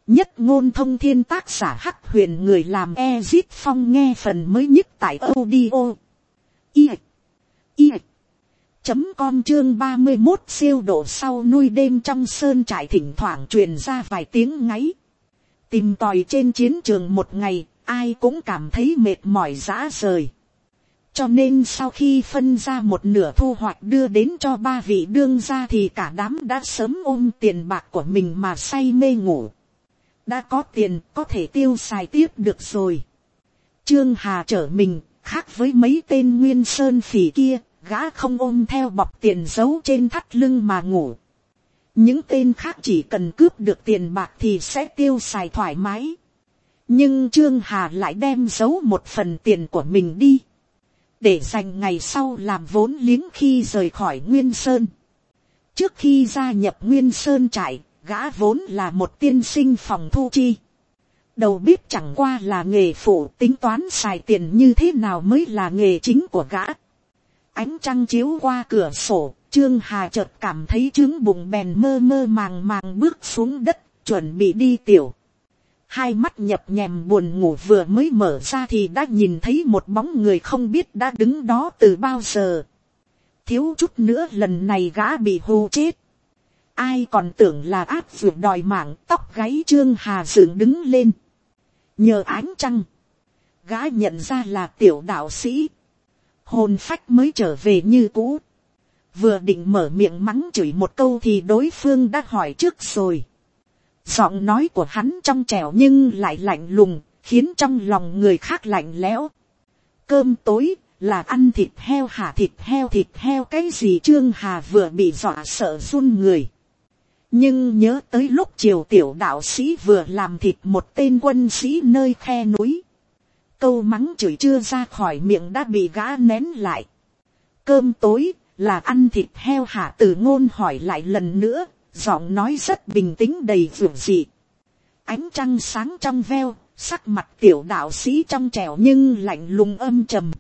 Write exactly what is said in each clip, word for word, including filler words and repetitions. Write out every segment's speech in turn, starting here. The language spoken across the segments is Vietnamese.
Nhất ngôn thông thiên, tác giả Hắc Huyền, người làm Ezit Phong, nghe phần mới nhất tại audio i i chấm com. Chương ba mươi một, siêu độ sau nuôi. Đêm trong sơn trại thỉnh thoảng truyền ra vài tiếng ngáy. Tìm tòi trên chiến trường một ngày, ai cũng cảm thấy mệt mỏi rã rời. Cho nên sau khi phân ra một nửa thu hoạch đưa đến cho ba vị đương gia thì cả đám đã sớm ôm tiền bạc của mình mà say mê ngủ. Đã có tiền có thể tiêu xài tiếp được rồi. Trương Hà trở mình, khác với mấy tên Nguyên Sơn Phỉ kia, gã không ôm theo bọc tiền giấu trên thắt lưng mà ngủ. Những tên khác chỉ cần cướp được tiền bạc thì sẽ tiêu xài thoải mái. Nhưng Trương Hà lại đem giấu một phần tiền của mình đi, để dành ngày sau làm vốn liếng khi rời khỏi Nguyên Sơn. Trước khi gia nhập Nguyên Sơn trại, gã vốn là một tiên sinh phòng thu chi. Đầu bếp chẳng qua là nghề phụ, tính toán xài tiền như thế nào mới là nghề chính của gã. Ánh trăng chiếu qua cửa sổ, Trương Hà chợt cảm thấy trướng bụng bèn mơ mơ màng màng bước xuống đất, chuẩn bị đi tiểu. Hai mắt nhập nhèm buồn ngủ vừa mới mở ra thì đã nhìn thấy một bóng người không biết đã đứng đó từ bao giờ. Thiếu chút nữa lần này gã bị hù chết. Ai còn tưởng là áp vượt đòi mạng, tóc gáy Trương Hà dựng đứng lên. Nhờ ánh trăng, gã nhận ra là tiểu đạo sĩ. Hồn phách mới trở về như cũ. Vừa định mở miệng mắng chửi một câu thì đối phương đã hỏi trước rồi. Giọng nói của hắn trong trẻo nhưng lại lạnh lùng, khiến trong lòng người khác lạnh lẽo. Cơm tối là ăn thịt heo hả? Thịt heo thịt heo cái gì? Trương Hà vừa bị dọa sợ run người. Nhưng nhớ tới lúc chiều tiểu đạo sĩ vừa làm thịt một tên quân sĩ nơi khe núi. Câu mắng chửi chưa ra khỏi miệng đã bị gã nén lại. Cơm tối là ăn thịt heo hả? Từ Ngôn hỏi lại lần nữa, giọng nói rất bình tĩnh đầy vượng dị. Ánh trăng sáng trong veo, sắc mặt tiểu đạo sĩ trong trẻo nhưng lạnh lùng âm trầm.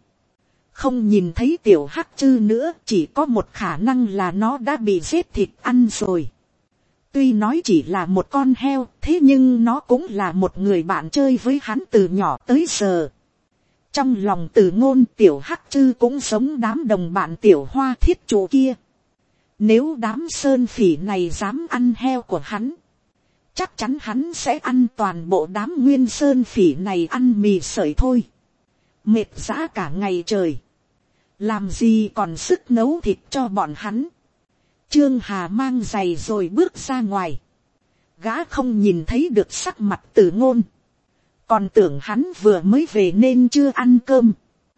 Không nhìn thấy tiểu hắc chư nữa, chỉ có một khả năng là nó đã bị giết thịt ăn rồi. Tuy nói chỉ là một con heo, thế nhưng nó cũng là một người bạn chơi với hắn từ nhỏ tới giờ. Trong lòng Từ Ngôn, tiểu hắc chư cũng giống đám đồng bạn tiểu hoa thiết chủ kia. Nếu đám sơn phỉ này dám ăn heo của hắn, chắc chắn hắn sẽ ăn toàn bộ đám Nguyên Sơn Phỉ này ăn mì sợi thôi. Mệt dã cả ngày trời, làm gì còn sức nấu thịt cho bọn hắn. Trương Hà mang giày rồi bước ra ngoài. Gã không nhìn thấy được sắc mặt Từ Ngôn, còn tưởng hắn vừa mới về nên chưa ăn cơm.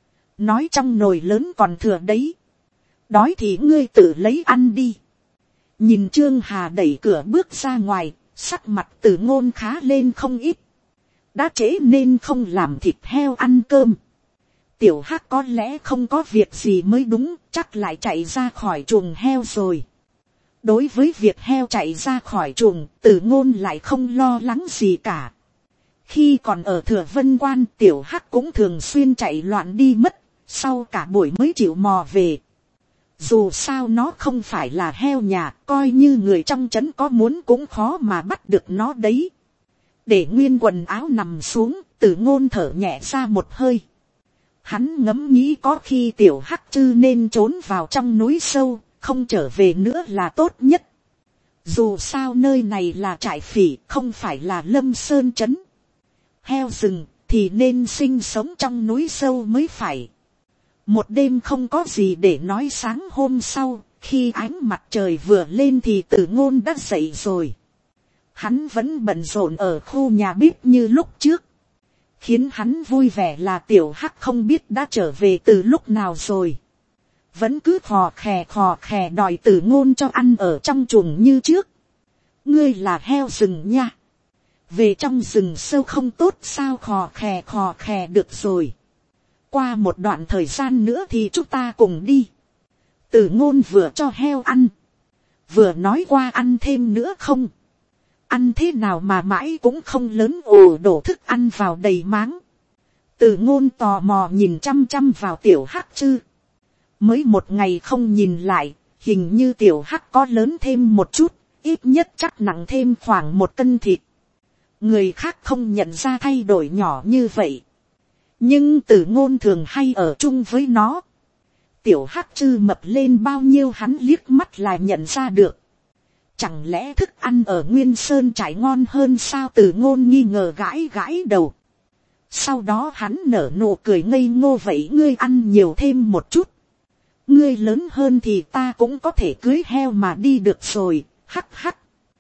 Nói trong nồi lớn còn thừa đấy, đói thì ngươi tự lấy ăn đi. Nhìn Trương Hà đẩy cửa bước ra ngoài, sắc mặt Từ Ngôn khá lên không ít. Đã trễ nên không làm thịt heo ăn cơm. Tiểu hắc có lẽ không có việc gì mới đúng, chắc lại chạy ra khỏi chuồng heo rồi. Đối với việc heo chạy ra khỏi chuồng, Từ Ngôn lại không lo lắng gì cả. Khi còn ở Thừa Vân Quan, tiểu hắc cũng thường xuyên chạy loạn đi mất, sau cả buổi mới chịu mò về. Dù sao nó không phải là heo nhà, coi như người trong trấn có muốn cũng khó mà bắt được nó đấy. Để nguyên quần áo nằm xuống, Từ Ngôn thở nhẹ ra một hơi. Hắn ngẫm nghĩ có khi tiểu hắc chư nên trốn vào trong núi sâu, không trở về nữa là tốt nhất. Dù sao nơi này là trại phỉ, không phải là Lâm Sơn trấn. Heo rừng thì nên sinh sống trong núi sâu mới phải. Một đêm không có gì để nói, sáng hôm sau, khi ánh mặt trời vừa lên thì Từ Ngôn đã dậy rồi. Hắn vẫn bận rộn ở khu nhà bếp như lúc trước. Khiến hắn vui vẻ là tiểu hắc không biết đã trở về từ lúc nào rồi. Vẫn cứ khò khè khò khè đòi Từ Ngôn cho ăn ở trong chuồng như trước. Ngươi là heo rừng nha. Về trong rừng sâu không tốt sao? Khò khè khò khè được rồi. Qua một đoạn thời gian nữa thì chúng ta cùng đi. Từ Ngôn vừa cho heo ăn, vừa nói qua ăn thêm nữa không. Ăn thế nào mà mãi cũng không lớn ồ đổ thức ăn vào đầy máng. Từ Ngôn tò mò nhìn chăm chăm vào tiểu hắc chư. Mới một ngày không nhìn lại, hình như tiểu hắc có lớn thêm một chút, ít nhất chắc nặng thêm khoảng một cân thịt. người khác không nhận ra thay đổi nhỏ như vậy, nhưng Tử Ngôn thường hay ở chung với nó. Tiểu hắc chư mập lên bao nhiêu hắn liếc mắt là nhận ra được. Chẳng lẽ thức ăn ở Nguyên Sơn trải ngon hơn sao? Tử Ngôn nghi ngờ gãi gãi đầu. Sau đó hắn nở nụ cười ngây ngô, vậy ngươi ăn nhiều thêm một chút. Ngươi lớn hơn thì ta cũng có thể cưới heo mà đi được rồi, hắc hắc.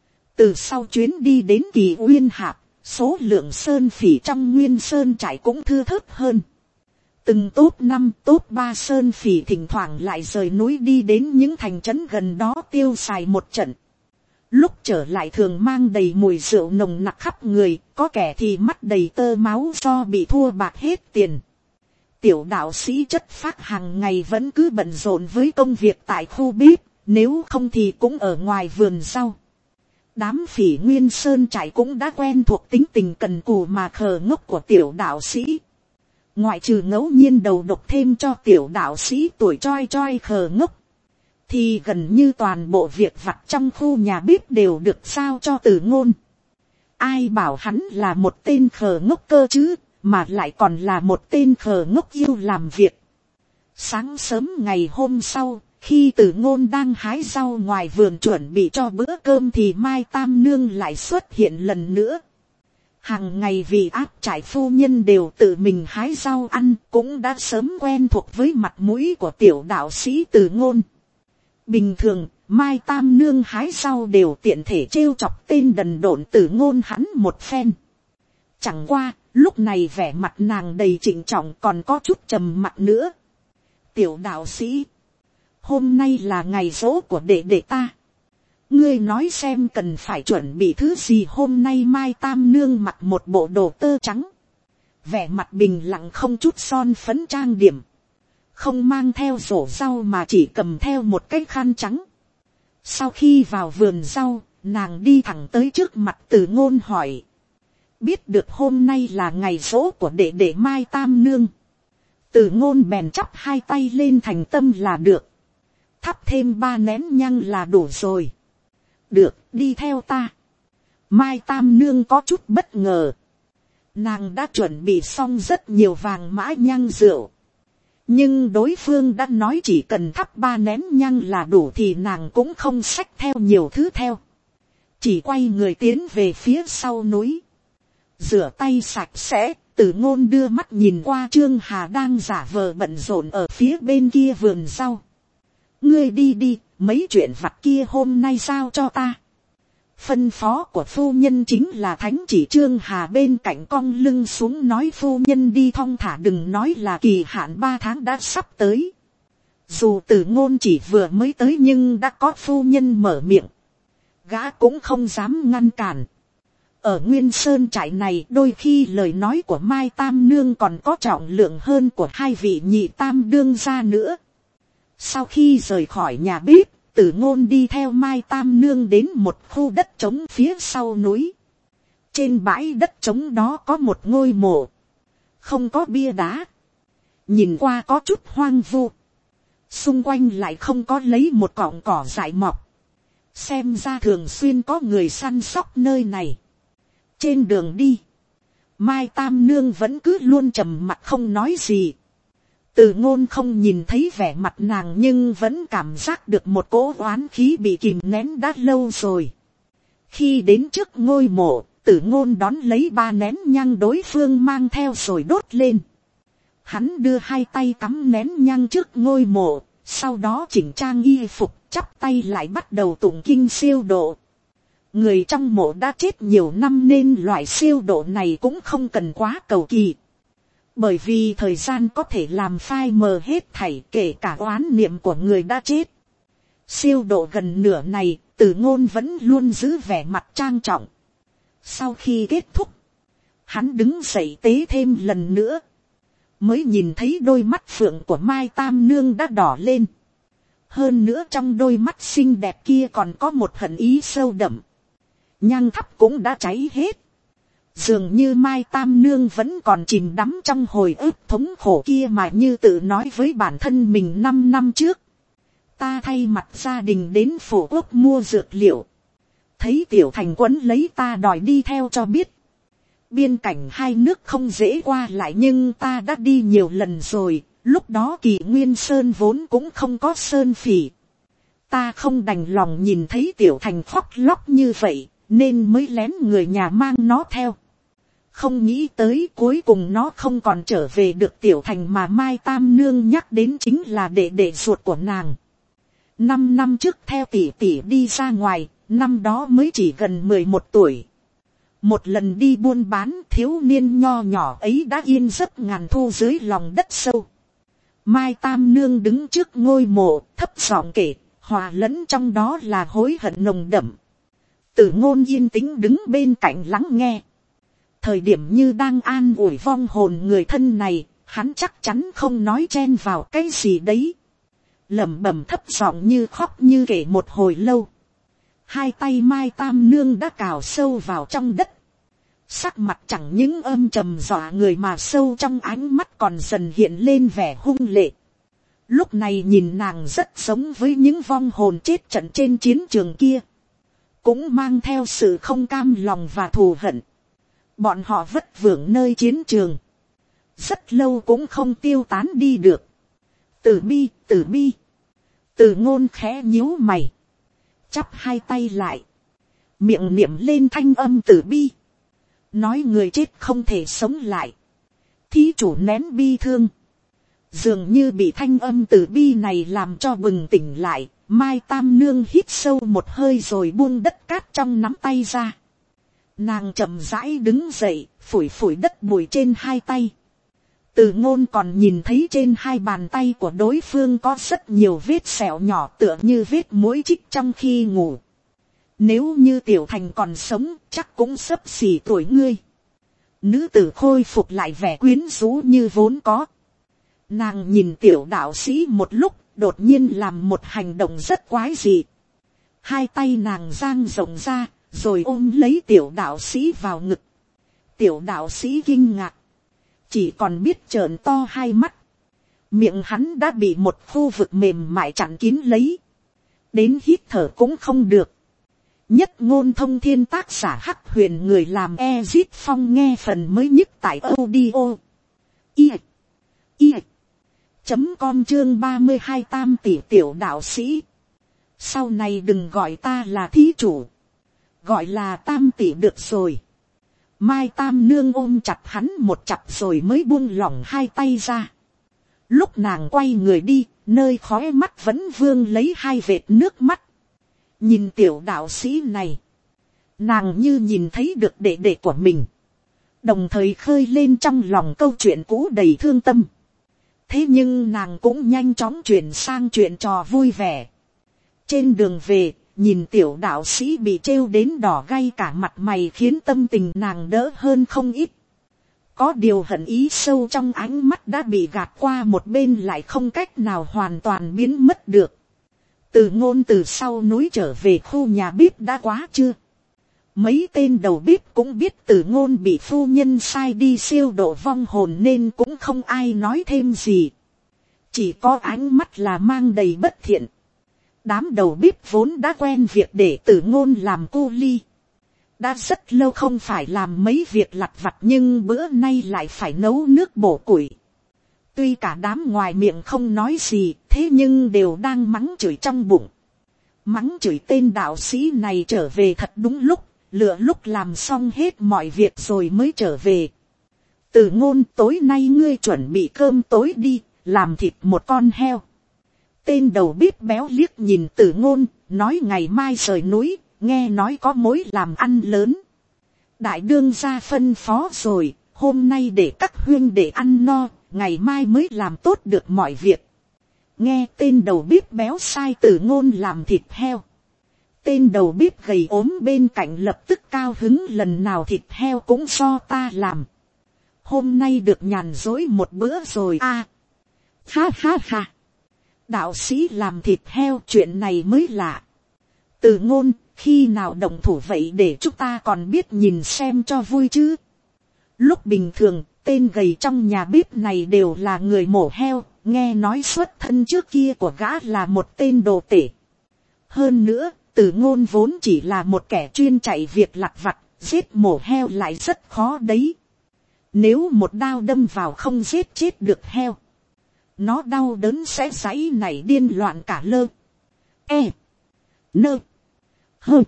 Từ sau chuyến đi đến Kỳ Uyên Hạp, số lượng sơn phỉ trong Nguyên Sơn trải cũng thưa thớt hơn. Từng top năm top ba sơn phỉ thỉnh thoảng lại rời núi đi đến những thành trấn gần đó tiêu xài một trận. Lúc trở lại thường mang đầy mùi rượu nồng nặc khắp người, có kẻ thì mắt đầy tơ máu do bị thua bạc hết tiền. Tiểu đạo sĩ chất phác hàng ngày vẫn cứ bận rộn với công việc tại khu bếp, nếu không thì cũng ở ngoài vườn rau. Đám phỉ Nguyên Sơn trải cũng đã quen thuộc tính tình cần cù mà khờ ngốc của tiểu đạo sĩ. Ngoại trừ ngẫu nhiên đầu độc thêm cho tiểu đạo sĩ tuổi choi choi khờ ngốc, thì gần như toàn bộ việc vặt trong khu nhà bếp đều được giao cho Tử Ngôn. Ai bảo hắn là một tên khờ ngốc cơ chứ, mà lại còn là một tên khờ ngốc yêu làm việc. Sáng sớm ngày hôm sau, khi Tử Ngôn đang hái rau ngoài vườn chuẩn bị cho bữa cơm thì Mai Tam Nương lại xuất hiện lần nữa. Hàng ngày vì áp trại phu nhân đều tự mình hái rau ăn, cũng đã sớm quen thuộc với mặt mũi của tiểu đạo sĩ Tử Ngôn. Bình thường, Mai Tam Nương hái rau đều tiện thể trêu chọc tên đần độn Tử Ngôn hắn một phen. Chẳng qua, lúc này vẻ mặt nàng đầy trịnh trọng còn có chút trầm mặc nữa. Tiểu đạo sĩ, hôm nay là ngày giỗ của đệ đệ ta. Ngươi nói xem cần phải chuẩn bị thứ gì. Hôm nay Mai Tam Nương mặc một bộ đồ tơ trắng, vẻ mặt bình lặng không chút son phấn trang điểm, không mang theo rổ rau mà chỉ cầm theo một cái khăn trắng. Sau khi vào vườn rau, nàng đi thẳng tới trước mặt Tử Ngôn hỏi. Biết được hôm nay là ngày giỗ của đệ đệ Mai Tam Nương, Tử Ngôn bèn chắp hai tay lên thành tâm là được. Thắp thêm ba nén nhang là đủ rồi. Được, đi theo ta. Mai Tam Nương có chút bất ngờ. Nàng đã chuẩn bị xong rất nhiều vàng mã nhang rượu, nhưng đối phương đã nói chỉ cần thắp ba nén nhang là đủ thì nàng cũng không xách theo nhiều thứ theo. Chỉ quay người tiến về phía sau núi. Rửa tay sạch sẽ, Tử Ngôn đưa mắt nhìn qua Trương Hà đang giả vờ bận rộn ở phía bên kia vườn rau. Ngươi đi đi, mấy chuyện vặt kia hôm nay giao cho ta. Phân phó của phu nhân chính là thánh chỉ. Trương Hà bên cạnh cong lưng xuống nói phu nhân đi thong thả, đừng nói là kỳ hạn ba tháng đã sắp tới. Dù Tử Ngôn chỉ vừa mới tới nhưng đã có phu nhân mở miệng, gã cũng không dám ngăn cản. Ở Nguyên Sơn trại này đôi khi lời nói của Mai Tam Nương còn có trọng lượng hơn của hai vị nhị tam đương gia nữa. Sau khi rời khỏi nhà bếp, Tử Ngôn đi theo Mai Tam Nương đến một khu đất trống phía sau núi. Trên bãi đất trống đó có một ngôi mộ, không có bia đá, nhìn qua có chút hoang vu. Xung quanh lại không có lấy một cọng cỏ dại mọc, xem ra thường xuyên có người săn sóc nơi này. Trên đường đi, Mai Tam Nương vẫn cứ luôn trầm mặc không nói gì. Tử Ngôn không nhìn thấy vẻ mặt nàng nhưng vẫn cảm giác được một cỗ oán khí bị kìm nén đã lâu rồi. Khi đến trước ngôi mộ, Tử Ngôn đón lấy ba nén nhang đối phương mang theo rồi đốt lên. Hắn đưa hai tay cắm nén nhang trước ngôi mộ, sau đó chỉnh trang y phục, chắp tay lại bắt đầu tụng kinh siêu độ. Người trong mộ đã chết nhiều năm nên loại siêu độ này cũng không cần quá cầu kỳ. Bởi vì thời gian có thể làm phai mờ hết thảy, kể cả oán niệm của người đã chết. Siêu độ gần nửa này, Tử Ngôn vẫn luôn giữ vẻ mặt trang trọng. Sau khi kết thúc, hắn đứng dậy tế thêm lần nữa, mới nhìn thấy đôi mắt phượng của Mai Tam Nương đã đỏ lên. Hơn nữa trong đôi mắt xinh đẹp kia còn có một hận ý sâu đậm. Nhang thắp cũng đã cháy hết. Dường như Mai Tam Nương vẫn còn chìm đắm trong hồi ức thống khổ kia mà như tự nói với bản thân mình năm năm trước. Ta thay mặt gia đình đến Phổ Quốc mua dược liệu. Thấy Tiểu Thành Quấn lấy ta đòi đi theo cho biết. Biên cảnh hai nước không dễ qua lại nhưng ta đã đi nhiều lần rồi, lúc đó Kỳ Nguyên Sơn vốn cũng không có sơn phỉ. Ta không đành lòng nhìn thấy Tiểu Thành khóc lóc như vậy, nên mới lén người nhà mang nó theo. Không nghĩ tới cuối cùng nó không còn trở về được Tiểu Thành mà Mai Tam Nương nhắc đến chính là đệ đệ ruột của nàng. Năm năm trước theo tỷ tỷ đi ra ngoài, năm đó mới chỉ gần mười một tuổi. Một lần đi buôn bán, thiếu niên nho nhỏ ấy đã yên giấc ngàn thu dưới lòng đất sâu. Mai Tam Nương đứng trước ngôi mộ, thấp giọng kể, hòa lẫn trong đó là hối hận nồng đậm. Tử Ngôn yên tĩnh đứng bên cạnh lắng nghe. Thời điểm như đang an ủi vong hồn người thân này, hắn chắc chắn không nói chen vào cái gì đấy. Lẩm bẩm thấp giọng như khóc như kể một hồi lâu. Hai tay Mai Tam Nương đã cào sâu vào trong đất. Sắc mặt chẳng những âm trầm dọa người mà sâu trong ánh mắt còn dần hiện lên vẻ hung lệ. Lúc này nhìn nàng rất giống với những vong hồn chết trận trên chiến trường kia. Cũng mang theo sự không cam lòng và thù hận. Bọn họ vất vưởng nơi chiến trường. Rất lâu cũng không tiêu tán đi được. Tử bi, tử bi. Tử Ngôn khẽ nhíu mày. Chắp hai tay lại. Miệng niệm lên thanh âm tử bi. Nói người chết không thể sống lại. Thí chủ nén bi thương. Dường như bị thanh âm tử bi này làm cho bừng tỉnh lại. Mai Tam Nương hít sâu một hơi rồi buông đất cát trong nắm tay ra. Nàng chậm rãi đứng dậy, phủi phủi đất bụi trên hai tay. Từ Ngôn còn nhìn thấy trên hai bàn tay của đối phương có rất nhiều vết sẹo nhỏ tựa như vết muỗi chích trong khi ngủ. Nếu như Tiểu Thành còn sống, chắc cũng xấp xỉ tuổi ngươi. Nữ tử khôi phục lại vẻ quyến rũ như vốn có. Nàng nhìn Tiểu đạo sĩ một lúc, đột nhiên làm một hành động rất quái dị. Hai tay nàng dang rộng ra, rồi ôm lấy Tiểu đạo sĩ vào ngực. Tiểu đạo sĩ kinh ngạc, chỉ còn biết trợn to hai mắt. Miệng hắn đã bị một khu vực mềm mại chặn kín lấy, đến hít thở cũng không được. Nhất Ngôn Thông Thiên tác giả Hắc Huyền, người làm Ezit Phong, nghe phần mới nhất tại audio i i chấm com chương ba mươi hai. Tam tỷ Tiểu đạo sĩ, sau này đừng gọi ta là thí chủ, gọi là Tam tỷ được rồi. Mai Tam Nương ôm chặt hắn một chặt rồi mới buông lỏng hai tay ra. Lúc nàng quay người đi, nơi khóe mắt vẫn vương lấy hai vệt nước mắt. Nhìn Tiểu đạo sĩ này, nàng như nhìn thấy được đệ đệ của mình, đồng thời khơi lên trong lòng câu chuyện cũ đầy thương tâm. Thế nhưng nàng cũng nhanh chóng chuyển sang chuyện trò vui vẻ. Trên đường về, nhìn Tiểu đạo sĩ bị trêu đến đỏ gay cả mặt mày khiến tâm tình nàng đỡ hơn không ít. Có điều hận ý sâu trong ánh mắt đã bị gạt qua một bên, lại không cách nào hoàn toàn biến mất được. Từ Ngôn từ sau núi trở về khu nhà bếp đã quá trưa. Mấy tên đầu bếp cũng biết Từ Ngôn bị phu nhân sai đi siêu độ vong hồn nên cũng không ai nói thêm gì. Chỉ có ánh mắt là mang đầy bất thiện. Đám đầu bếp vốn đã quen việc để Từ Ngôn làm cu ly. Đã rất lâu không phải làm mấy việc lặt vặt nhưng bữa nay lại phải nấu nước bổ củi. Tuy cả đám ngoài miệng không nói gì, thế nhưng đều đang mắng chửi trong bụng. Mắng chửi tên đạo sĩ này trở về thật đúng lúc, lựa lúc làm xong hết mọi việc rồi mới trở về. Từ Ngôn, tối nay ngươi chuẩn bị cơm tối đi, làm thịt một con heo. Tên đầu bếp béo liếc nhìn Từ Ngôn, nói ngày mai rời núi, nghe nói có mối làm ăn lớn. Đại đương gia phân phó rồi, hôm nay để các huynh để ăn no, ngày mai mới làm tốt được mọi việc. Nghe tên đầu bếp béo sai Từ Ngôn làm thịt heo, tên đầu bếp gầy ốm bên cạnh lập tức cao hứng, lần nào thịt heo cũng do ta làm. Hôm nay được nhàn rỗi một bữa rồi a. À, ha ha ha. Đạo sĩ làm thịt heo, chuyện này mới lạ. Từ Ngôn, khi nào động thủ vậy để chúng ta còn biết nhìn xem cho vui chứ. Lúc bình thường, tên gầy trong nhà bếp này đều là người mổ heo, nghe nói xuất thân trước kia của gã là một tên đồ tể. Hơn nữa, Từ Ngôn vốn chỉ là một kẻ chuyên chạy việc lặt vặt, giết mổ heo lại rất khó đấy. Nếu một đao đâm vào không giết chết được heo, nó đau đớn sẽ giãy nảy điên loạn cả lơ. E. Nơ. Hơ.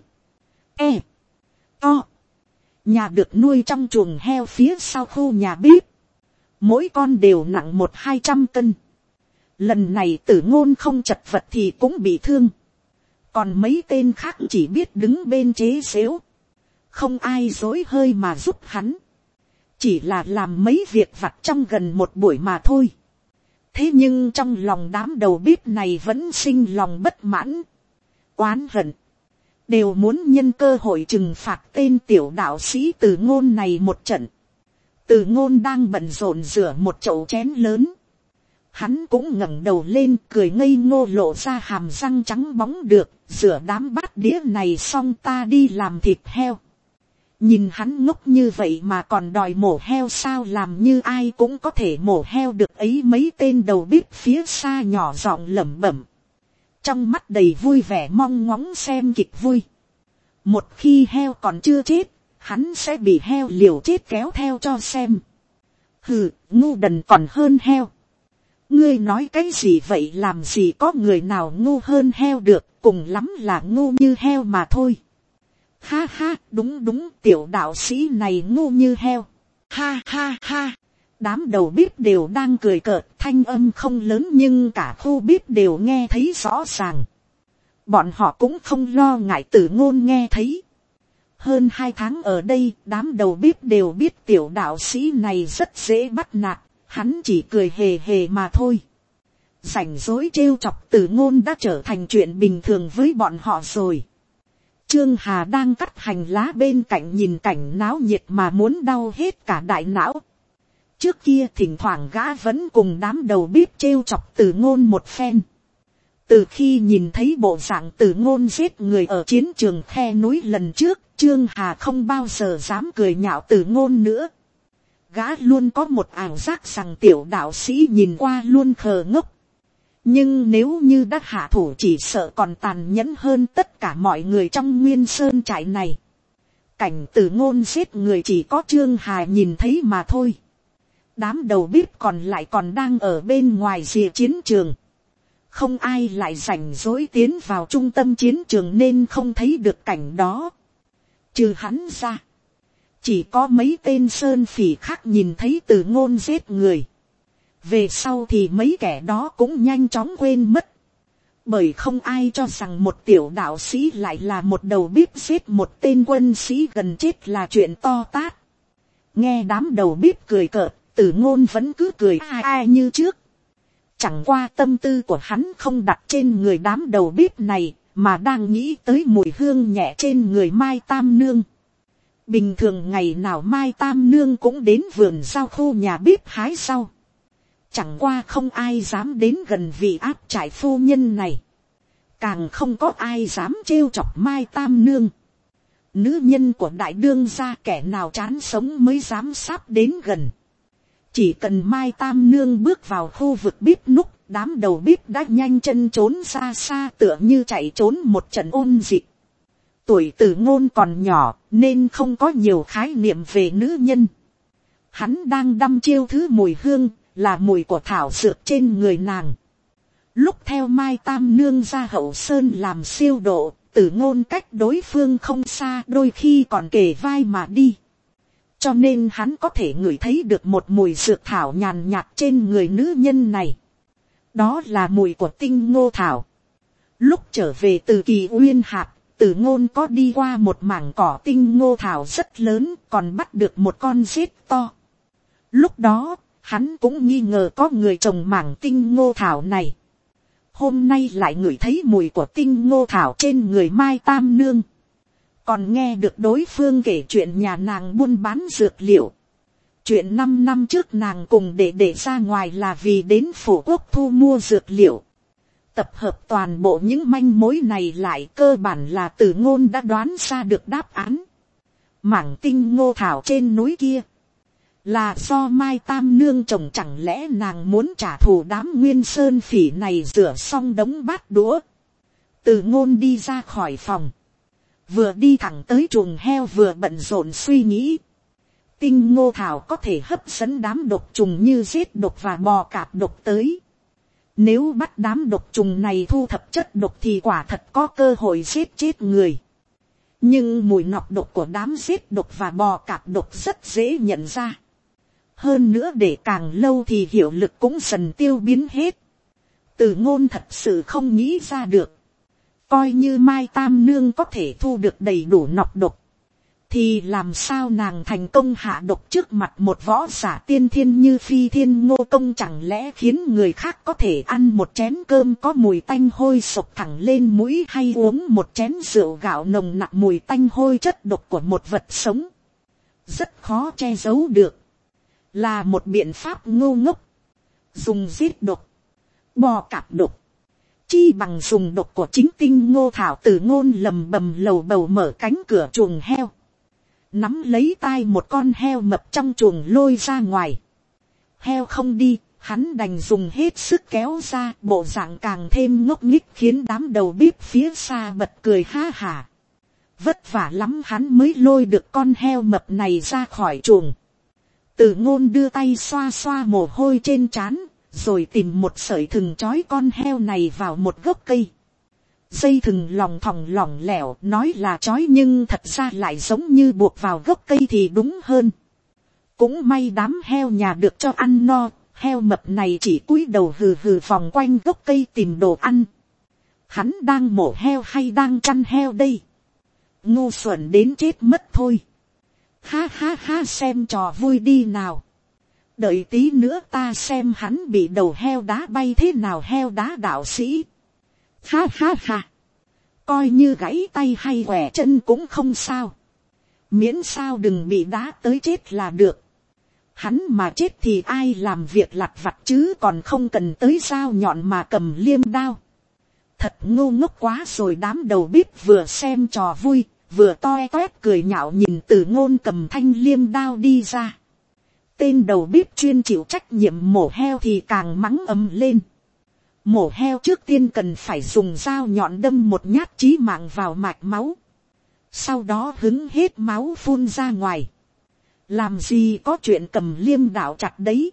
E. To. Nhà được nuôi trong chuồng heo phía sau khu nhà bếp. Mỗi con đều nặng một hai trăm cân. Lần này Tử Ngôn không chật vật thì cũng bị thương. Còn mấy tên khác chỉ biết đứng bên chế xếu. Không ai dối hơi mà giúp hắn. Chỉ là làm mấy việc vặt trong gần một buổi mà thôi. Thế nhưng trong lòng đám đầu bếp này vẫn sinh lòng bất mãn, oán hận. Đều muốn nhân cơ hội trừng phạt tên tiểu đạo sĩ Tử Ngôn này một trận. Tử Ngôn đang bận rộn rửa một chậu chén lớn. Hắn cũng ngẩng đầu lên cười ngây ngô lộ ra hàm răng trắng bóng, được, rửa đám bát đĩa này xong ta đi làm thịt heo. Nhìn hắn ngốc như vậy mà còn đòi mổ heo sao, làm như ai cũng có thể mổ heo được ấy. Mấy tên đầu bếp phía xa nhỏ giọng lẩm bẩm, trong mắt đầy vui vẻ mong ngóng xem kịch vui. Một khi heo còn chưa chết, hắn sẽ bị heo liều chết kéo theo cho xem. Hừ, ngu đần còn hơn heo. Ngươi nói cái gì vậy, làm gì có người nào ngu hơn heo được, cùng lắm là ngu như heo mà thôi. Ha ha, đúng đúng, tiểu đạo sĩ này ngu như heo. Ha ha ha, đám đầu bếp đều đang cười cợt, thanh âm không lớn nhưng cả khu bếp đều nghe thấy rõ ràng. Bọn họ cũng không lo ngại Tử Ngôn nghe thấy. Hơn hai tháng ở đây, đám đầu bếp đều biết tiểu đạo sĩ này rất dễ bắt nạt, hắn chỉ cười hề hề mà thôi. Rảnh rỗi trêu chọc Tử Ngôn đã trở thành chuyện bình thường với bọn họ rồi. Trương Hà đang cắt hành lá bên cạnh nhìn cảnh náo nhiệt mà muốn đau hết cả đại não. Trước kia thỉnh thoảng gã vẫn cùng đám đầu bếp trêu chọc Tử Ngôn một phen. Từ khi nhìn thấy bộ dạng Tử Ngôn giết người ở chiến trường khe núi lần trước, Trương Hà không bao giờ dám cười nhạo Tử Ngôn nữa. Gã luôn có một ảo giác rằng tiểu đạo sĩ nhìn qua luôn khờ ngốc. Nhưng nếu như đã hạ thủ chỉ sợ còn tàn nhẫn hơn tất cả mọi người trong Nguyên Sơn trại này. Cảnh Tử Ngôn giết người chỉ có Trương Hà nhìn thấy mà thôi. Đám đầu bếp còn lại còn đang ở bên ngoài rìa chiến trường. Không ai lại rảnh rỗi tiến vào trung tâm chiến trường nên không thấy được cảnh đó. Trừ hắn ra, chỉ có mấy tên sơn phỉ khác nhìn thấy Tử Ngôn giết người. Về sau thì mấy kẻ đó cũng nhanh chóng quên mất. Bởi không ai cho rằng một tiểu đạo sĩ lại là một đầu bếp giết một tên quân sĩ gần chết là chuyện to tát. Nghe đám đầu bếp cười cợt, Tử Ngôn vẫn cứ cười ai ai như trước. Chẳng qua tâm tư của hắn không đặt trên người đám đầu bếp này, mà đang nghĩ tới mùi hương nhẹ trên người Mai Tam Nương. Bình thường ngày nào Mai Tam Nương cũng đến vườn rau khu nhà bếp hái rau. Chẳng qua không ai dám đến gần vị áp trại phu nhân này. Càng không có ai dám trêu chọc Mai Tam Nương. Nữ nhân của đại đương gia kẻ nào chán sống mới dám sắp đến gần. Chỉ cần Mai Tam Nương bước vào khu vực bếp núc, đám đầu bếp đã nhanh chân trốn xa xa tựa như chạy trốn một trận ôn dịch. Tuổi Tử Ngôn còn nhỏ nên không có nhiều khái niệm về nữ nhân. Hắn đang đăm chiêu thứ mùi hương, là mùi của thảo dược trên người nàng. Lúc theo Mai Tam Nương ra hậu sơn làm siêu độ, Tử Ngôn cách đối phương không xa, đôi khi còn kề vai mà đi. Cho nên hắn có thể ngửi thấy được một mùi dược thảo nhàn nhạt trên người nữ nhân này. Đó là mùi của tinh ngô thảo. Lúc trở về từ Kỳ Uyên Hạp, Tử Ngôn có đi qua một mảng cỏ tinh ngô thảo rất lớn, còn bắt được một con rết to. Lúc đó, hắn cũng nghi ngờ có người trồng mảng tinh ngô thảo này. Hôm nay lại ngửi thấy mùi của tinh ngô thảo trên người Mai Tam Nương. Còn nghe được đối phương kể chuyện nhà nàng buôn bán dược liệu. Chuyện năm năm trước nàng cùng đệ đệ ra ngoài là vì đến phủ quốc thu mua dược liệu. Tập hợp toàn bộ những manh mối này lại, cơ bản là Tử Ngôn đã đoán ra được đáp án. Mảng tinh ngô thảo trên núi kia là do Mai Tam Nương trồng, chẳng lẽ nàng muốn trả thù đám Nguyên Sơn phỉ này rửa xong đống bát đũa. Tử Ngôn đi ra khỏi phòng, vừa đi thẳng tới chuồng heo vừa bận rộn suy nghĩ. Tinh ngô thảo có thể hấp dẫn đám độc trùng như giết độc và bò cạp độc tới. Nếu bắt đám độc trùng này thu thập chất độc thì quả thật có cơ hội giết chết người. Nhưng mùi nọc độc của đám giết độc và bò cạp độc rất dễ nhận ra. Hơn nữa để càng lâu thì hiệu lực cũng dần tiêu biến hết. Từ ngôn thật sự không nghĩ ra được. Coi như Mai Tam Nương có thể thu được đầy đủ nọc độc, thì làm sao nàng thành công hạ độc trước mặt một võ giả tiên thiên như Phi Thiên Ngô Công, chẳng lẽ khiến người khác có thể ăn một chén cơm có mùi tanh hôi sộc thẳng lên mũi, hay uống một chén rượu gạo nồng nặc mùi tanh hôi chất độc của một vật sống. Rất khó che giấu được. Là một biện pháp ngu ngốc. Dùng giết độc, bò cạp độc, chi bằng dùng độc của chính tinh ngô thảo. Từ ngôn lầm bầm lầu bầu mở cánh cửa chuồng heo, nắm lấy tai một con heo mập trong chuồng lôi ra ngoài. Heo không đi, hắn đành dùng hết sức kéo ra, bộ dạng càng thêm ngốc nghích khiến đám đầu bếp phía xa bật cười ha hả. Vất vả lắm hắn mới lôi được con heo mập này ra khỏi chuồng. Từ ngôn đưa tay xoa xoa mồ hôi trên trán, rồi tìm một sợi thừng trói con heo này vào một gốc cây. Dây thừng lòng thòng lỏng lẻo, nói là trói nhưng thật ra lại giống như buộc vào gốc cây thì đúng hơn. Cũng may đám heo nhà được cho ăn no, heo mập này chỉ cúi đầu hừ hừ vòng quanh gốc cây tìm đồ ăn. Hắn đang mổ heo hay đang chăn heo đây? Ngu xuẩn đến chết mất thôi. Ha ha ha, xem trò vui đi nào. Đợi tí nữa ta xem hắn bị đầu heo đá bay thế nào. Heo đá đạo sĩ. Ha ha ha. Coi như gãy tay hay quẻ chân cũng không sao. Miễn sao đừng bị đá tới chết là được. Hắn mà chết thì ai làm việc lặt vặt chứ, còn không cần tới dao nhọn mà cầm liêm đao. Thật ngu ngốc quá rồi. Đám đầu bếp vừa xem trò vui, vừa toe toét cười nhạo nhìn Từ ngôn cầm thanh liêm đao đi ra. Tên đầu bếp chuyên chịu trách nhiệm mổ heo thì càng mắng ầm lên. Mổ heo trước tiên cần phải dùng dao nhọn đâm một nhát chí mạng vào mạch máu. Sau đó hứng hết máu phun ra ngoài. Làm gì có chuyện cầm liêm đạo chặt đấy.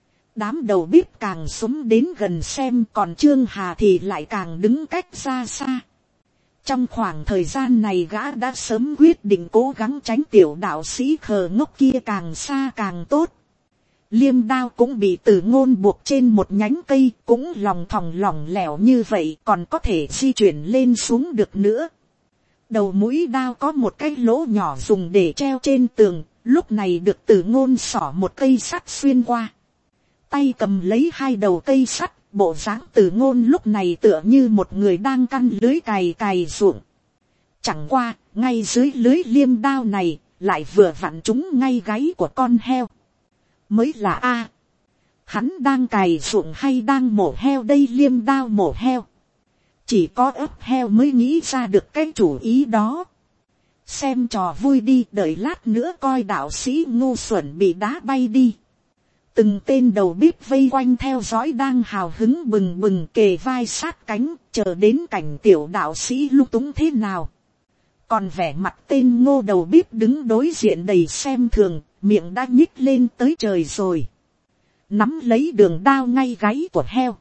Đám đầu bếp càng xúm đến gần xem, còn Trương Hà thì lại càng đứng cách xa xa. Trong khoảng thời gian này gã đã sớm quyết định cố gắng tránh tiểu đạo sĩ khờ ngốc kia càng xa càng tốt. Liêm đao cũng bị Từ ngôn buộc trên một nhánh cây, cũng lòng thòng lỏng lẻo như vậy, còn có thể di chuyển lên xuống được nữa. Đầu mũi đao có một cái lỗ nhỏ dùng để treo trên tường, lúc này được Từ ngôn xỏ một cây sắt xuyên qua. Tay cầm lấy hai đầu cây sắt, bộ dáng Từ ngôn lúc này tựa như một người đang căn lưới cày cày ruộng. Chẳng qua, ngay dưới lưới liêm đao này, lại vừa vặn trúng ngay gáy của con heo. Mới là a, hắn đang cày ruộng hay đang mổ heo đây? Liêm đao mổ heo, chỉ có ấp heo mới nghĩ ra được cái chủ ý đó. Xem trò vui đi, đợi lát nữa coi đạo sĩ ngu xuẩn bị đá bay đi. Từng tên đầu bếp vây quanh theo dõi đang hào hứng bừng bừng kề vai sát cánh, chờ đến cảnh tiểu đạo sĩ lung túng thế nào. Còn vẻ mặt tên ngô đầu bếp đứng đối diện đầy xem thường, miệng đã nhích lên tới trời rồi. Nắm lấy đường đao ngay gáy của heo.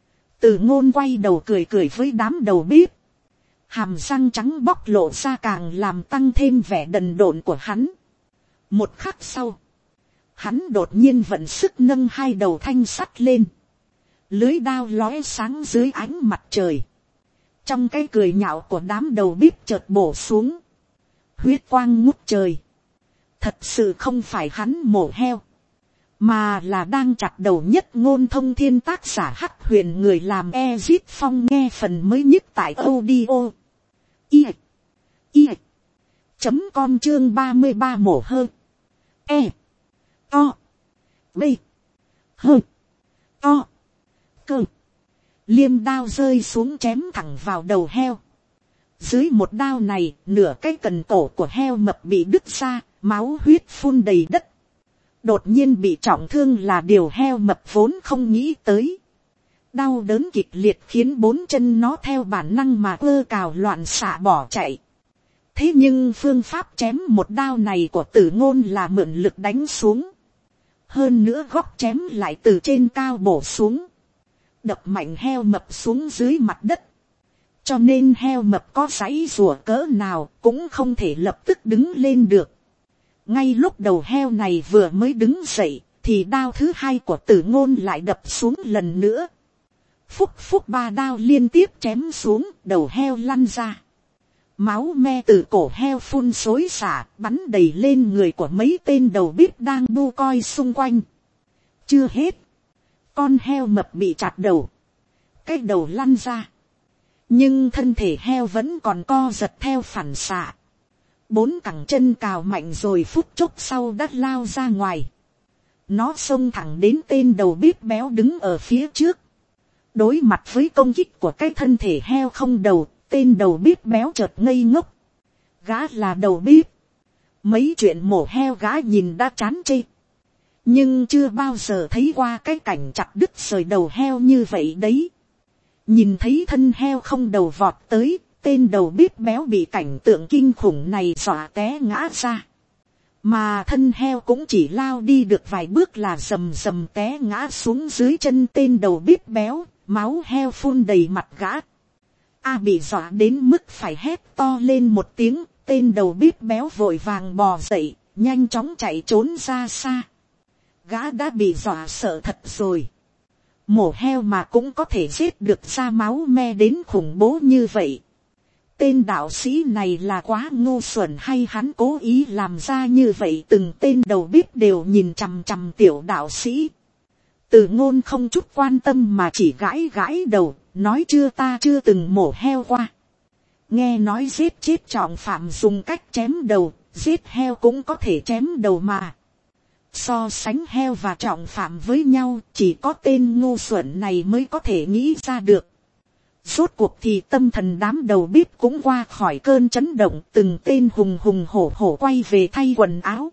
Từ ngôn quay đầu cười cười với đám đầu bếp. Hàm răng trắng bóc lộ ra càng làm tăng thêm vẻ đần độn của hắn. Một khắc sau, hắn đột nhiên vận sức nâng hai đầu thanh sắt lên. Lưới đao lóe sáng dưới ánh mặt trời. Trong cái cười nhạo của đám đầu bếp chợt bổ xuống. Huyết quang ngút trời. Thật sự không phải hắn mổ heo, mà là đang chặt đầu Nhất Ngôn Thông Thiên tác giả Hắc Huyền, người làm Ezit Phong. Nghe phần mới nhất tại audio i i chấm com chương ba mươi ba mổ hơ e o b hơ o cơ. Liêm đao rơi xuống chém thẳng vào đầu heo. Dưới một đao này, nửa cái cần cổ của heo mập bị đứt ra, máu huyết phun đầy đất. Đột nhiên bị trọng thương là điều heo mập vốn không nghĩ tới. Đau đớn kịch liệt khiến bốn chân nó theo bản năng mà ơ cào loạn xạ bỏ chạy. Thế nhưng phương pháp chém một đao này của Tử Ngôn là mượn lực đánh xuống. Hơn nữa góc chém lại từ trên cao bổ xuống. Đập mạnh heo mập xuống dưới mặt đất. Cho nên heo mập có giãy giụa cỡ nào cũng không thể lập tức đứng lên được. Ngay lúc đầu heo này vừa mới đứng dậy, thì đao thứ hai của Tử Ngôn lại đập xuống lần nữa. Phúc phúc ba đao liên tiếp chém xuống, đầu heo lăn ra. Máu me từ cổ heo phun xối xả, bắn đầy lên người của mấy tên đầu bếp đang bu coi xung quanh. Chưa hết, con heo mập bị chặt đầu, cái đầu lăn ra. Nhưng thân thể heo vẫn còn co giật theo phản xạ. Bốn cẳng chân cào mạnh rồi phút chốc sau đã lao ra ngoài. Nó xông thẳng đến tên đầu bếp béo đứng ở phía trước. Đối mặt với công kích của cái thân thể heo không đầu, tên đầu bếp béo chợt ngây ngốc. Gã là đầu bếp. Mấy chuyện mổ heo gã nhìn đã chán chê. Nhưng chưa bao giờ thấy qua cái cảnh chặt đứt rời đầu heo như vậy đấy. Nhìn thấy thân heo không đầu vọt tới, tên đầu bếp béo bị cảnh tượng kinh khủng này dọa té ngã ra. Mà thân heo cũng chỉ lao đi được vài bước là rầm rầm té ngã xuống dưới chân tên đầu bếp béo, máu heo phun đầy mặt gã. A bị dọa đến mức phải hét to lên một tiếng, tên đầu bếp béo vội vàng bò dậy, nhanh chóng chạy trốn ra xa. Gã đã bị dọa sợ thật rồi. Mổ heo mà cũng có thể giết được ra máu me đến khủng bố như vậy. Tên đạo sĩ này là quá ngu xuẩn hay hắn cố ý làm ra như vậy? Từng tên đầu bếp đều nhìn chằm chằm tiểu đạo sĩ. Tử Ngôn không chút quan tâm mà chỉ gãi gãi đầu, nói chưa, ta chưa từng mổ heo qua. Nghe nói giết chết trọng phạm dùng cách chém đầu, giết heo cũng có thể chém đầu mà. So sánh heo và trọng phạm với nhau, chỉ có tên ngu xuẩn này mới có thể nghĩ ra được. Rốt cuộc thì tâm thần đám đầu bếp cũng qua khỏi cơn chấn động, từng tên hùng hùng hổ hổ quay về thay quần áo.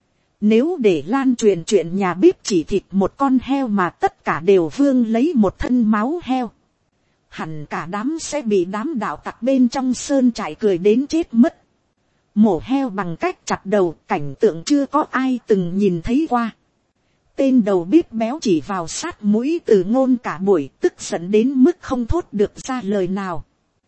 Nếu để lan truyền chuyện nhà bếp chỉ thịt một con heo mà tất cả đều vương lấy một thân máu heo, hẳn cả đám sẽ bị đám đạo tặc bên trong sơn trại cười đến chết mất. Mổ heo bằng cách chặt đầu, cảnh tượng chưa có ai từng nhìn thấy qua. Tên đầu bếp béo chỉ vào sát mũi Tử Ngôn cả buổi, tức giận đến mức không thốt được ra lời nào.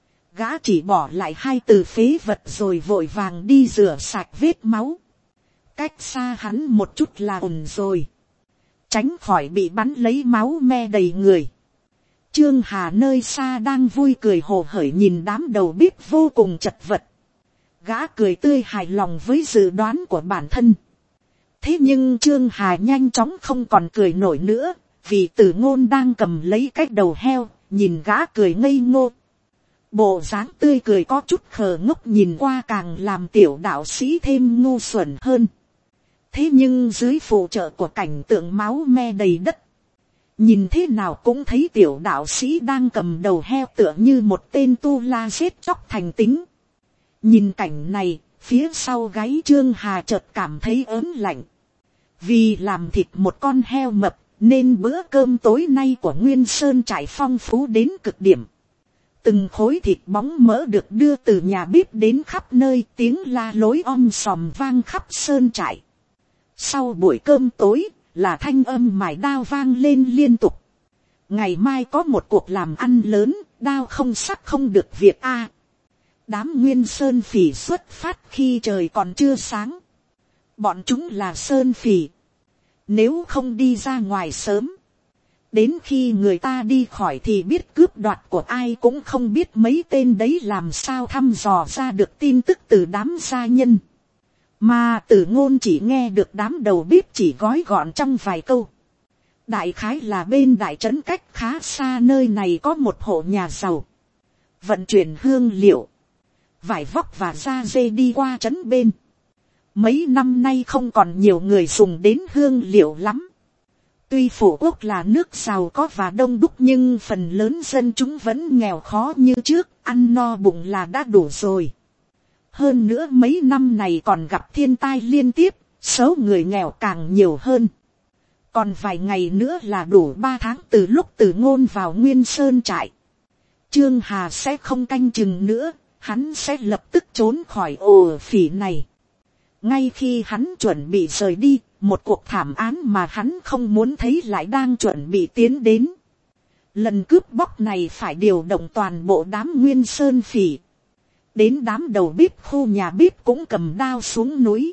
Gã chỉ bỏ lại hai từ phế vật rồi vội vàng đi rửa sạch vết máu. Cách xa hắn một chút là ổn rồi, tránh khỏi bị bắn lấy máu me đầy người. Trương Hà nơi xa đang vui cười hồ hởi nhìn đám đầu bếp vô cùng chật vật. Gã cười tươi hài lòng với dự đoán của bản thân. Thế nhưng Trương Hà nhanh chóng không còn cười nổi nữa, vì Tử Ngôn đang cầm lấy cái đầu heo, nhìn gã cười ngây ngô. Bộ dáng tươi cười có chút khờ ngốc nhìn qua càng làm tiểu đạo sĩ thêm ngu xuẩn hơn. Thế nhưng dưới phụ trợ của cảnh tượng máu me đầy đất, nhìn thế nào cũng thấy tiểu đạo sĩ đang cầm đầu heo tựa như một tên tu la giết chóc thành tính. Nhìn cảnh này, phía sau gáy Trương Hà chợt cảm thấy ớn lạnh. Vì làm thịt một con heo mập, nên bữa cơm tối nay của Nguyên Sơn trải phong phú đến cực điểm. Từng khối thịt bóng mỡ được đưa từ nhà bếp đến khắp nơi, tiếng la lối om sòm vang khắp sơn trại. Sau buổi cơm tối, là thanh âm mài đao vang lên liên tục. Ngày mai có một cuộc làm ăn lớn, đao không sắc không được việc a. Đám Nguyên Sơn phỉ xuất phát khi trời còn chưa sáng. Bọn chúng là Sơn phỉ. Nếu không đi ra ngoài sớm, đến khi người ta đi khỏi thì biết cướp đoạt của ai cũng không biết. Mấy tên đấy làm sao thăm dò ra được tin tức từ đám gia nhân. Mà Tử Ngôn chỉ nghe được đám đầu bếp chỉ gói gọn trong vài câu. Đại khái là bên đại trấn cách khá xa nơi này có một hộ nhà giàu, vận chuyển hương liệu, vải vóc và da dê đi qua trấn bên. Mấy năm nay không còn nhiều người dùng đến hương liệu lắm. Tuy Phổ Quốc là nước giàu có và đông đúc, nhưng phần lớn dân chúng vẫn nghèo khó như trước, ăn no bụng là đã đủ rồi. Hơn nữa mấy năm này còn gặp thiên tai liên tiếp, số người nghèo càng nhiều hơn. Còn vài ngày nữa là đủ ba tháng từ lúc Tử Ngôn vào Nguyên Sơn trại. Trương Hà sẽ không canh chừng nữa, hắn sẽ lập tức trốn khỏi ổ phỉ này. Ngay khi hắn chuẩn bị rời đi, một cuộc thảm án mà hắn không muốn thấy lại đang chuẩn bị tiến đến. Lần cướp bóc này phải điều động toàn bộ đám Nguyên Sơn phỉ. Đến đám đầu bếp khu nhà bếp cũng cầm đao xuống núi.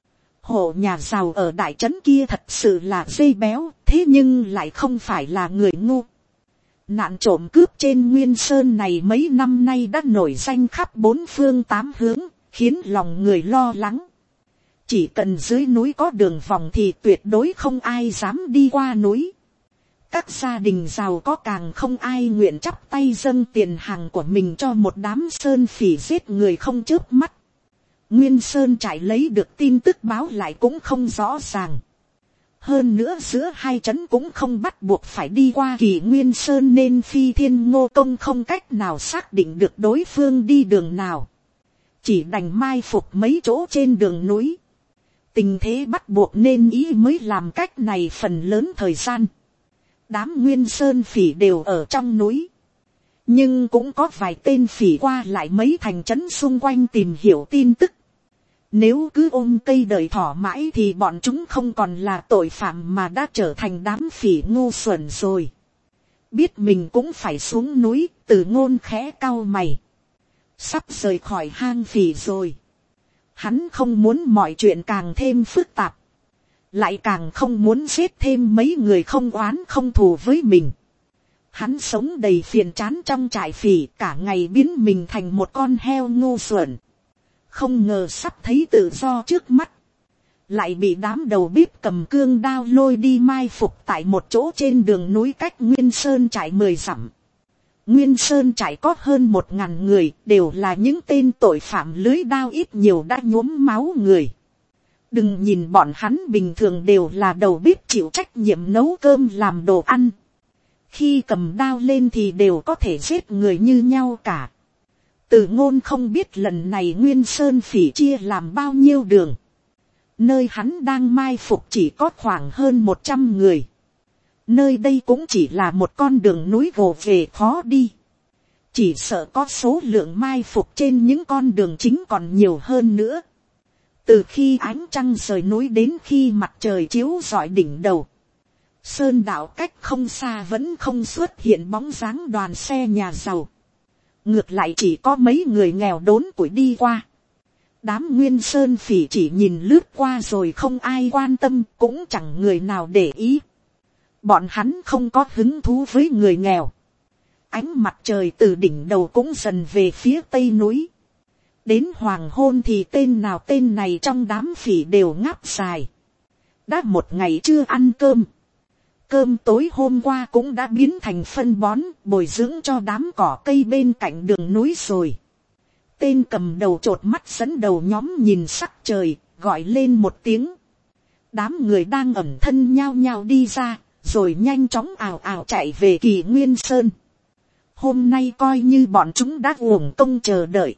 Hộ nhà giàu ở đại trấn kia thật sự là dây béo, thế nhưng lại không phải là người ngu. Nạn trộm cướp trên Nguyên Sơn này mấy năm nay đã nổi danh khắp bốn phương tám hướng, khiến lòng người lo lắng. Chỉ cần dưới núi có đường vòng thì tuyệt đối không ai dám đi qua núi. Các gia đình giàu có càng không ai nguyện chắp tay dâng tiền hàng của mình cho một đám sơn phỉ giết người không chớp mắt. Nguyên Sơn trại lấy được tin tức báo lại cũng không rõ ràng. Hơn nữa giữa hai trấn cũng không bắt buộc phải đi qua Kỳ Nguyên Sơn nên Phi Thiên Ngô Công không cách nào xác định được đối phương đi đường nào. Chỉ đành mai phục mấy chỗ trên đường núi. Tình thế bắt buộc nên ý mới làm cách này phần lớn thời gian. Đám Nguyên Sơn phỉ đều ở trong núi. Nhưng cũng có vài tên phỉ qua lại mấy thành trấn xung quanh tìm hiểu tin tức. Nếu cứ ôm cây đợi thỏ mãi thì bọn chúng không còn là tội phạm mà đã trở thành đám phỉ ngu xuẩn rồi. Biết mình cũng phải xuống núi, Từ Ngôn khẽ cau mày. Sắp rời khỏi hang phỉ rồi. Hắn không muốn mọi chuyện càng thêm phức tạp. Lại càng không muốn giết thêm mấy người không oán không thù với mình. Hắn sống đầy phiền chán trong trại phỉ, cả ngày biến mình thành một con heo ngu xuẩn. Không ngờ sắp thấy tự do trước mắt. Lại bị đám đầu bếp cầm cương đao lôi đi mai phục tại một chỗ trên đường núi cách Nguyên Sơn trại mười dặm. Nguyên Sơn trại có hơn một ngàn người, đều là những tên tội phạm lưới đao ít nhiều đã nhuốm máu người. Đừng nhìn bọn hắn bình thường đều là đầu bếp chịu trách nhiệm nấu cơm làm đồ ăn. Khi cầm đao lên thì đều có thể giết người như nhau cả. Từ Ngôn không biết lần này Nguyên Sơn phỉ chia làm bao nhiêu đường. Nơi hắn đang mai phục chỉ có khoảng hơn một trăm người. Nơi đây cũng chỉ là một con đường núi gồ ghề khó đi. Chỉ sợ có số lượng mai phục trên những con đường chính còn nhiều hơn nữa. Từ khi ánh trăng rời núi đến khi mặt trời chiếu rọi đỉnh đầu. Sơn đạo cách không xa vẫn không xuất hiện bóng dáng đoàn xe nhà giàu. Ngược lại chỉ có mấy người nghèo đốn củi đi qua. Đám Nguyên Sơn phỉ chỉ nhìn lướt qua rồi không ai quan tâm, cũng chẳng người nào để ý. Bọn hắn không có hứng thú với người nghèo. Ánh mặt trời từ đỉnh đầu cũng dần về phía tây núi. Đến hoàng hôn thì tên nào tên này trong đám phỉ đều ngáp dài. Đã một ngày chưa ăn cơm. Cơm tối hôm qua cũng đã biến thành phân bón, bồi dưỡng cho đám cỏ cây bên cạnh đường núi rồi. Tên cầm đầu chột mắt dẫn đầu nhóm nhìn sắc trời, gọi lên một tiếng. Đám người đang ẩn thân nhao nhao đi ra, rồi nhanh chóng ào ào chạy về Kỳ Nguyên Sơn. Hôm nay coi như bọn chúng đã uổng công chờ đợi.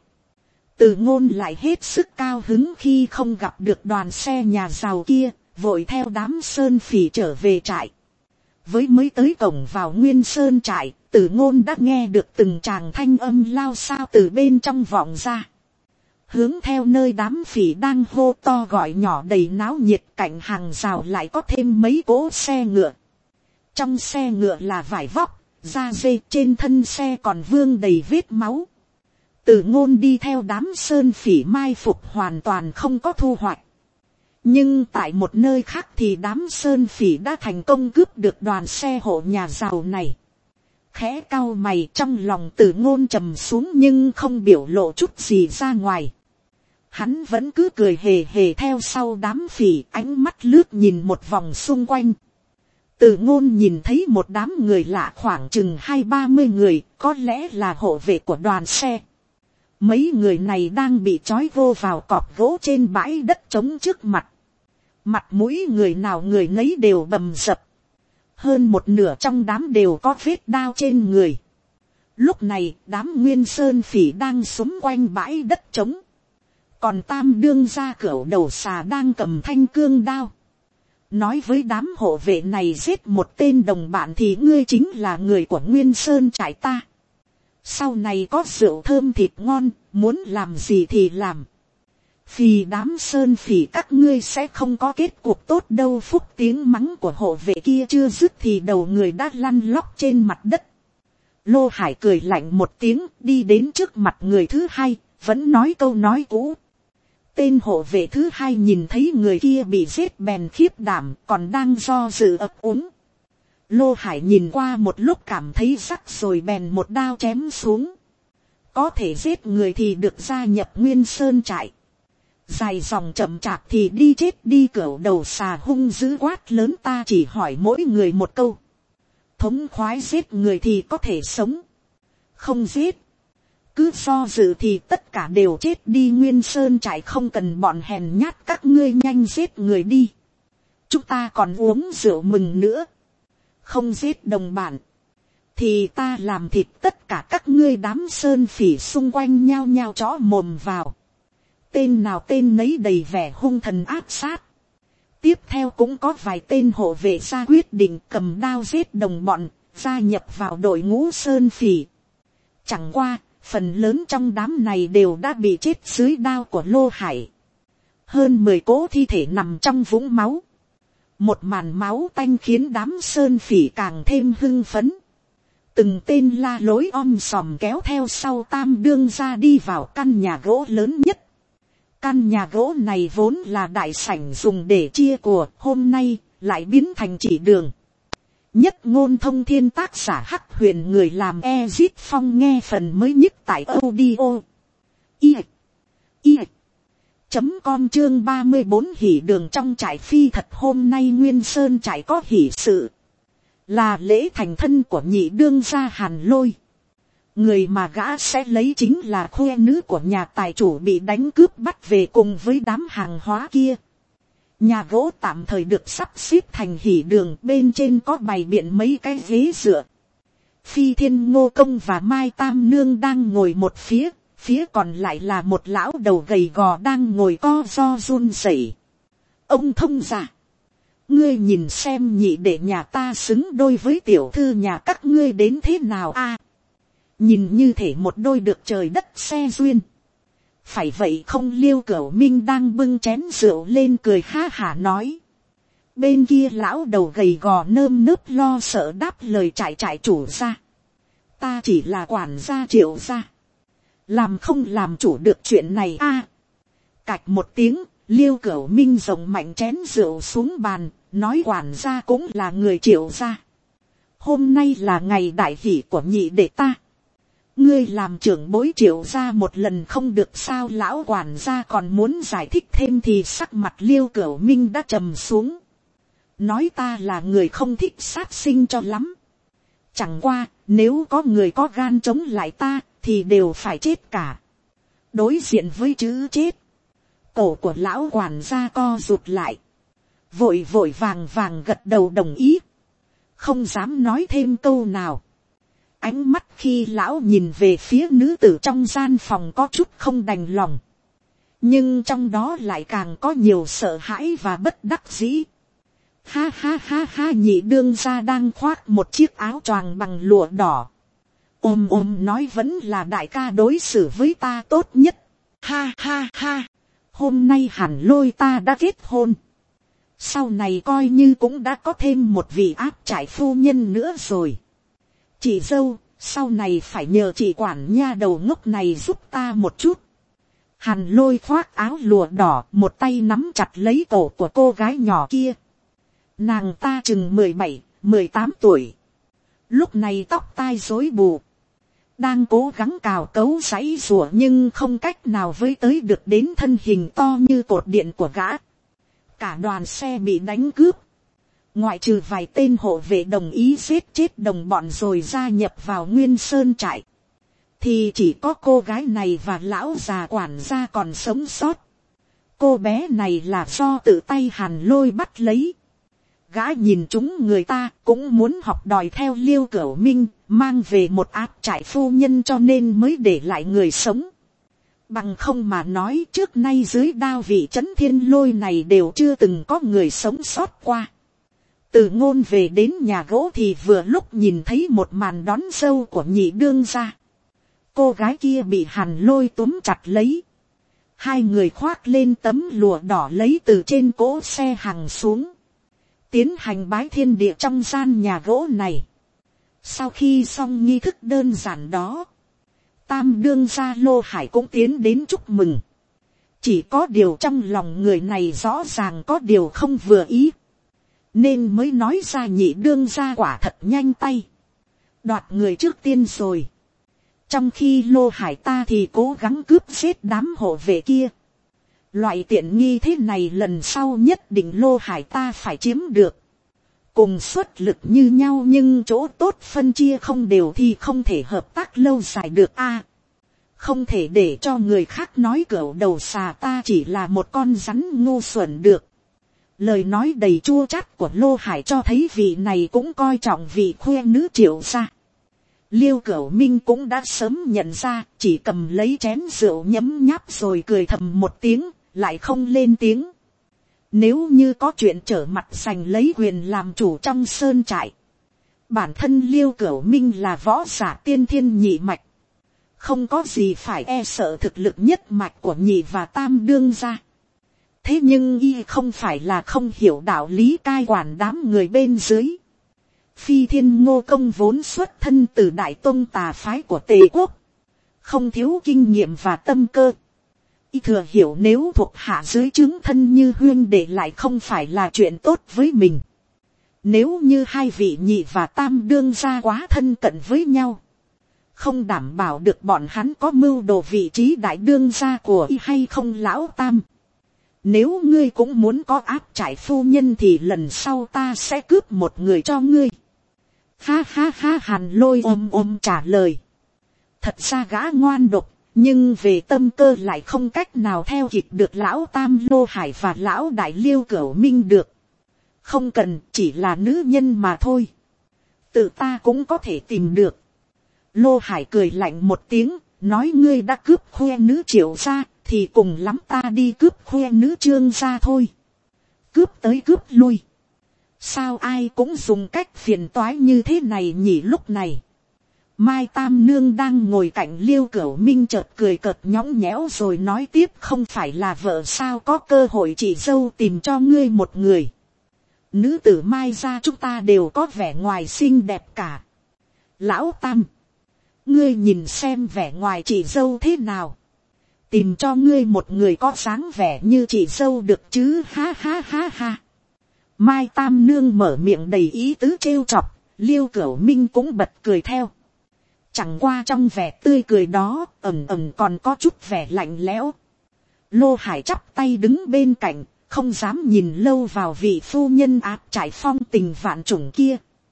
Từ Ngôn lại hết sức cao hứng khi không gặp được đoàn xe nhà giàu kia, vội theo đám sơn phỉ trở về trại. Với mới tới cổng vào Nguyên Sơn trại, Từ Ngôn đã nghe được từng tràng thanh âm lao xao từ bên trong vọng ra. Hướng theo nơi đám phỉ đang hô to gọi nhỏ đầy náo nhiệt, cạnh hàng rào lại có thêm mấy cỗ xe ngựa. Trong xe ngựa là vải vóc, da dê, trên thân xe còn vương đầy vết máu. Từ Ngôn đi theo đám sơn phỉ mai phục hoàn toàn không có thu hoạch. Nhưng tại một nơi khác thì đám sơn phỉ đã thành công cướp được đoàn xe hộ nhà giàu này. Khẽ cau mày, trong lòng Từ Ngôn trầm xuống nhưng không biểu lộ chút gì ra ngoài. Hắn vẫn cứ cười hề hề theo sau đám phỉ, ánh mắt lướt nhìn một vòng xung quanh. Từ Ngôn nhìn thấy một đám người lạ khoảng chừng hai ba mươi người, có lẽ là hộ vệ của đoàn xe. Mấy người này đang bị trói vô vào cọp gỗ trên bãi đất trống trước mặt. Mặt mũi người nào người nấy đều bầm dập. Hơn một nửa trong đám đều có vết đao trên người. Lúc này đám Nguyên Sơn phỉ đang xúm quanh bãi đất trống. Còn Tam đương gia cửu đầu xà đang cầm thanh cương đao. Nói với đám hộ vệ này giết một tên đồng bạn thì ngươi chính là người của Nguyên Sơn trại ta. Sau này có rượu thơm thịt ngon, muốn làm gì thì làm. Vì đám sơn phỉ các ngươi sẽ không có kết cuộc tốt đâu. Phúc tiếng mắng của hộ vệ kia chưa dứt thì đầu người đã lăn lóc trên mặt đất. Lô Hải cười lạnh một tiếng, đi đến trước mặt người thứ hai, vẫn nói câu nói cũ. Tên hộ vệ thứ hai nhìn thấy người kia bị giết bèn khiếp đảm, còn đang do dự ấp úng. Lô Hải nhìn qua một lúc cảm thấy rắc rồi bèn một đao chém xuống. Có thể giết người thì được gia nhập Nguyên Sơn trại. Dài dòng chậm chạp thì đi chết đi. Cẩu đầu xà hung dữ quát lớn, ta chỉ hỏi mỗi người một câu. Thống khoái giết người thì có thể sống. Không giết. Cứ do dự thì tất cả đều chết đi. Nguyên Sơn trại không cần bọn hèn nhát các ngươi, nhanh giết người đi. Chúng ta còn uống rượu mừng nữa. Không giết đồng bạn thì ta làm thịt tất cả các ngươi. Đám sơn phỉ xung quanh nhao nhao chó mồm vào. Tên nào tên nấy đầy vẻ hung thần ác sát. Tiếp theo cũng có vài tên hộ vệ ra quyết định cầm đao giết đồng bọn, gia nhập vào đội ngũ sơn phỉ. Chẳng qua, phần lớn trong đám này đều đã bị chết dưới đao của Lô Hải. Hơn mười cỗ thi thể nằm trong vũng máu. Một màn máu tanh khiến đám sơn phỉ càng thêm hưng phấn. Từng tên la lối om sòm kéo theo sau Tam đương ra đi vào căn nhà gỗ lớn nhất. Căn nhà gỗ này vốn là đại sảnh dùng để chia của, hôm nay lại biến thành chỉ đường. Nhất ngôn thông thiên, tác giả Hắc Huyền, người làm Ezit Phong. Nghe phần mới nhất tại audio i i chấm com chương ba mươi bốn hỉ đường trong trại phi thật. Hôm nay Nguyên Sơn trại có hỉ sự, là lễ thành thân của nhị đương gia Hàn Lôi. Người mà gã sẽ lấy chính là khoe nữ của nhà tài chủ bị đánh cướp bắt về cùng với đám hàng hóa kia. Nhà gỗ tạm thời được sắp xếp thành hỉ đường, bên trên có bày biện mấy cái ghế dựa. Phi Thiên Ngô Công và Mai Tam Nương đang ngồi một phía, phía còn lại là một lão đầu gầy gò đang ngồi co ro run rẩy. Ông thông giả, ngươi nhìn xem nhị đệ nhà ta xứng đôi với tiểu thư nhà các ngươi đến thế nào a? Nhìn như thể một đôi được trời đất xe duyên. Phải vậy không? Liêu Cửu Minh đang bưng chén rượu lên cười ha hả nói. Bên kia lão đầu gầy gò nơm nớp lo sợ đáp lời, trại trại chủ ra. Ta chỉ là quản gia Triệu gia. Làm không làm chủ được chuyện này a. À, cạch một tiếng, Liêu Cửu Minh rồng mạnh chén rượu xuống bàn, nói quản gia cũng là người Triệu gia. Hôm nay là ngày đại hỷ của nhị đệ ta. Ngươi làm trưởng bối Triệu gia một lần không được sao? Lão quản gia còn muốn giải thích thêm thì sắc mặt Liêu Cửu Minh đã trầm xuống. Nói ta là người không thích sát sinh cho lắm. Chẳng qua, nếu có người có gan chống lại ta, thì đều phải chết cả. Đối diện với chữ chết, cổ của lão quản gia co rụt lại. Vội vội vàng vàng gật đầu đồng ý. Không dám nói thêm câu nào. Ánh mắt khi lão nhìn về phía nữ tử trong gian phòng có chút không đành lòng. Nhưng trong đó lại càng có nhiều sợ hãi và bất đắc dĩ. Ha ha ha ha, nhị đương gia đang khoác một chiếc áo choàng bằng lụa đỏ. Ôm ôm nói vẫn là đại ca đối xử với ta tốt nhất. Ha ha ha, hôm nay Hàn Lôi ta đã kết hôn. Sau này coi như cũng đã có thêm một vị áp trại phu nhân nữa rồi. Chị dâu, sau này phải nhờ chị quản nha đầu ngốc này giúp ta một chút. Hàn Lôi khoác áo lụa đỏ, một tay nắm chặt lấy cổ của cô gái nhỏ kia. Nàng ta chừng mười bảy, mười tám tuổi. Lúc này tóc tai rối bù. Đang cố gắng cào cấu giãy giụa nhưng không cách nào với tới được đến thân hình to như cột điện của gã. Cả đoàn xe bị đánh cướp. Ngoại trừ vài tên hộ vệ đồng ý giết chết đồng bọn rồi gia nhập vào Nguyên Sơn trại, thì chỉ có cô gái này và lão già quản gia còn sống sót. Cô bé này là do tự tay Hàn Lôi bắt lấy. Gã nhìn chúng người ta cũng muốn học đòi theo Liêu Cửu Minh, mang về một áp trại phu nhân cho nên mới để lại người sống. Bằng không mà nói trước nay dưới đao vị Trấn Thiên Lôi này đều chưa từng có người sống sót qua. Từ Ngôn về đến nhà gỗ thì vừa lúc nhìn thấy một màn đón dâu của nhị đương gia. cô gái kia bị Hàn Lôi túm chặt lấy. Hai người khoác lên tấm lụa đỏ lấy từ trên cỗ xe hằng xuống. Tiến hành bái thiên địa trong gian nhà gỗ này. Sau khi xong nghi thức đơn giản đó, tam đương gia Lô Hải cũng tiến đến chúc mừng. Chỉ có điều trong lòng người này rõ ràng có điều không vừa ý, nên mới nói ra nhị đương gia quả thật nhanh tay, đoạt người trước tiên rồi. Trong khi Lô Hải ta thì cố gắng cướp giết đám hộ vệ kia. Loại tiện nghi thế này lần sau nhất định Lô Hải ta phải chiếm được. Cùng xuất lực như nhau nhưng chỗ tốt phân chia không đều thì không thể hợp tác lâu dài được a. Không thể để cho người khác nói cẩu đầu xà ta chỉ là một con rắn ngu xuẩn được. Lời nói đầy chua chát của Lô Hải cho thấy vị này cũng coi trọng vị khuê nữ Triệu gia. Liêu Cửu Minh cũng đã sớm nhận ra, chỉ cầm lấy chén rượu nhấm nháp rồi cười thầm một tiếng, lại không lên tiếng. Nếu như có chuyện trở mặt giành lấy quyền làm chủ trong sơn trại, bản thân Liêu Cửu Minh là võ giả tiên thiên nhị mạch, không có gì phải e sợ thực lực nhất mạch của nhị và tam đương gia. Thế nhưng y không phải là không hiểu đạo lý cai quản đám người bên dưới. Phi Thiên Ngô Công vốn xuất thân từ Đại Tông tà phái của Tề Quốc, không thiếu kinh nghiệm và tâm cơ. Y thừa hiểu nếu thuộc hạ dưới chứng thân như huyên đệ lại không phải là chuyện tốt với mình. Nếu như hai vị nhị và tam đương gia quá thân cận với nhau, không đảm bảo được bọn hắn có mưu đồ vị trí đại đương gia của y hay không lão tam. Nếu ngươi cũng muốn có áp trải phu nhân thì lần sau ta sẽ cướp một người cho ngươi. Ha ha ha, Hàn Lôi ôm ôm trả lời. Thật ra gã ngoan độc, nhưng về tâm cơ lại không cách nào theo kịp được lão tam Lô Hải và lão đại Liêu Cửu Minh được. Không cần, chỉ là nữ nhân mà thôi. Tự ta cũng có thể tìm được. Lô Hải cười lạnh một tiếng, nói ngươi đã cướp khuê nữ Triệu gia, thì cùng lắm ta đi cướp khuê nữ Trương gia thôi. Cướp tới cướp lui. Sao ai cũng dùng cách phiền toái như thế này nhỉ? Lúc này Mai Tam Nương đang ngồi cạnh Liêu Cửu Minh chợt cười cợt nhõng nhẽo rồi nói tiếp, không phải là vợ sao, có cơ hội chị dâu tìm cho ngươi một người. Nữ tử Mai gia chúng ta đều có vẻ ngoài xinh đẹp cả. Lão Tam, ngươi nhìn xem vẻ ngoài chị dâu thế nào, tìm cho ngươi một người có dáng vẻ như chị dâu được chứ. Ha ha ha ha. Mai Tam Nương mở miệng đầy ý tứ trêu chọc, Liêu Cửu Minh cũng bật cười theo. Chẳng qua trong vẻ tươi cười đó ẩn ẩn còn có chút vẻ lạnh lẽo. Lô Hải chắp tay đứng bên cạnh, không dám nhìn lâu vào vị phu nhân áp trải phong tình vạn trùng kia.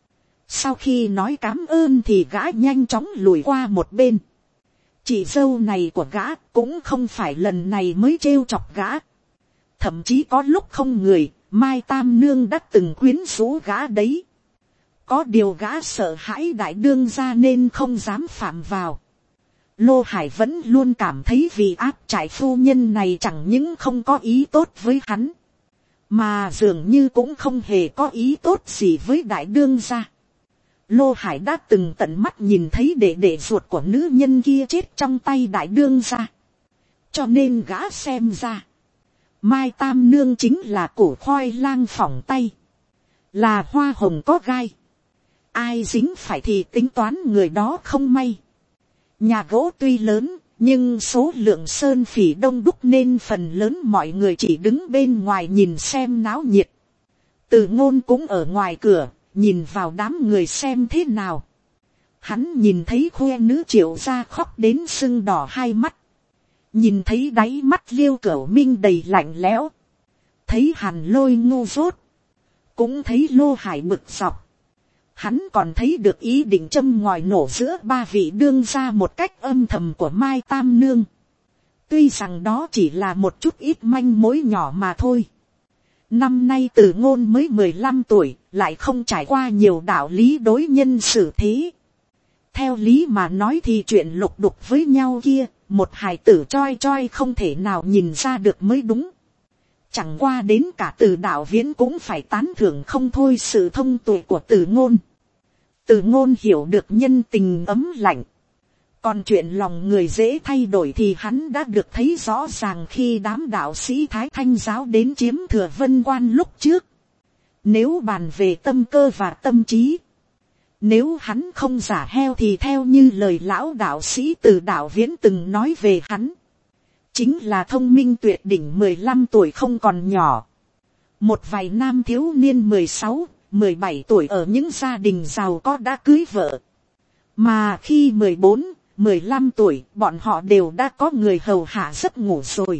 Sau khi nói cám ơn thì gã nhanh chóng lùi qua một bên. Chị dâu này của gã cũng không phải lần này mới trêu chọc gã. Thậm chí có lúc không người, Mai Tam Nương đã từng quyến rũ gã đấy. Có điều gã sợ hãi đại đương gia nên không dám phạm vào. Lô Hải vẫn luôn cảm thấy vì áp trải phu nhân này chẳng những không có ý tốt với hắn, mà dường như cũng không hề có ý tốt gì với đại đương gia. Lô Hải đã từng tận mắt nhìn thấy đệ đệ ruột của nữ nhân kia chết trong tay đại đương gia. Cho nên gã xem ra Mai Tam Nương chính là củ khoai lang phỏng tay, là hoa hồng có gai. Ai dính phải thì tính toán người đó không may. Nhà gỗ tuy lớn, nhưng số lượng sơn phỉ đông đúc nên phần lớn mọi người chỉ đứng bên ngoài nhìn xem náo nhiệt. Từ Ngôn cũng ở ngoài cửa, nhìn vào đám người xem thế nào. Hắn nhìn thấy khuê nữ Triệu gia khóc đến sưng đỏ hai mắt. Nhìn thấy đáy mắt Liêu Cửu Minh đầy lạnh lẽo. Thấy Hàn Lôi ngu dốt. Cũng thấy Lô Hải bực dọc. Hắn còn thấy được ý định châm ngòi nổ giữa ba vị đương gia một cách âm thầm của Mai Tam Nương. Tuy rằng đó chỉ là một chút ít manh mối nhỏ mà thôi. Năm nay Từ Ngôn mới mười lăm tuổi, lại không trải qua nhiều đạo lý đối nhân xử thế. Theo lý mà nói thì chuyện lục đục với nhau kia, một hài tử choi choi không thể nào nhìn ra được mới đúng. Chẳng qua đến cả Từ Đạo Viễn cũng phải tán thưởng không thôi sự thông tuệ của Từ Ngôn. Từ Ngôn hiểu được nhân tình ấm lạnh, Còn chuyện lòng người dễ thay đổi thì hắn đã được thấy rõ ràng khi đám đạo sĩ Thái Thanh giáo đến chiếm thừa Vân Quan lúc trước. Nếu bàn về tâm cơ và tâm trí, nếu hắn không giả heo thì theo như lời lão đạo sĩ từ đạo Viễn từng nói về hắn, chính là thông minh tuyệt đỉnh, mười lăm tuổi không còn nhỏ. Một vài nam thiếu niên mười sáu, mười bảy tuổi ở những gia đình giàu có đã cưới vợ. Mà khi mười bốn, mười lăm tuổi bọn họ đều đã có người hầu hạ giấc ngủ rồi.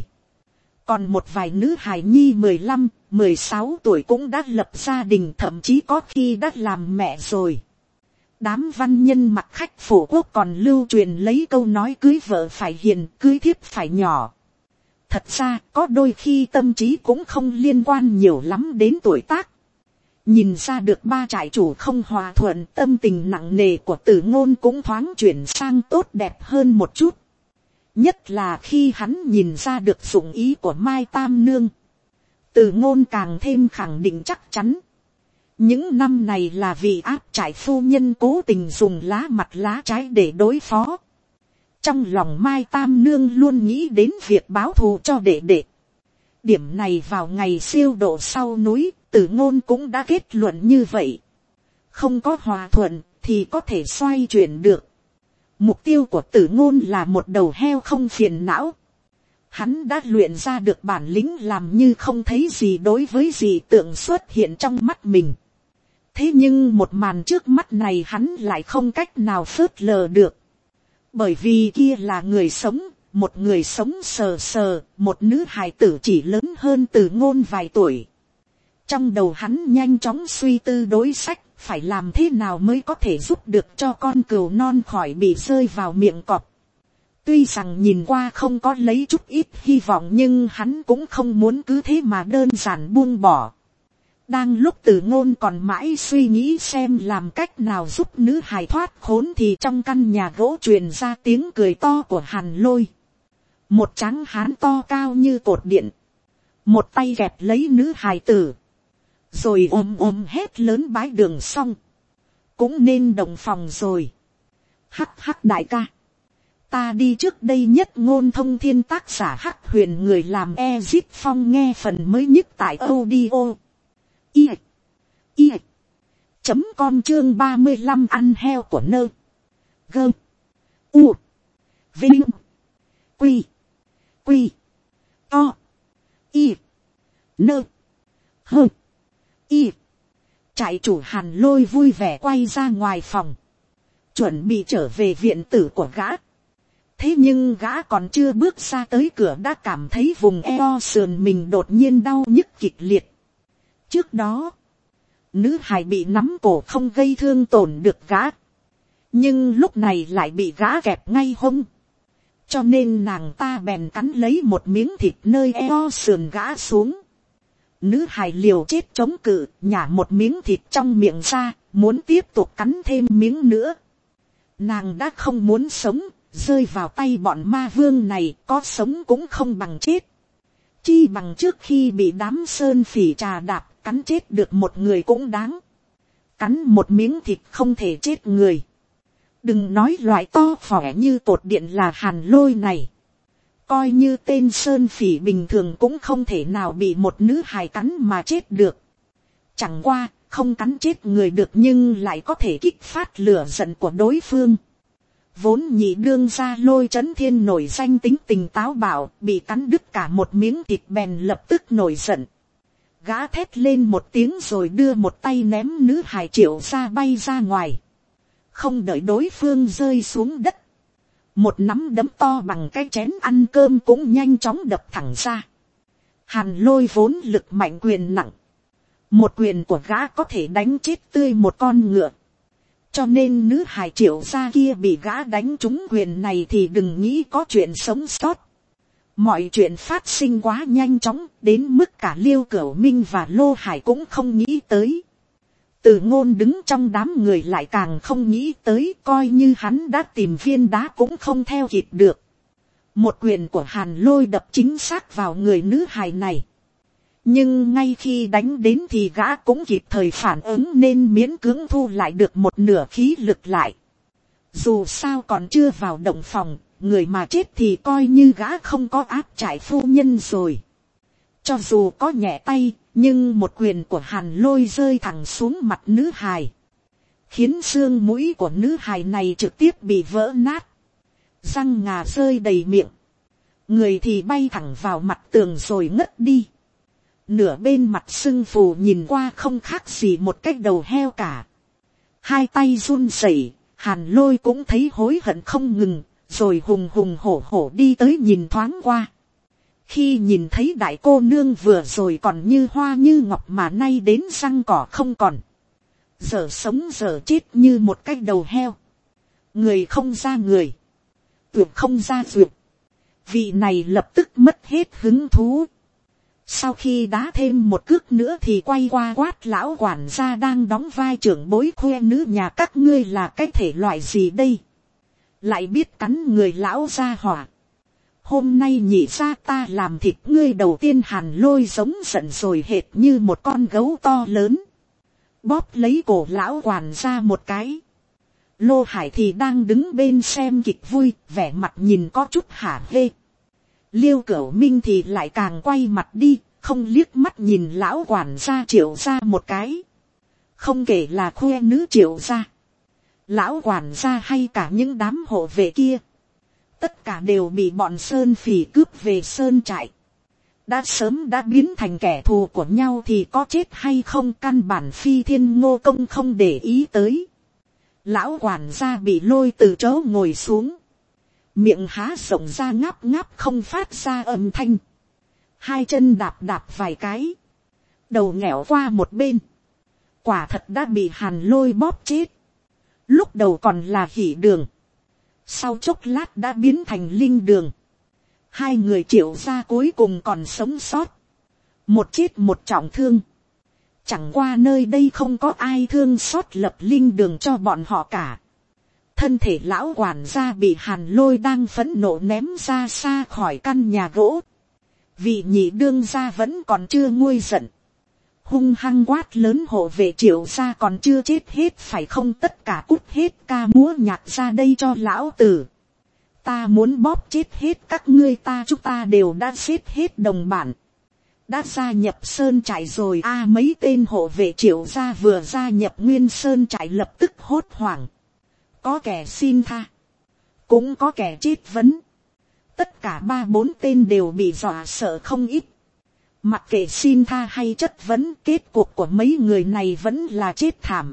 Còn một vài nữ hài nhi mười lăm, mười sáu tuổi cũng đã lập gia đình, thậm chí có khi đã làm mẹ rồi. Đám văn nhân mặc khách phổ quốc còn lưu truyền lấy câu nói cưới vợ phải hiền, cưới thiếp phải nhỏ. Thật ra có đôi khi tâm trí cũng không liên quan nhiều lắm đến tuổi tác. Nhìn ra được ba trại chủ không hòa thuận, tâm tình nặng nề của Tử Ngôn cũng thoáng chuyển sang tốt đẹp hơn một chút. Nhất là khi hắn nhìn ra được dụng ý của Mai Tam Nương, Tử Ngôn càng thêm khẳng định chắc chắn. Những năm này là vì áp trại phu nhân cố tình dùng lá mặt lá trái để đối phó. Trong lòng Mai Tam Nương luôn nghĩ đến việc báo thù cho đệ đệ. Điểm này vào ngày siêu độ sau núi, Tử Ngôn cũng đã kết luận như vậy. Không có hòa thuận thì có thể xoay chuyển được. Mục tiêu của Tử Ngôn là một đầu heo không phiền não. Hắn đã luyện ra được bản lĩnh làm như không thấy gì đối với dị tượng xuất hiện trong mắt mình. Thế nhưng một màn trước mắt này hắn lại không cách nào phớt lờ được. Bởi vì kia là người sống, một người sống sờ sờ, một nữ hài tử chỉ lớn hơn Tử Ngôn vài tuổi. Trong đầu hắn nhanh chóng suy tư đối sách, phải làm thế nào mới có thể giúp được cho con cừu non khỏi bị rơi vào miệng cọp. Tuy rằng nhìn qua không có lấy chút ít hy vọng, nhưng hắn cũng không muốn cứ thế mà đơn giản buông bỏ. Đang lúc Tử Ngôn còn mãi suy nghĩ xem làm cách nào giúp nữ hài thoát khốn thì trong căn nhà gỗ truyền ra tiếng cười to của Hàn Lôi. Một tráng hán to cao như cột điện, một tay kẹp lấy nữ hài tử, rồi ôm ôm hét lớn bái đường xong, cũng nên đồng phòng rồi. Hắc hắc đại ca, ta đi trước đây. Nhất Ngôn Thông Thiên, tác giả Hắc Huyền, người làm Ezit Phong. Nghe phần mới nhất tại audio i i chấm com chương ba mươi lăm ăn heo của nơ gơ u vinh quy quy to y nơ hơ y. Trại chủ Hàn Lôi vui vẻ quay ra ngoài phòng, chuẩn bị trở về viện tử của gã. Thế nhưng gã còn chưa bước ra tới cửa đã cảm thấy vùng eo sườn mình đột nhiên đau nhức kịch liệt. Trước đó, nữ hài bị nắm cổ không gây thương tổn được gã, nhưng lúc này lại bị gã kẹp ngay hông. Cho nên nàng ta bèn cắn lấy một miếng thịt nơi eo sườn gã xuống. Nữ hài liều chết chống cự, nhả một miếng thịt trong miệng ra, muốn tiếp tục cắn thêm miếng nữa. Nàng đã không muốn sống, rơi vào tay bọn ma vương này, có sống cũng không bằng chết. Chi bằng trước khi bị đám sơn phỉ trà đạp, cắn chết được một người cũng đáng. Cắn một miếng thịt không thể chết người. Đừng nói loại to phỏe như cột điện là Hàn Lôi này. Coi như tên sơn phỉ bình thường cũng không thể nào bị một nữ hài cắn mà chết được. Chẳng qua, không cắn chết người được nhưng lại có thể kích phát lửa giận của đối phương. Vốn nhị đương gia Lôi Chấn Thiên nổi danh tính tình táo bạo, bị cắn đứt cả một miếng thịt bèn lập tức nổi giận. Gã thét lên một tiếng rồi đưa một tay ném nữ hài Triệu Gia bay ra ngoài. Không đợi đối phương rơi xuống đất, một nắm đấm to bằng cái chén ăn cơm cũng nhanh chóng đập thẳng ra. Hàn Lôi vốn lực mạnh quyền nặng, một quyền của gã có thể đánh chết tươi một con ngựa. Cho nên nữ hài Triệu Gia kia bị gã đánh trúng quyền này thì đừng nghĩ có chuyện sống sót. Mọi chuyện phát sinh quá nhanh chóng, đến mức cả Liêu Cửu Minh và Lô Hải cũng không nghĩ tới. Tử Ngôn đứng trong đám người lại càng không nghĩ tới, coi như hắn đã tìm viên đá cũng không theo kịp được. Một quyền của Hàn Lôi đập chính xác vào người nữ hài này. Nhưng ngay khi đánh đến thì gã cũng kịp thời phản ứng nên miễn cưỡng thu lại được một nửa khí lực lại. Dù sao còn chưa vào động phòng, người mà chết thì coi như gã không có áp trải phu nhân rồi. Cho dù có nhẹ tay, nhưng một quyền của Hàn Lôi rơi thẳng xuống mặt nữ hài, khiến xương mũi của nữ hài này trực tiếp bị vỡ nát, răng ngà rơi đầy miệng, người thì bay thẳng vào mặt tường rồi ngất đi. Nửa bên mặt sưng phù nhìn qua không khác gì một cái đầu heo cả. Hai tay run rẩy, Hàn Lôi cũng thấy hối hận không ngừng, rồi hùng hùng hổ hổ đi tới nhìn thoáng qua. Khi nhìn thấy đại cô nương vừa rồi còn như hoa như ngọc mà nay đến răng cỏ không còn, giờ sống giờ chết như một cái đầu heo, người không ra người, tuyệt không ra tuyệt, vị này lập tức mất hết hứng thú. Sau khi đá thêm một cước nữa thì quay qua quát lão quản gia đang đóng vai trưởng bối khoe nữ nhà các ngươi là cái thể loại gì đây, lại biết cắn người lão gia hỏa. Hôm nay nhị ra ta làm thịt ngươi đầu tiên. Hàn Lôi giống giận rồi hệt như một con gấu to lớn, bóp lấy cổ lão quản gia một cái. Lô Hải thì đang đứng bên xem kịch vui, vẻ mặt nhìn có chút hả hê. Liêu Cửu Minh thì lại càng quay mặt đi, không liếc mắt nhìn lão quản gia Triệu gia một cái. Không kể là khoe nữ Triệu gia, lão quản gia hay cả những đám hộ vệ kia, tất cả đều bị bọn sơn phỉ cướp về sơn trại. Đã sớm đã biến thành kẻ thù của nhau thì có chết hay không căn bản Phi Thiên Ngô Công không để ý tới. Lão quản gia bị lôi từ chỗ ngồi xuống, miệng há rộng ra ngáp ngáp không phát ra âm thanh, hai chân đạp đạp vài cái, đầu nghẽo qua một bên, quả thật đã bị Hàn Lôi bóp chết. Lúc đầu còn là hỉ đường, sau chốc lát đã biến thành linh đường. Hai người Triệu gia cuối cùng còn sống sót, một chết một trọng thương. Chẳng qua nơi đây không có ai thương xót lập linh đường cho bọn họ cả. Thân thể lão quản gia bị Hàn Lôi đang phẫn nộ ném ra xa khỏi căn nhà gỗ. Vị nhị đương gia vẫn còn chưa nguôi giận, hung hăng quát lớn hộ vệ Triệu gia còn chưa chết hết phải không, tất cả cút hết ca múa nhạc ra đây cho lão tử. Ta muốn bóp chết hết các ngươi, ta chúng ta đều đã giết hết đồng bản, đã gia nhập sơn trại rồi a. À, mấy tên hộ vệ Triệu gia vừa gia nhập nguyên sơn trại lập tức hốt hoảng, có kẻ xin tha, cũng có kẻ chết vấn. Tất cả ba bốn tên đều bị dọa sợ không ít. Mặc kệ xin tha hay chất vấn, kết cục của mấy người này vẫn là chết thảm.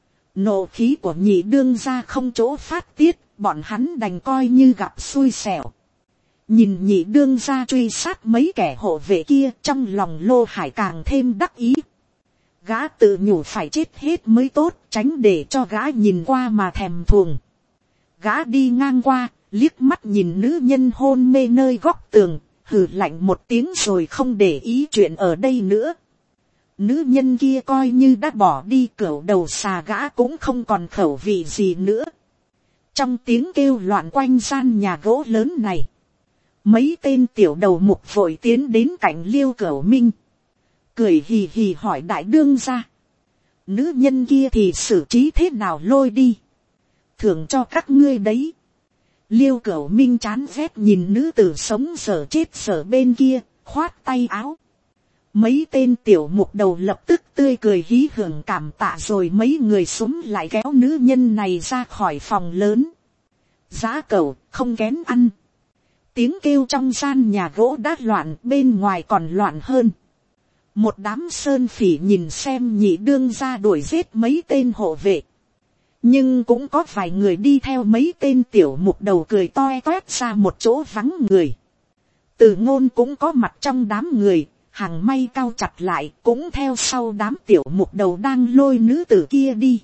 Nộ khí của nhị đương gia không chỗ phát tiết, bọn hắn đành coi như gặp xui xẻo. Nhìn nhị đương gia truy sát mấy kẻ hộ vệ kia, trong lòng Lô Hải càng thêm đắc ý. Gã tự nhủ phải chết hết mới tốt, tránh để cho gã nhìn qua mà thèm thuồng. Gã đi ngang qua, liếc mắt nhìn nữ nhân hôn mê nơi góc tường, hừ lạnh một tiếng rồi không để ý chuyện ở đây nữa. Nữ nhân kia coi như đã bỏ đi, cẩu đầu xà gã cũng không còn khẩu vị gì nữa. Trong tiếng kêu loạn quanh gian nhà gỗ lớn này, mấy tên tiểu đầu mục vội tiến đến cạnh Liêu Cửu Minh, cười hì hì hỏi đại đương gia, nữ nhân kia thì xử trí thế nào Lôi đi, thưởng cho các ngươi đấy. Liêu Cửu Minh chán ghét nhìn nữ tử sống sở chết sở bên kia, khoát tay áo. Mấy tên tiểu mục đầu lập tức tươi cười hí hưởng cảm tạ, rồi mấy người súng lại kéo nữ nhân này ra khỏi phòng lớn. Giá cẩu không kén ăn. Tiếng kêu trong gian nhà gỗ đã loạn, bên ngoài còn loạn hơn. Một đám sơn phỉ nhìn xem nhị đương gia đuổi giết mấy tên hộ vệ. Nhưng cũng có vài người đi theo mấy tên tiểu mục đầu cười toe toét ra một chỗ vắng người. Từ Ngôn cũng có mặt trong đám người, hàng may cao chặt lại cũng theo sau đám tiểu mục đầu đang lôi nữ tử kia đi.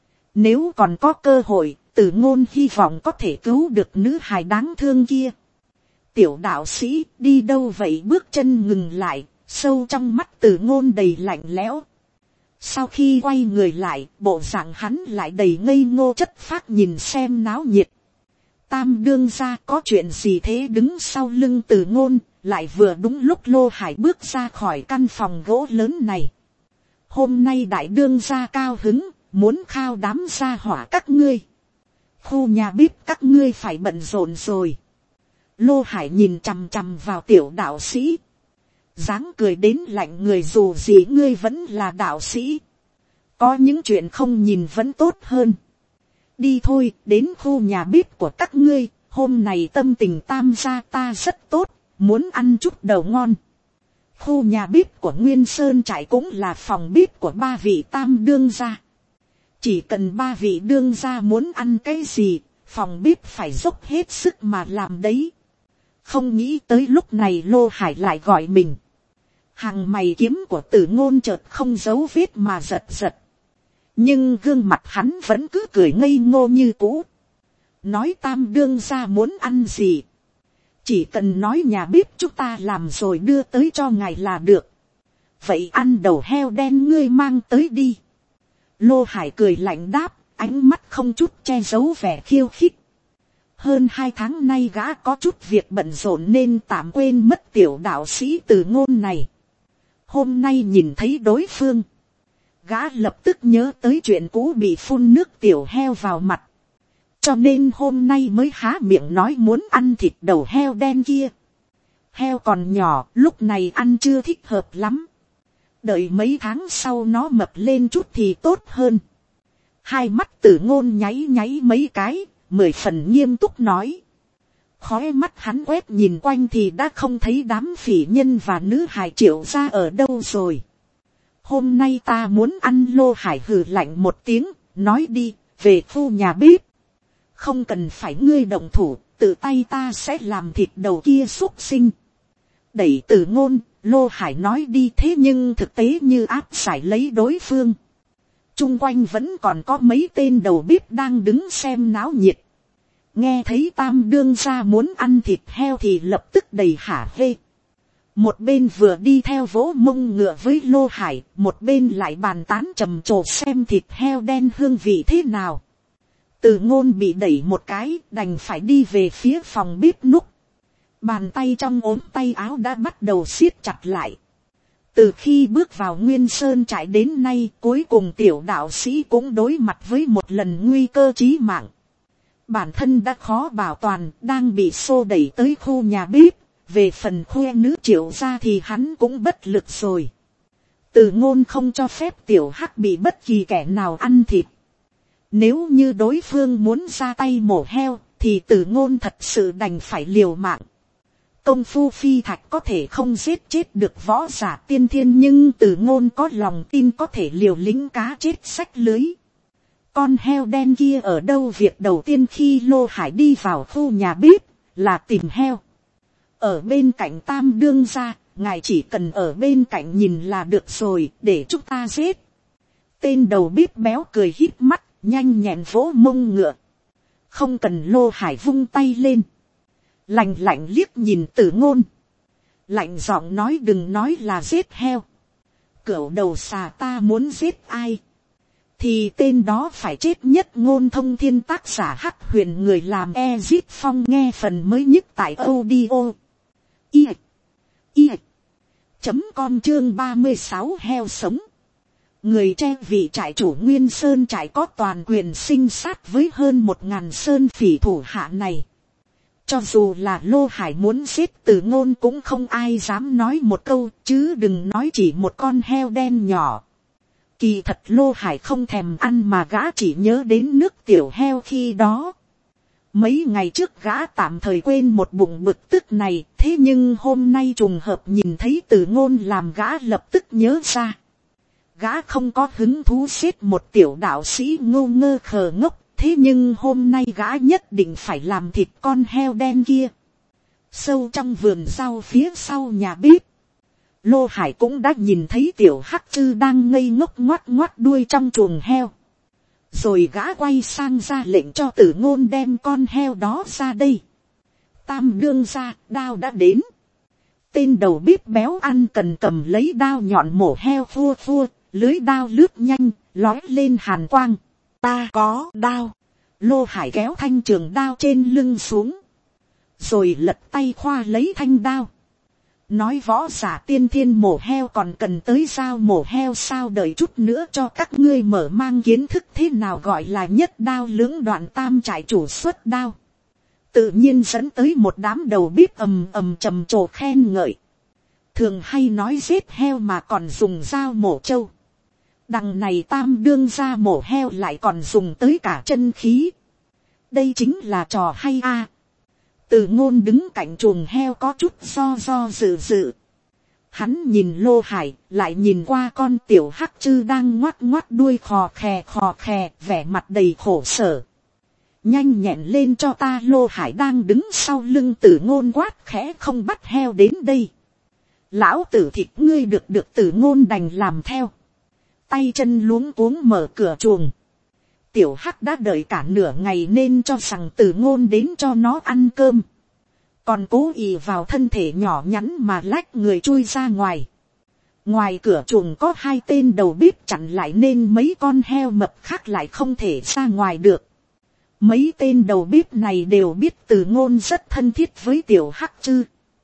Nếu còn có cơ hội, Từ Ngôn hy vọng có thể cứu được nữ hài đáng thương kia. Tiểu đạo sĩ đi đâu vậy? Bước chân ngừng lại, sâu trong mắt Từ Ngôn đầy lạnh lẽo. Sau khi quay người lại, bộ dạng hắn lại đầy ngây ngô chất phác nhìn xem náo nhiệt. Tam đương gia có chuyện gì thế? Đứng sau lưng Từ Ngôn, lại vừa đúng lúc Lô Hải bước ra khỏi căn phòng gỗ lớn này. Hôm nay đại đương gia cao hứng, muốn khao đám gia hỏa các ngươi. khu nhà bếp các ngươi phải bận rộn rồi. Lô Hải nhìn chằm chằm vào tiểu đạo sĩ, dáng cười đến lạnh người, dù gì ngươi vẫn là đạo sĩ, có những chuyện không nhìn vẫn tốt hơn. Đi thôi, đến khu nhà bếp của các ngươi, hôm này tâm tình Tam gia ta rất tốt, muốn ăn chút đầu ngon. Khu nhà bếp của Nguyên Sơn trại cũng là phòng bếp của ba vị Tam đương gia. Chỉ cần ba vị đương gia muốn ăn cái gì, phòng bếp phải dốc hết sức mà làm đấy. Không nghĩ tới lúc này Lô Hải lại gọi mình. Hàng mày kiếm của Tử Ngôn chợt không giấu vết mà giật giật. Nhưng gương mặt hắn vẫn cứ cười ngây ngô như cũ. Nói Tam đương gia muốn ăn gì, chỉ cần nói nhà bếp chúng ta làm rồi đưa tới cho ngài là được. Vậy ăn đầu heo đen ngươi mang tới đi. Lô Hải cười lạnh đáp, ánh mắt không chút che giấu vẻ khiêu khích. Hơn hai tháng nay gã có chút việc bận rộn nên tạm quên mất tiểu đạo sĩ Từ Ngôn này. Hôm nay nhìn thấy đối phương, gã lập tức nhớ tới chuyện cũ bị phun nước tiểu heo vào mặt. Cho nên hôm nay mới há miệng nói muốn ăn thịt đầu heo đen kia. Heo còn nhỏ, lúc này ăn chưa thích hợp lắm. Đợi mấy tháng sau nó mập lên chút thì tốt hơn. Hai mắt Tử Ngôn nháy nháy mấy cái, mười phần nghiêm túc nói. Khóe mắt hắn quét nhìn quanh thì đã không thấy đám phỉ nhân và nữ hài Triệu gia ở đâu rồi. Hôm nay ta muốn ăn. Lô Hải hừ lạnh một tiếng, nói đi, về khu nhà bếp. Không cần phải ngươi động thủ, tự tay ta sẽ làm thịt đầu kia xúc sinh. Đẩy Tử Ngôn, Lô Hải nói đi, thế nhưng thực tế như áp giải lấy đối phương. Chung quanh vẫn còn có mấy tên đầu bếp đang đứng xem náo nhiệt. Nghe thấy Tam đương gia muốn ăn thịt heo thì lập tức đầy hả hê. Một bên vừa đi theo vỗ mông ngựa với Lô Hải, một bên lại bàn tán trầm trồ xem thịt heo đen hương vị thế nào. Từ Ngôn bị đẩy một cái, đành phải đi về phía phòng bếp núc. Bàn tay trong ốm tay áo đã bắt đầu siết chặt lại. Từ khi bước vào Nguyên Sơn trại đến nay, cuối cùng tiểu đạo sĩ cũng đối mặt với một lần nguy cơ chí mạng. Bản thân đã khó bảo toàn, đang bị xô đẩy tới khu nhà bếp. Về phần khoe nữ Triệu gia thì hắn cũng bất lực rồi. Từ Ngôn không cho phép tiểu hắc bị bất kỳ kẻ nào ăn thịt. Nếu như đối phương muốn ra tay mổ heo, thì Từ Ngôn thật sự đành phải liều mạng. Công phu phi thạch có thể không giết chết được võ giả tiên thiên, nhưng Từ Ngôn có lòng tin có thể liều lĩnh cá chết xách lưới. Con heo đen kia ở đâu? Việc đầu tiên khi Lô Hải đi vào khu nhà bếp là tìm heo. Ở bên cạnh Tam đương gia, ngài chỉ cần ở bên cạnh nhìn là được rồi, để chúng ta giết. Tên đầu bếp béo cười híp mắt, nhanh nhẹn vỗ mông ngựa. Không cần. Lô Hải vung tay lên, lạnh lạnh liếc nhìn Tử Ngôn, lạnh giọng nói, đừng nói là giết heo. Cửu đầu xà ta muốn giết ai thì tên đó phải chết nhất. Ngôn Thông Thiên, tác giả Hắc Huyền, người làm Ezit Phong. Nghe phần mới nhất tại audio i i chấm com chương ba mươi sáu heo sống. Người tre vị trại chủ Nguyên Sơn trại có toàn quyền sinh sát với hơn một ngàn sơn phỉ thủ hạ này. Cho dù là Lô Hải muốn giết Từ Ngôn cũng không ai dám nói một câu, chứ đừng nói chỉ một con heo đen nhỏ. Kỳ thật Lô Hải không thèm ăn mà gã chỉ nhớ đến nước tiểu heo khi đó. Mấy ngày trước gã tạm thời quên một bụng bực tức này, thế nhưng hôm nay trùng hợp nhìn thấy Từ Ngôn làm gã lập tức nhớ ra. Gã không có hứng thú giết một tiểu đạo sĩ ngu ngơ khờ ngốc, thế nhưng hôm nay gã nhất định phải làm thịt con heo đen kia. Sâu trong vườn rau phía sau nhà bếp, Lô Hải cũng đã nhìn thấy tiểu hắc chư đang ngây ngốc ngoắt ngoắt đuôi trong chuồng heo. Rồi gã quay sang ra lệnh cho Tử Ngôn đem con heo đó ra đây. Tam đương gia, đao đã đến. Tên đầu bếp béo ăn cần cầm lấy đao nhọn mổ heo phua phua, lưới đao lướt nhanh, lói lên hàn quang. Ta có đao. Lô Hải kéo thanh trường đao trên lưng xuống, rồi lật tay khoa lấy thanh đao. nói võ giả tiên thiên mổ heo còn cần tới dao mổ heo sao, đợi chút nữa cho các ngươi mở mang kiến thức thế nào gọi là nhất đao lưỡng đoạn tam trải chủ xuất đao. Tự nhiên dẫn tới một đám đầu bếp ầm ầm trầm trồ khen ngợi. Thường hay nói giết heo mà còn dùng dao mổ trâu. Đằng này tam đương ra mổ heo lại còn dùng tới cả chân khí. Đây chính là trò hay a. Từ Ngôn đứng cạnh chuồng heo có chút do do dự dự. Hắn nhìn Lô Hải, lại nhìn qua con tiểu hắc chư đang ngoắt ngoắt đuôi khò khè khò khè, vẻ mặt đầy khổ sở. Nhanh nhẹn lên cho ta. Lô Hải đang đứng sau lưng Từ Ngôn quát khẽ, không bắt heo đến đây. Lão tử thịt ngươi được được. Từ Ngôn đành làm theo. Tay chân luống cuống mở cửa chuồng. Tiểu hắc đã đợi cả nửa ngày nên cho rằng Từ Ngôn đến cho nó ăn cơm. Còn cố ý vào thân thể nhỏ nhắn mà lách người chui ra ngoài. Ngoài cửa chuồng có hai tên đầu bếp chặn lại nên mấy con heo mập khác lại không thể ra ngoài được. Mấy tên đầu bếp này đều biết Từ Ngôn rất thân thiết với tiểu hắc chư.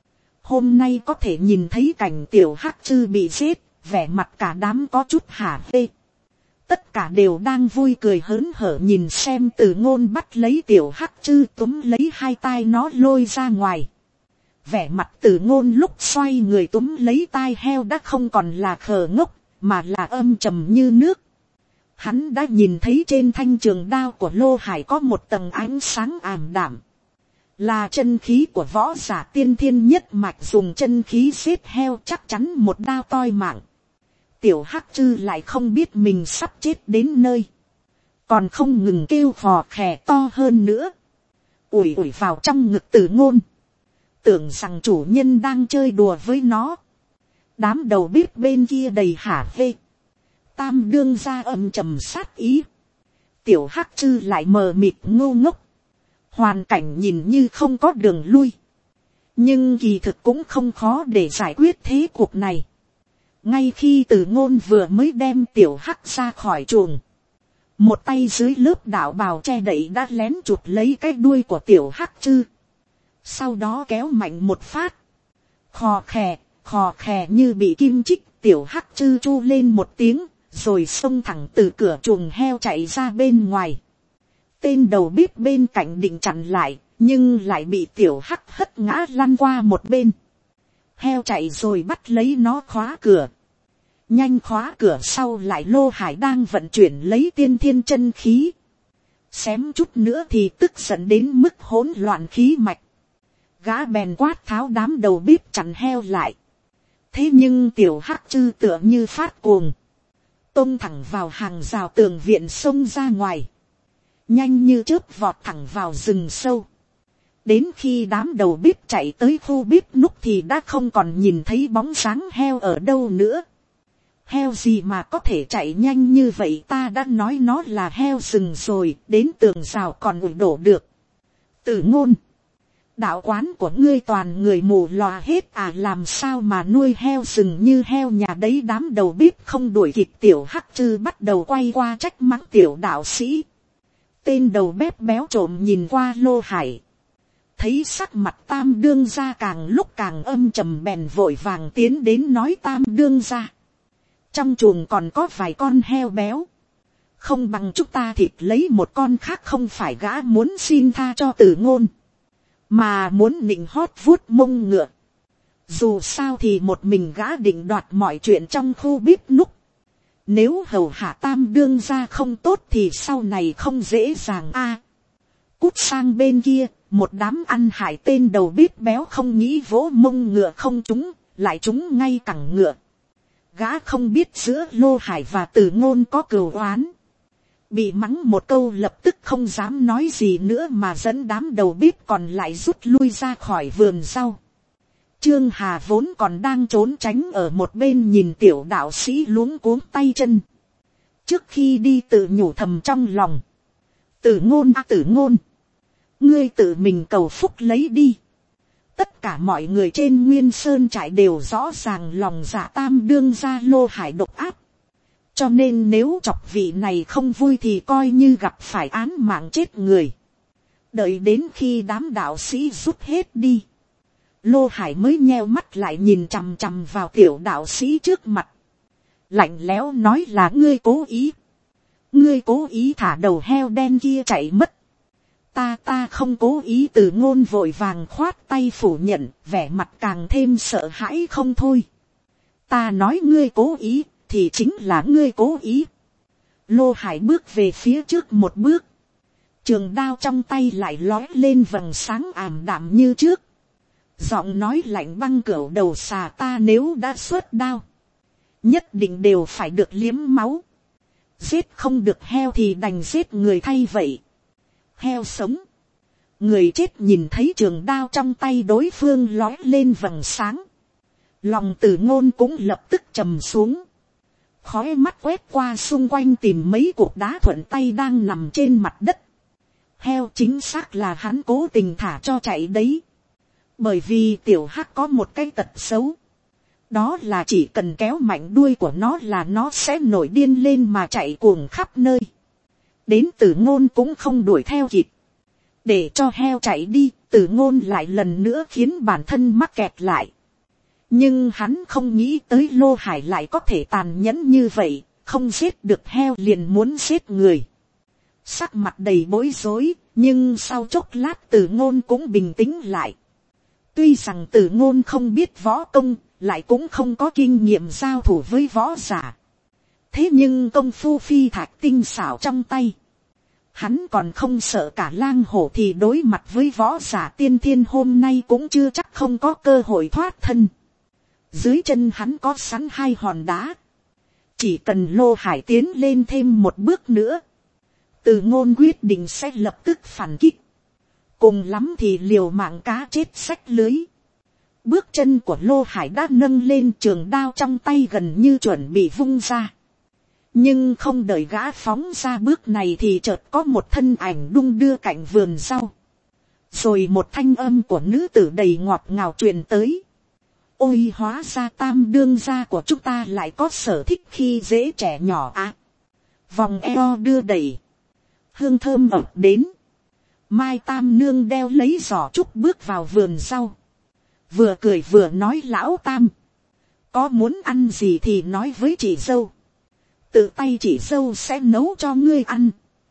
Hôm nay có thể nhìn thấy cảnh tiểu hắc chư bị giết, vẻ mặt cả đám có chút hả hê. Tất cả đều đang vui cười hớn hở nhìn xem Từ Ngôn bắt lấy tiểu hắc chư, túm lấy hai tai nó lôi ra ngoài. Vẻ mặt Từ Ngôn lúc xoay người túm lấy tai heo đã không còn là khờ ngốc, mà là âm trầm như nước. Hắn đã nhìn thấy trên thanh trường đao của Lô Hải có một tầng ánh sáng ảm đạm. Là chân khí của võ giả tiên thiên nhất mạch, dùng chân khí giết heo chắc chắn một đao toi mạng. Tiểu hắc chư lại không biết mình sắp chết đến nơi. Còn không ngừng kêu khò khè to hơn nữa. Ủi ủi vào trong ngực Từ Ngôn. Tưởng rằng chủ nhân đang chơi đùa với nó. Đám đầu bếp bên kia đầy hả hê. Tam đương ra âm trầm sát ý. Tiểu hắc chư lại mờ mịt ngô ngốc. Hoàn cảnh nhìn như không có đường lui. Nhưng kỳ thực cũng không khó để giải quyết thế cuộc này. Ngay khi Từ Ngôn vừa mới đem tiểu hắc ra khỏi chuồng. Một tay dưới lớp đạo bào che đậy đã lén chụp lấy cái đuôi của tiểu hắc chư. Sau đó kéo mạnh một phát. Khò khè, khò khè như bị kim chích, tiểu hắc chư chu lên một tiếng. Rồi xông thẳng từ cửa chuồng heo chạy ra bên ngoài. Tên đầu bếp bên cạnh định chặn lại, nhưng lại bị tiểu hắc hất ngã lăn qua một bên. Heo chạy rồi bắt lấy nó khóa cửa. Nhanh khóa cửa sau lại. Lô Hải đang vận chuyển lấy tiên thiên chân khí. Xém chút nữa thì tức giận đến mức hỗn loạn khí mạch. Gã bèn quát tháo đám đầu bếp chặn heo lại. Thế nhưng tiểu hắc chư tựa như phát cuồng. Tông thẳng vào hàng rào tường viện xông ra ngoài. Nhanh như chớp vọt thẳng vào rừng sâu. Đến khi đám đầu bếp chạy tới khu bếp núc thì đã không còn nhìn thấy bóng dáng heo ở đâu nữa. Heo gì mà có thể chạy nhanh như vậy, ta đã nói nó là heo rừng rồi, đến tường rào còn ủi đổ được. Từ Ngôn, đạo quán của ngươi toàn người mù lòa hết à, làm sao mà nuôi heo rừng như heo nhà đấy. Đám đầu bếp không đuổi kịp tiểu hắc chư bắt đầu quay qua trách mắng tiểu đạo sĩ. Tên đầu bếp béo trộm nhìn qua Lô Hải. Thấy sắc mặt tam đương gia càng lúc càng âm trầm bèn vội vàng tiến đến nói: Tam đương gia, trong chuồng còn có vài con heo béo. Không bằng chúng ta thịt lấy một con khác. Không phải gã muốn xin tha cho Từ Ngôn, mà muốn nịnh hót vuốt mông ngựa. Dù sao thì một mình gã định đoạt mọi chuyện trong khu bếp núc. Nếu hầu hạ tam đương gia không tốt thì sau này không dễ dàng a. À, cút sang bên kia. Một đám ăn hại tên đầu bếp béo không nghĩ vỗ mông ngựa không trúng, lại trúng ngay cẳng ngựa. Gã không biết giữa Lô Hải và Từ Ngôn có cừu oán. Bị mắng một câu lập tức không dám nói gì nữa mà dẫn đám đầu bếp còn lại rút lui ra khỏi vườn rau. Trương Hà vốn còn đang trốn tránh ở một bên nhìn tiểu đạo sĩ luống cuống tay chân. Trước khi đi tự nhủ thầm trong lòng: Từ Ngôn à Từ Ngôn, ngươi tự mình cầu phúc lấy đi. Tất cả mọi người trên Nguyên Sơn trại đều rõ ràng lòng dạ tam đương gia Lô Hải độc ác. Cho nên nếu chọc vị này không vui thì coi như gặp phải án mạng chết người. Đợi đến khi đám đạo sĩ rút hết đi, Lô Hải mới nheo mắt lại nhìn chằm chằm vào tiểu đạo sĩ trước mặt. Lạnh lẽo nói là ngươi cố ý. Ngươi cố ý thả đầu heo đen kia chạy mất. Ta ta không cố ý. Từ Ngôn vội vàng khoát tay phủ nhận, vẻ mặt càng thêm sợ hãi không thôi. Ta nói ngươi cố ý, thì chính là ngươi cố ý. Lô Hải bước về phía trước một bước. Trường đao trong tay lại lói lên vầng sáng ảm đạm như trước. Giọng nói lạnh băng cửu đầu xà, ta nếu đã xuất đao, nhất định đều phải được liếm máu. Giết không được heo thì đành giết người thay vậy. Heo sống. Người chết nhìn thấy trường đao trong tay đối phương lói lên vầng sáng. Lòng Từ Ngôn cũng lập tức trầm xuống. Khói mắt quét qua xung quanh tìm mấy cục đá thuận tay đang nằm trên mặt đất. Heo chính xác là hắn cố tình thả cho chạy đấy. Bởi vì tiểu hắc có một cái tật xấu. Đó là chỉ cần kéo mạnh đuôi của nó là nó sẽ nổi điên lên mà chạy cuồng khắp nơi. Đến Từ Ngôn cũng không đuổi theo kịp. Để cho heo chạy đi, Từ Ngôn lại lần nữa khiến bản thân mắc kẹt lại. Nhưng hắn không nghĩ tới Lô Hải lại có thể tàn nhẫn như vậy, không giết được heo liền muốn giết người. Sắc mặt đầy bối rối, nhưng sau chốc lát Từ Ngôn cũng bình tĩnh lại. Tuy rằng Từ Ngôn không biết võ công, lại cũng không có kinh nghiệm giao thủ với võ giả. Thế nhưng công phu phi thạch tinh xảo trong tay. Hắn còn không sợ cả lang hổ thì đối mặt với võ giả tiên thiên hôm nay cũng chưa chắc không có cơ hội thoát thân. Dưới chân hắn có sẵn hai hòn đá. Chỉ cần Lô Hải tiến lên thêm một bước nữa, Từ Ngôn quyết định sẽ lập tức phản kích. Cùng lắm thì liều mạng cá chết xách lưới. Bước chân của Lô Hải đã nâng lên, trường đao trong tay gần như chuẩn bị vung ra. Nhưng không đợi gã phóng ra bước này thì chợt có một thân ảnh đung đưa cạnh vườn rau. Rồi một thanh âm của nữ tử đầy ngọt ngào truyền tới. Ôi, hóa ra Tam đương gia của chúng ta lại có sở thích khi dễ trẻ nhỏ à. Vòng eo đưa đẩy. Hương thơm ập đến. Mai Tam nương đeo lấy giỏ trúc bước vào vườn rau. Vừa cười vừa nói, lão Tam, có muốn ăn gì thì nói với chị dâu. Tự tay chị dâu sẽ nấu cho ngươi ăn.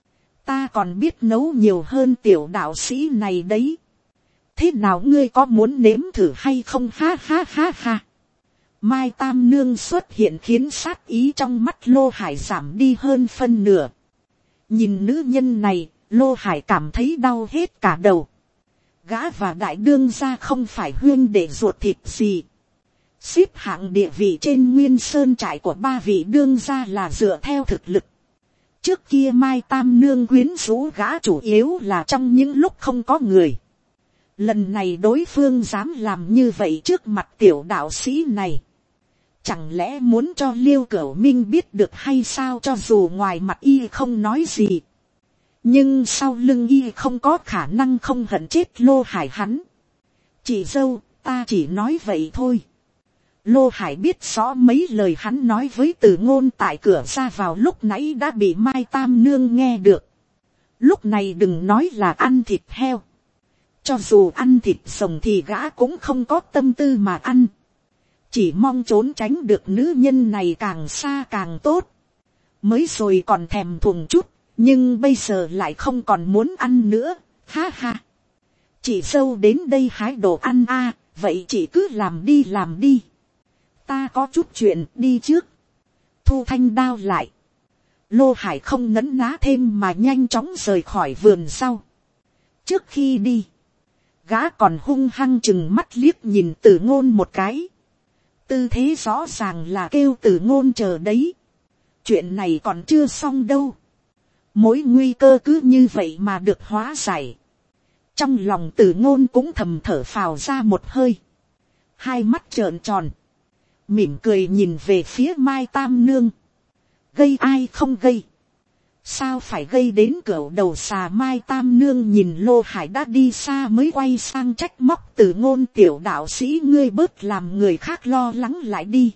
Ta còn biết nấu nhiều hơn tiểu đạo sĩ này đấy. Thế nào, ngươi có muốn nếm thử hay không? Ha ha ha ha. Mai Tam nương xuất hiện khiến sát ý trong mắt Lô Hải giảm đi hơn phân nửa. Nhìn nữ nhân này, Lô Hải cảm thấy đau hết cả đầu. Gã và đại đương gia không phải huyên đệ ruột thịt gì. Xếp hạng địa vị trên nguyên sơn trại của ba vị đương gia là dựa theo thực lực. Trước kia Mai Tam nương quyến rũ gã chủ yếu là trong những lúc không có người. Lần này đối phương dám làm như vậy trước mặt tiểu đạo sĩ này. Chẳng lẽ muốn cho Liêu Cửu Minh biết được hay sao? Cho dù ngoài mặt y không nói gì, nhưng sau lưng y không có khả năng không hận chết Lô Hải hắn. Chị dâu, ta chỉ nói vậy thôi. Lô Hải biết rõ mấy lời hắn nói với Từ Ngôn tại cửa ra vào lúc nãy đã bị Mai Tam nương nghe được. Lúc này đừng nói là ăn thịt heo. Cho dù ăn thịt rồng thì gã cũng không có tâm tư mà ăn. Chỉ mong trốn tránh được nữ nhân này càng xa càng tốt. Mới rồi còn thèm thuồng chút, nhưng bây giờ lại không còn muốn ăn nữa. Ha ha. Chị dâu đến đây hái đồ ăn à, vậy chị cứ làm đi làm đi. Ta có chút chuyện, đi trước. Thu thanh đao lại. Lô Hải không nấn ná thêm mà nhanh chóng rời khỏi vườn sau. Trước khi đi, gã còn hung hăng chừng mắt liếc nhìn Từ Ngôn một cái. Tư thế rõ ràng là kêu Từ Ngôn chờ đấy. Chuyện này còn chưa xong đâu. Mối nguy cơ cứ như vậy mà được hóa giải. Trong lòng Từ Ngôn cũng thầm thở phào ra một hơi. Hai mắt trợn tròn, mỉm cười nhìn về phía Mai Tam nương. Gây ai không gây? Sao phải gây đến cửa đầu xà? Mai Tam nương nhìn Lô Hải đã đi xa mới quay sang trách móc Từ Ngôn, tiểu đạo sĩ ngươi bớt làm người khác lo lắng lại đi.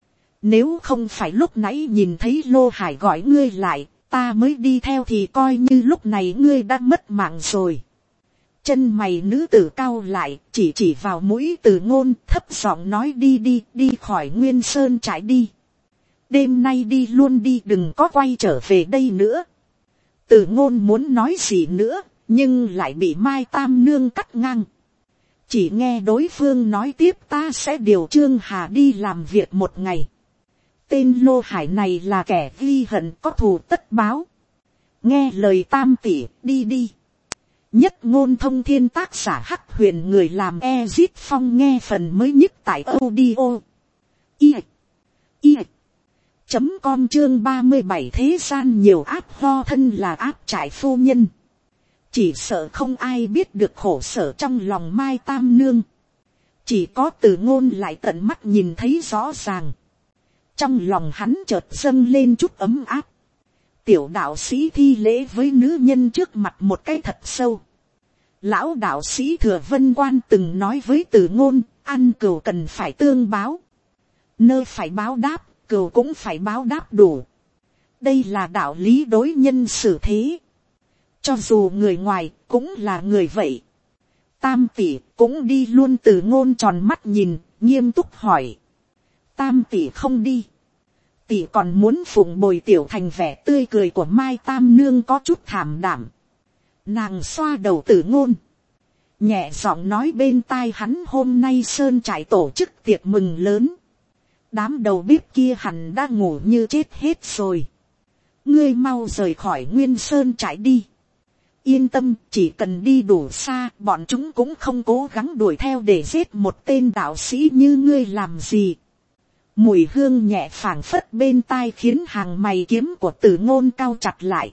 Nếu không phải lúc nãy nhìn thấy Lô Hải gọi ngươi lại, ta mới đi theo thì coi như lúc này ngươi đã mất mạng rồi. Chân mày nữ tử cao lại, chỉ chỉ vào mũi Từ Ngôn, thấp giọng nói đi đi, đi khỏi Nguyên Sơn trại đi. Đêm nay đi luôn đi, đừng có quay trở về đây nữa. Từ Ngôn muốn nói gì nữa, nhưng lại bị Mai Tam Nương cắt ngang. Chỉ nghe đối phương nói tiếp, ta sẽ điều Trương Hà đi làm việc một ngày. Tên Lô Hải này là kẻ ghi hận có thù tất báo. Nghe lời Tam tỷ, đi đi. Nhất ngôn thông thiên, tác giả Hắc Huyền, người làm Ezit Phong. Nghe phần mới nhất tại audio i i chấm com chương ba mươi bảy. Thế gian nhiều áp ho thân là áp trại phu nhân. Chỉ sợ không ai biết được khổ sở trong lòng Mai Tam Nương. Chỉ có Từ Ngôn lại tận mắt nhìn thấy rõ ràng. Trong lòng hắn chợt dâng lên chút ấm áp. Tiểu đạo sĩ thi lễ với nữ nhân trước mặt một cái thật sâu. Lão đạo sĩ Thừa Vân Quan từng nói với Từ Ngôn, ăn cừu cần phải tương báo. Nơi phải báo đáp, cừu cũng phải báo đáp đủ. Đây là đạo lý đối nhân xử thế. Cho dù người ngoài cũng là người vậy. Tam tỷ cũng đi luôn. Từ Ngôn tròn mắt nhìn, nghiêm túc hỏi. Tam tỷ không đi. Tỷ còn muốn phụng bồi tiểu thành. Vẻ tươi cười của Mai Tam Nương có chút thảm đảm. Nàng xoa đầu Từ Ngôn, nhẹ giọng nói bên tai hắn, hôm nay Sơn trại tổ chức tiệc mừng lớn. Đám đầu bếp kia hẳn đã ngủ như chết hết rồi. Ngươi mau rời khỏi Nguyên Sơn trại đi. Yên tâm, chỉ cần đi đủ xa, bọn chúng cũng không cố gắng đuổi theo để giết một tên đạo sĩ như ngươi làm gì. Mùi hương nhẹ phảng phất bên tai khiến hàng mày kiếm của Từ Ngôn cau chặt lại.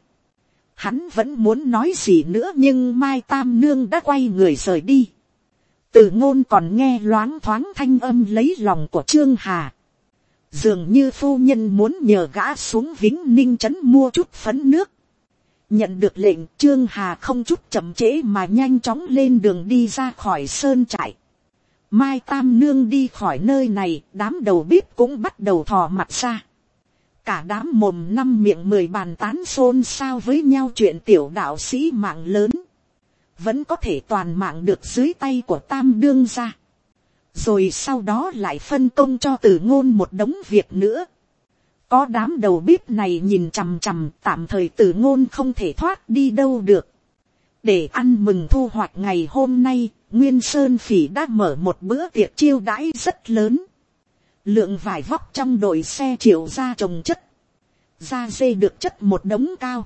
Hắn vẫn muốn nói gì nữa nhưng Mai Tam Nương đã quay người rời đi. Từ Ngôn còn nghe loáng thoáng thanh âm lấy lòng của Trương Hà. Dường như phu nhân muốn nhờ gã xuống Vĩnh Ninh trấn mua chút phấn nước. Nhận được lệnh, Trương Hà không chút chậm trễ mà nhanh chóng lên đường đi ra khỏi sơn trại. Mai Tam Nương đi khỏi nơi này, đám đầu bếp cũng bắt đầu thò mặt ra. Cả đám mồm năm miệng mười bàn tán xôn xao với nhau chuyện tiểu đạo sĩ mạng lớn. Vẫn có thể toàn mạng được dưới tay của Tam Đương gia. Rồi sau đó lại phân công cho Từ Ngôn một đống việc nữa. Có đám đầu bếp này nhìn chằm chằm, tạm thời Từ Ngôn không thể thoát đi đâu được. Để ăn mừng thu hoạch ngày hôm nay, Nguyên Sơn Phỉ đã mở một bữa tiệc chiêu đãi rất lớn. Lượng vải vóc trong đội xe triệu ra trồng chất. Da dê được chất một đống cao.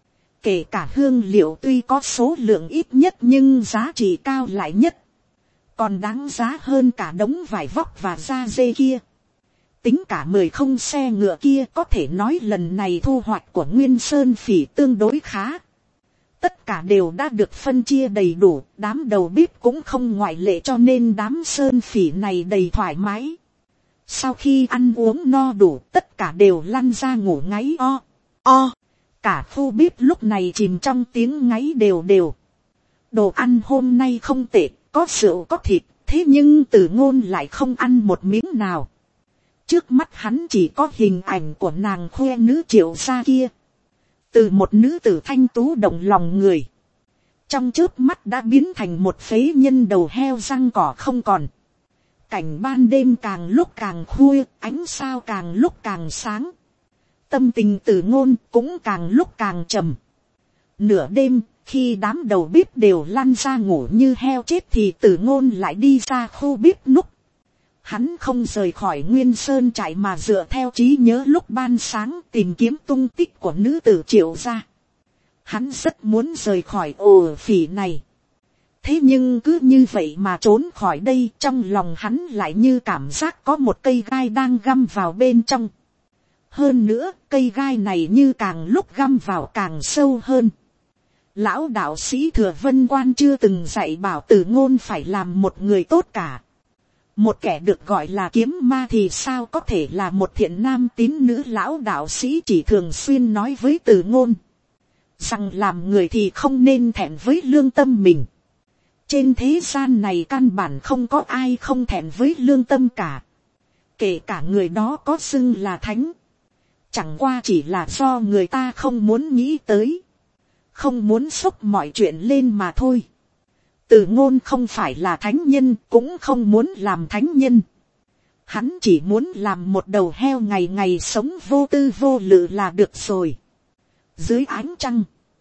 Kể cả hương liệu tuy có số lượng ít nhất nhưng giá trị cao lại nhất. Còn đáng giá hơn cả đống vải vóc và da dê kia. Tính cả mười không xe ngựa kia, có thể nói lần này thu hoạch của Nguyên Sơn Phỉ tương đối khá. Tất cả đều đã được phân chia đầy đủ, đám đầu bếp cũng không ngoại lệ, cho nên đám Sơn Phỉ này đầy thoải mái. Sau khi ăn uống no đủ, tất cả đều lăn ra ngủ ngáy o, o. Cả khu bếp lúc này chìm trong tiếng ngáy đều đều. Đồ ăn hôm nay không tệ, có rượu có thịt, thế nhưng Từ Ngôn lại không ăn một miếng nào. Trước mắt hắn chỉ có hình ảnh của nàng khoe nữ Triệu gia kia. Từ một nữ tử thanh tú động lòng người, trong chớp mắt đã biến thành một phế nhân đầu heo răng cỏ không còn. Cảnh ban đêm càng lúc càng khuya, ánh sao càng lúc càng sáng. Tâm tình Từ Ngôn cũng càng lúc càng trầm. Nửa đêm, khi đám đầu bếp đều lăn ra ngủ như heo chết thì Từ Ngôn lại đi ra khu bếp núc. Hắn không rời khỏi Nguyên Sơn trại mà dựa theo trí nhớ lúc ban sáng tìm kiếm tung tích của nữ tử Triệu gia. Hắn rất muốn rời khỏi ổ phỉ này. Thế nhưng cứ như vậy mà trốn khỏi đây, trong lòng hắn lại như cảm giác có một cây gai đang găm vào bên trong. Hơn nữa, cây gai này như càng lúc găm vào càng sâu hơn. Lão đạo sĩ Thừa Vân Quan chưa từng dạy bảo Từ Ngôn phải làm một người tốt cả. Một kẻ được gọi là kiếm ma thì sao có thể là một thiện nam tín nữ. Lão đạo sĩ chỉ thường xuyên nói với Từ Ngôn rằng làm người thì không nên thẹn với lương tâm mình. Trên thế gian này căn bản không có ai không thẹn với lương tâm cả. Kể cả người đó có xưng là thánh. Chẳng qua chỉ là do người ta không muốn nghĩ tới. Không muốn xốc mọi chuyện lên mà thôi. Từ Ngôn không phải là thánh nhân, cũng không muốn làm thánh nhân. Hắn chỉ muốn làm một đầu heo ngày ngày sống vô tư vô lự là được rồi. Dưới ánh trăng,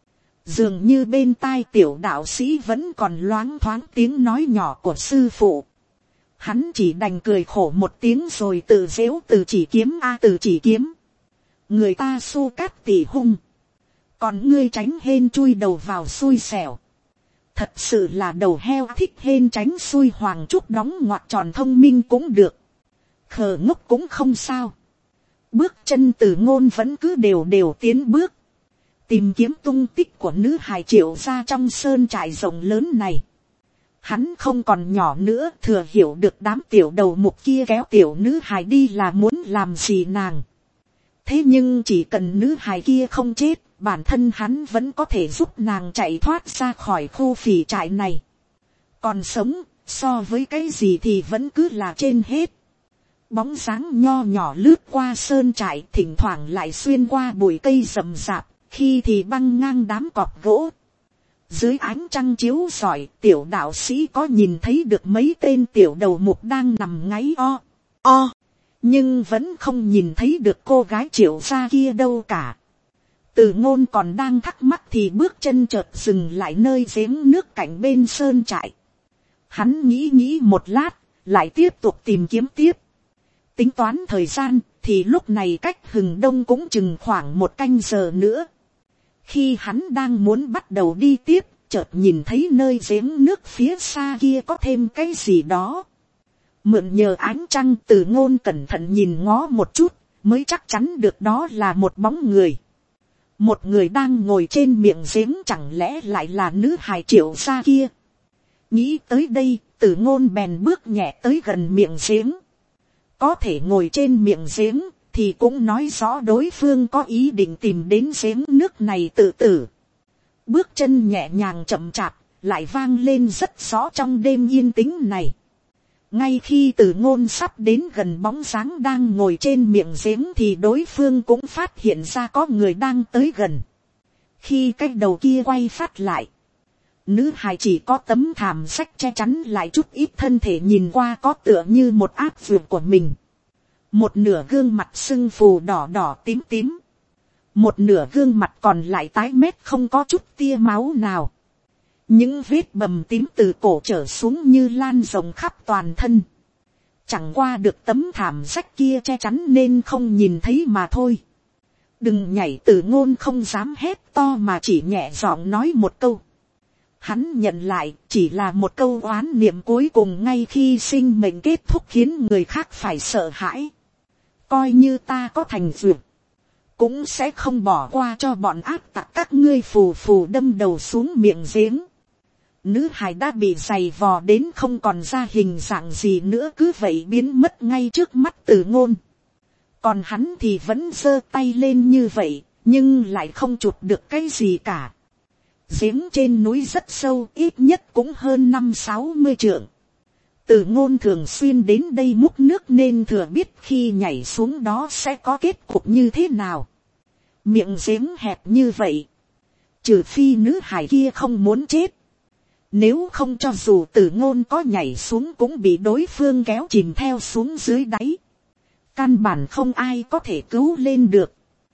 dường như bên tai tiểu đạo sĩ vẫn còn loáng thoáng tiếng nói nhỏ của sư phụ. Hắn chỉ đành cười khổ một tiếng rồi tự giễu từ chỉ kiếm a từ chỉ kiếm. Người ta xu cát tỉ hung, còn ngươi tránh hên chui đầu vào xui xẻo. Thật sự là đầu heo thích hên tránh xui, hoàng trúc đóng ngoặc tròn thông minh cũng được, khờ ngốc cũng không sao. Bước chân Từ Ngôn vẫn cứ đều đều tiến bước, tìm kiếm tung tích của nữ hài Triệu gia trong sơn trại rộng lớn này. Hắn không còn nhỏ nữa, thừa hiểu được đám tiểu đầu mục kia kéo tiểu nữ hài đi là muốn làm gì nàng. Thế nhưng chỉ cần nữ hài kia không chết, bản thân hắn vẫn có thể giúp nàng chạy thoát ra khỏi khu phỉ trại này. Còn sống, so với cái gì thì vẫn cứ là trên hết. Bóng dáng nho nhỏ lướt qua sơn trại, thỉnh thoảng lại xuyên qua bụi cây rậm rạp, khi thì băng ngang đám cọp gỗ. Dưới ánh trăng chiếu rọi, tiểu đạo sĩ có nhìn thấy được mấy tên tiểu đầu mục đang nằm ngáy o, o. Nhưng vẫn không nhìn thấy được cô gái Triệu gia kia đâu cả. Từ Ngôn còn đang thắc mắc thì bước chân chợt dừng lại nơi giếng nước cạnh bên sơn trại. Hắn nghĩ nghĩ một lát, lại tiếp tục tìm kiếm tiếp. Tính toán thời gian, thì lúc này cách hừng đông cũng chừng khoảng một canh giờ nữa. Khi hắn đang muốn bắt đầu đi tiếp, chợt nhìn thấy nơi giếng nước phía xa kia có thêm cái gì đó. Mượn nhờ ánh trăng, Từ Ngôn cẩn thận nhìn ngó một chút, mới chắc chắn được đó là một bóng người. Một người đang ngồi trên miệng giếng, chẳng lẽ lại là nữ hài Triệu gia kia. Nghĩ tới đây, Từ Ngôn bèn bước nhẹ tới gần miệng giếng. Có thể ngồi trên miệng giếng, thì cũng nói rõ đối phương có ý định tìm đến giếng nước này tự tử. Bước chân nhẹ nhàng chậm chạp, lại vang lên rất rõ trong đêm yên tĩnh này. Ngay khi Từ Ngôn sắp đến gần bóng dáng đang ngồi trên miệng giếng thì đối phương cũng phát hiện ra có người đang tới gần. Khi cái đầu kia quay phát lại, nữ hài chỉ có tấm thảm sách che chắn lại chút ít thân thể, nhìn qua có tựa như một ác vượt của mình. Một nửa gương mặt sưng phù đỏ đỏ tím tím, một nửa gương mặt còn lại tái mét không có chút tia máu nào. Những vết bầm tím từ cổ trở xuống như lan rộng khắp toàn thân. Chẳng qua được tấm thảm sách kia che chắn nên không nhìn thấy mà thôi. Đừng nhảy, Từ Ngôn không dám hét to mà chỉ nhẹ giọng nói một câu. Hắn nhận lại chỉ là một câu oán niệm cuối cùng ngay khi sinh mệnh kết thúc khiến người khác phải sợ hãi. Coi như ta có thành duyệt, cũng sẽ không bỏ qua cho bọn ác tặc các ngươi, phù phù đâm đầu xuống miệng giếng. Nữ hài đã bị giày vò đến không còn ra hình dạng gì nữa, cứ vậy biến mất ngay trước mắt Từ Ngôn. Còn hắn thì vẫn giơ tay lên như vậy, nhưng lại không chụp được cái gì cả. Giếng trên núi rất sâu, ít nhất cũng hơn năm sáu mươi trượng. Từ Ngôn thường xuyên đến đây múc nước nên thừa biết khi nhảy xuống đó sẽ có kết cục như thế nào. Miệng giếng hẹp như vậy, trừ phi nữ hài kia không muốn chết. Nếu không cho dù Từ Ngôn có nhảy xuống cũng bị đối phương kéo chìm theo xuống dưới đáy. Căn bản không ai có thể cứu lên được.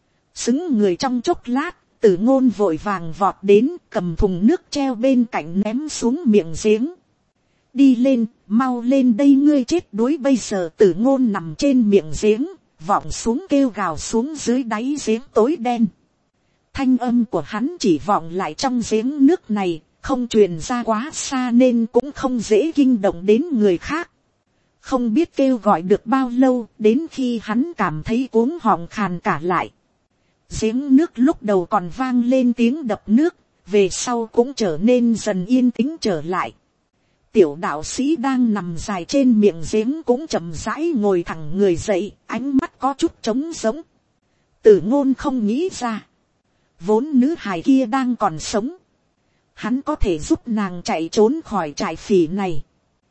Xứng người trong chốc lát, Từ Ngôn vội vàng vọt đến, cầm thùng nước treo bên cạnh ném xuống miệng giếng. Đi lên, mau lên đây, ngươi chết đuối bây giờ. Từ Ngôn nằm trên miệng giếng, vọng xuống kêu gào xuống dưới đáy giếng tối đen. Thanh âm của hắn chỉ vọng lại trong giếng nước này, không truyền ra quá xa nên cũng không dễ kinh động đến người khác. Không biết kêu gọi được bao lâu, đến khi hắn cảm thấy cuống họng khàn cả lại. Giếng nước lúc đầu còn vang lên tiếng đập nước, về sau cũng trở nên dần yên tĩnh trở lại. Tiểu đạo sĩ đang nằm dài trên miệng giếng cũng chậm rãi ngồi thẳng người dậy, ánh mắt có chút trống rỗng. Từ Ngôn không nghĩ ra, vốn nữ hài kia đang còn sống, hắn có thể giúp nàng chạy trốn khỏi trại phỉ này.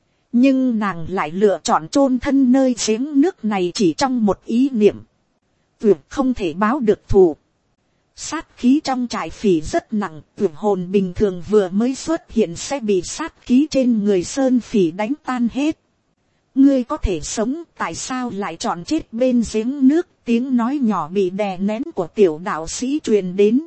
Nhưng nàng lại lựa chọn chôn thân nơi giếng nước này chỉ trong một ý niệm. Tuyệt không thể báo được thù. Sát khí trong trại phỉ rất nặng, tưởng hồn bình thường vừa mới xuất hiện sẽ bị sát khí trên người sơn phỉ đánh tan hết. Ngươi có thể sống, tại sao lại chọn chết bên giếng nước? Tiếng nói nhỏ bị đè nén của tiểu đạo sĩ truyền đến.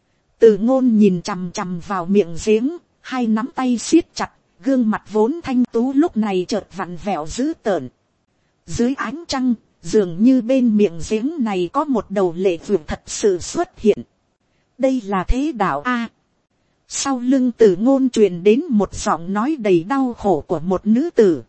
Từ Ngôn nhìn chằm chằm vào miệng giếng, hai nắm tay siết chặt, gương mặt vốn thanh tú lúc này chợt vặn vẹo dữ tợn. Dưới ánh trăng, dường như bên miệng giếng này có một đầu lệ vượt thật sự xuất hiện. Đây là thế đạo a. Sau lưng Từ Ngôn truyền đến một giọng nói đầy đau khổ của một nữ tử.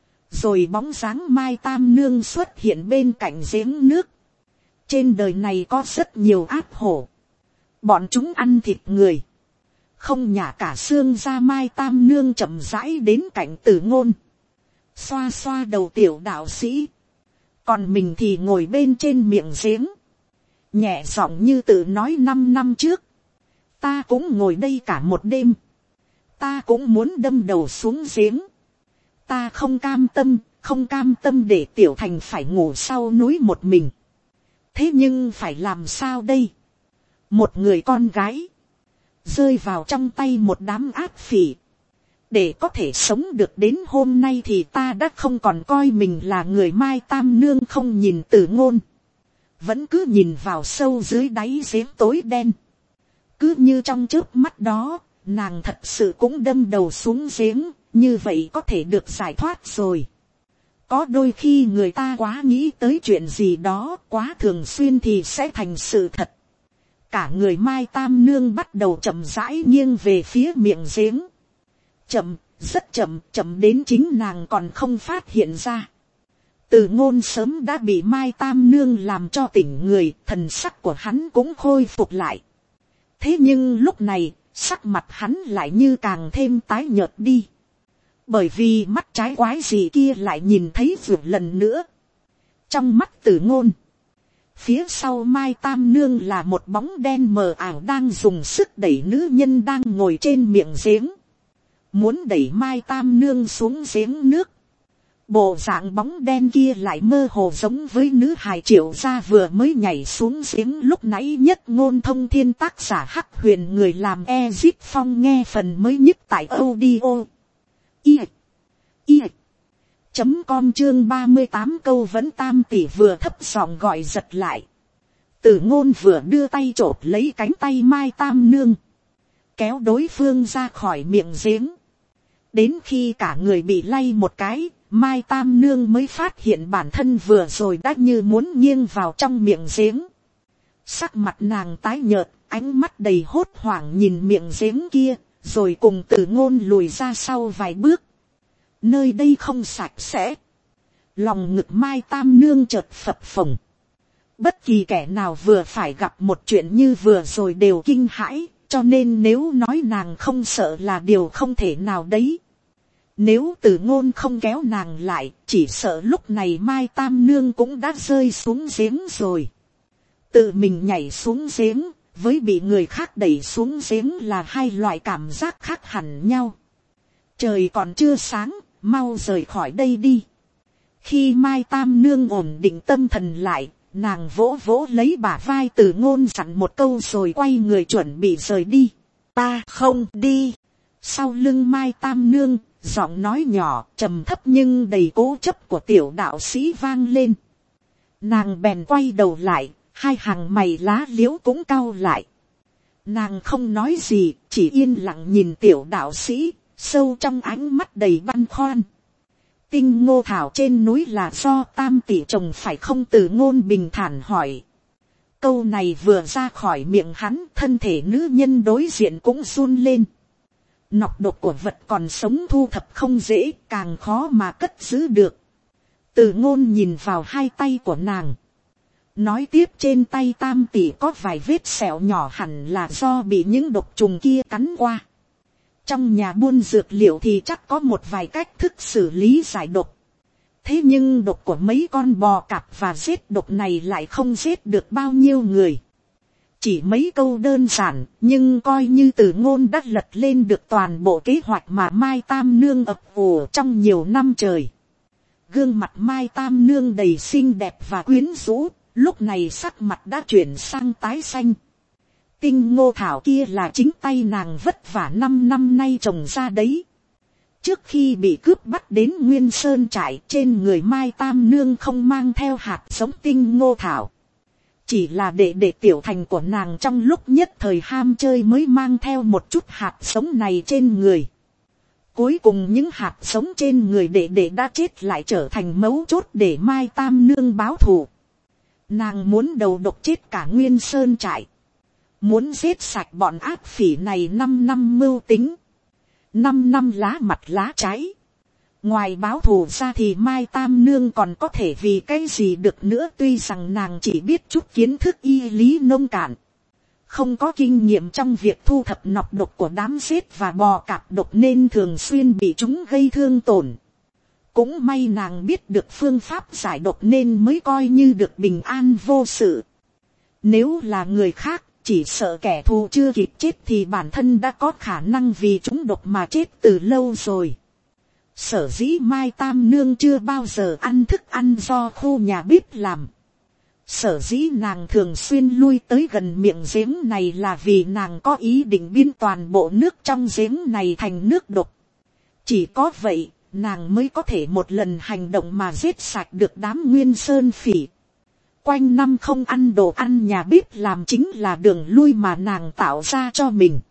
Rồi bóng dáng Mai Tam Nương xuất hiện bên cạnh giếng nước. Trên đời này có rất nhiều ác hổ. Bọn chúng ăn thịt người. Không nhả cả xương ra. Mai Tam Nương chậm rãi đến cạnh Từ Ngôn. Xoa xoa đầu tiểu đạo sĩ. Còn mình thì ngồi bên trên miệng giếng. Nhẹ giọng như tự nói năm năm trước. Ta cũng ngồi đây cả một đêm. Ta cũng muốn đâm đầu xuống giếng. Ta không cam tâm, không cam tâm để Tiểu Thành phải ngủ sau núi một mình. Thế nhưng phải làm sao đây? Một người con gái. Rơi vào trong tay một đám ác phỉ. Để có thể sống được đến hôm nay thì ta đã không còn coi mình là người. Mai Tam Nương không nhìn Từ Ngôn. Vẫn cứ nhìn vào sâu dưới đáy giếng tối đen. Cứ như trong chớp mắt đó, nàng thật sự cũng đâm đầu xuống giếng. Như vậy có thể được giải thoát rồi. Có đôi khi người ta quá nghĩ tới chuyện gì đó quá thường xuyên thì sẽ thành sự thật. Cả người Mai Tam Nương bắt đầu chậm rãi nghiêng về phía miệng giếng. Chậm, rất chậm, chậm đến chính nàng còn không phát hiện ra. Từ Ngôn sớm đã bị Mai Tam Nương làm cho tỉnh người, thần sắc của hắn cũng khôi phục lại. Thế nhưng lúc này, sắc mặt hắn lại như càng thêm tái nhợt đi. Bởi vì mắt trái quái gì kia lại nhìn thấy vượt lần nữa. Trong mắt Từ Ngôn. Phía sau Mai Tam Nương là một bóng đen mờ ảo đang dùng sức đẩy nữ nhân đang ngồi trên miệng giếng. Muốn đẩy Mai Tam Nương xuống giếng nước. Bộ dạng bóng đen kia lại mơ hồ giống với nữ hài Triệu Gia vừa mới nhảy xuống giếng lúc nãy. Nhất Ngôn Thông Thiên, tác giả Hắc Huyền, người làm Ezit Phong. Nghe phần mới nhất tại audio i i chấm com chương ba mươi tám câu vẫn. Tam tỷ vừa thấp giọng gọi giật lại. Từ Ngôn vừa đưa tay chộp lấy cánh tay Mai Tam Nương, kéo đối phương ra khỏi miệng giếng. Đến khi cả người bị lay một cái, Mai Tam Nương mới phát hiện bản thân vừa rồi đã như muốn nghiêng vào trong miệng giếng. Sắc mặt nàng tái nhợt, ánh mắt đầy hốt hoảng nhìn miệng giếng kia, rồi cùng Từ Ngôn lùi ra sau vài bước. Nơi đây không sạch sẽ. Lòng ngực Mai Tam Nương chợt phập phồng. Bất kỳ kẻ nào vừa phải gặp một chuyện như vừa rồi đều kinh hãi, cho nên nếu nói nàng không sợ là điều không thể nào đấy. Nếu Từ Ngôn không kéo nàng lại, chỉ sợ lúc này Mai Tam Nương cũng đã rơi xuống giếng rồi. Tự mình nhảy xuống giếng, với bị người khác đẩy xuống giếng là hai loại cảm giác khác hẳn nhau. Trời còn chưa sáng, mau rời khỏi đây đi. Khi Mai Tam Nương ổn định tâm thần lại, nàng vỗ vỗ lấy bả vai Từ Ngôn dặn một câu rồi quay người chuẩn bị rời đi. Ta không đi. Sau lưng Mai Tam Nương, giọng nói nhỏ, trầm thấp nhưng đầy cố chấp của tiểu đạo sĩ vang lên. Nàng bèn quay đầu lại, hai hàng mày lá liễu cũng cau lại. Nàng không nói gì, chỉ yên lặng nhìn tiểu đạo sĩ, sâu trong ánh mắt đầy băn khoăn. Tinh ngô thảo trên núi là do Tam tỷ trồng phải không? Từ Ngôn bình thản hỏi. Câu này vừa ra khỏi miệng hắn, thân thể nữ nhân đối diện cũng run lên. Nọc độc của vật còn sống thu thập không dễ, càng khó mà cất giữ được. Từ Ngôn nhìn vào hai tay của nàng. Nói tiếp, trên tay Tam tỷ có vài vết sẹo nhỏ, hẳn là do bị những độc trùng kia cắn qua. Trong nhà buôn dược liệu thì chắc có một vài cách thức xử lý giải độc. Thế nhưng độc của mấy con bò cạp và giết độc này lại không giết được bao nhiêu người. Chỉ mấy câu đơn giản, nhưng coi như Từ Ngôn đã lật lên được toàn bộ kế hoạch mà Mai Tam Nương ấp ủ trong nhiều năm trời. Gương mặt Mai Tam Nương đầy xinh đẹp và quyến rũ, lúc này sắc mặt đã chuyển sang tái xanh. Tinh ngô thảo kia là chính tay nàng vất vả năm năm nay trồng ra đấy. Trước khi bị cướp bắt đến Nguyên Sơn trại, trên người Mai Tam Nương không mang theo hạt giống tinh ngô thảo. Chỉ là để để tiểu thành của nàng trong lúc nhất thời ham chơi mới mang theo một chút hạt giống này trên người. Cuối cùng những hạt giống trên người để để đã chết lại trở thành mấu chốt để Mai Tam Nương báo thù. Nàng muốn đầu độc chết cả Nguyên Sơn trại. Muốn giết sạch bọn ác phỉ này năm năm mưu tính. Năm năm lá mặt lá trái. Ngoài báo thù ra thì Mai Tam Nương còn có thể vì cái gì được nữa, tuy rằng nàng chỉ biết chút kiến thức y lý nông cạn. Không có kinh nghiệm trong việc thu thập nọc độc của đám giết và bò cạp độc nên thường xuyên bị chúng gây thương tổn. Cũng may nàng biết được phương pháp giải độc nên mới coi như được bình an vô sự. Nếu là người khác, chỉ sợ kẻ thù chưa kịp chết thì bản thân đã có khả năng vì chúng độc mà chết từ lâu rồi. Sở dĩ Mai Tam Nương chưa bao giờ ăn thức ăn do khu nhà bếp làm. Sở dĩ nàng thường xuyên lui tới gần miệng giếng này là vì nàng có ý định biến toàn bộ nước trong giếng này thành nước độc. Chỉ có vậy, nàng mới có thể một lần hành động mà giết sạch được đám Nguyên Sơn phỉ. Quanh năm không ăn đồ ăn nhà bếp làm chính là đường lui mà nàng tạo ra cho mình.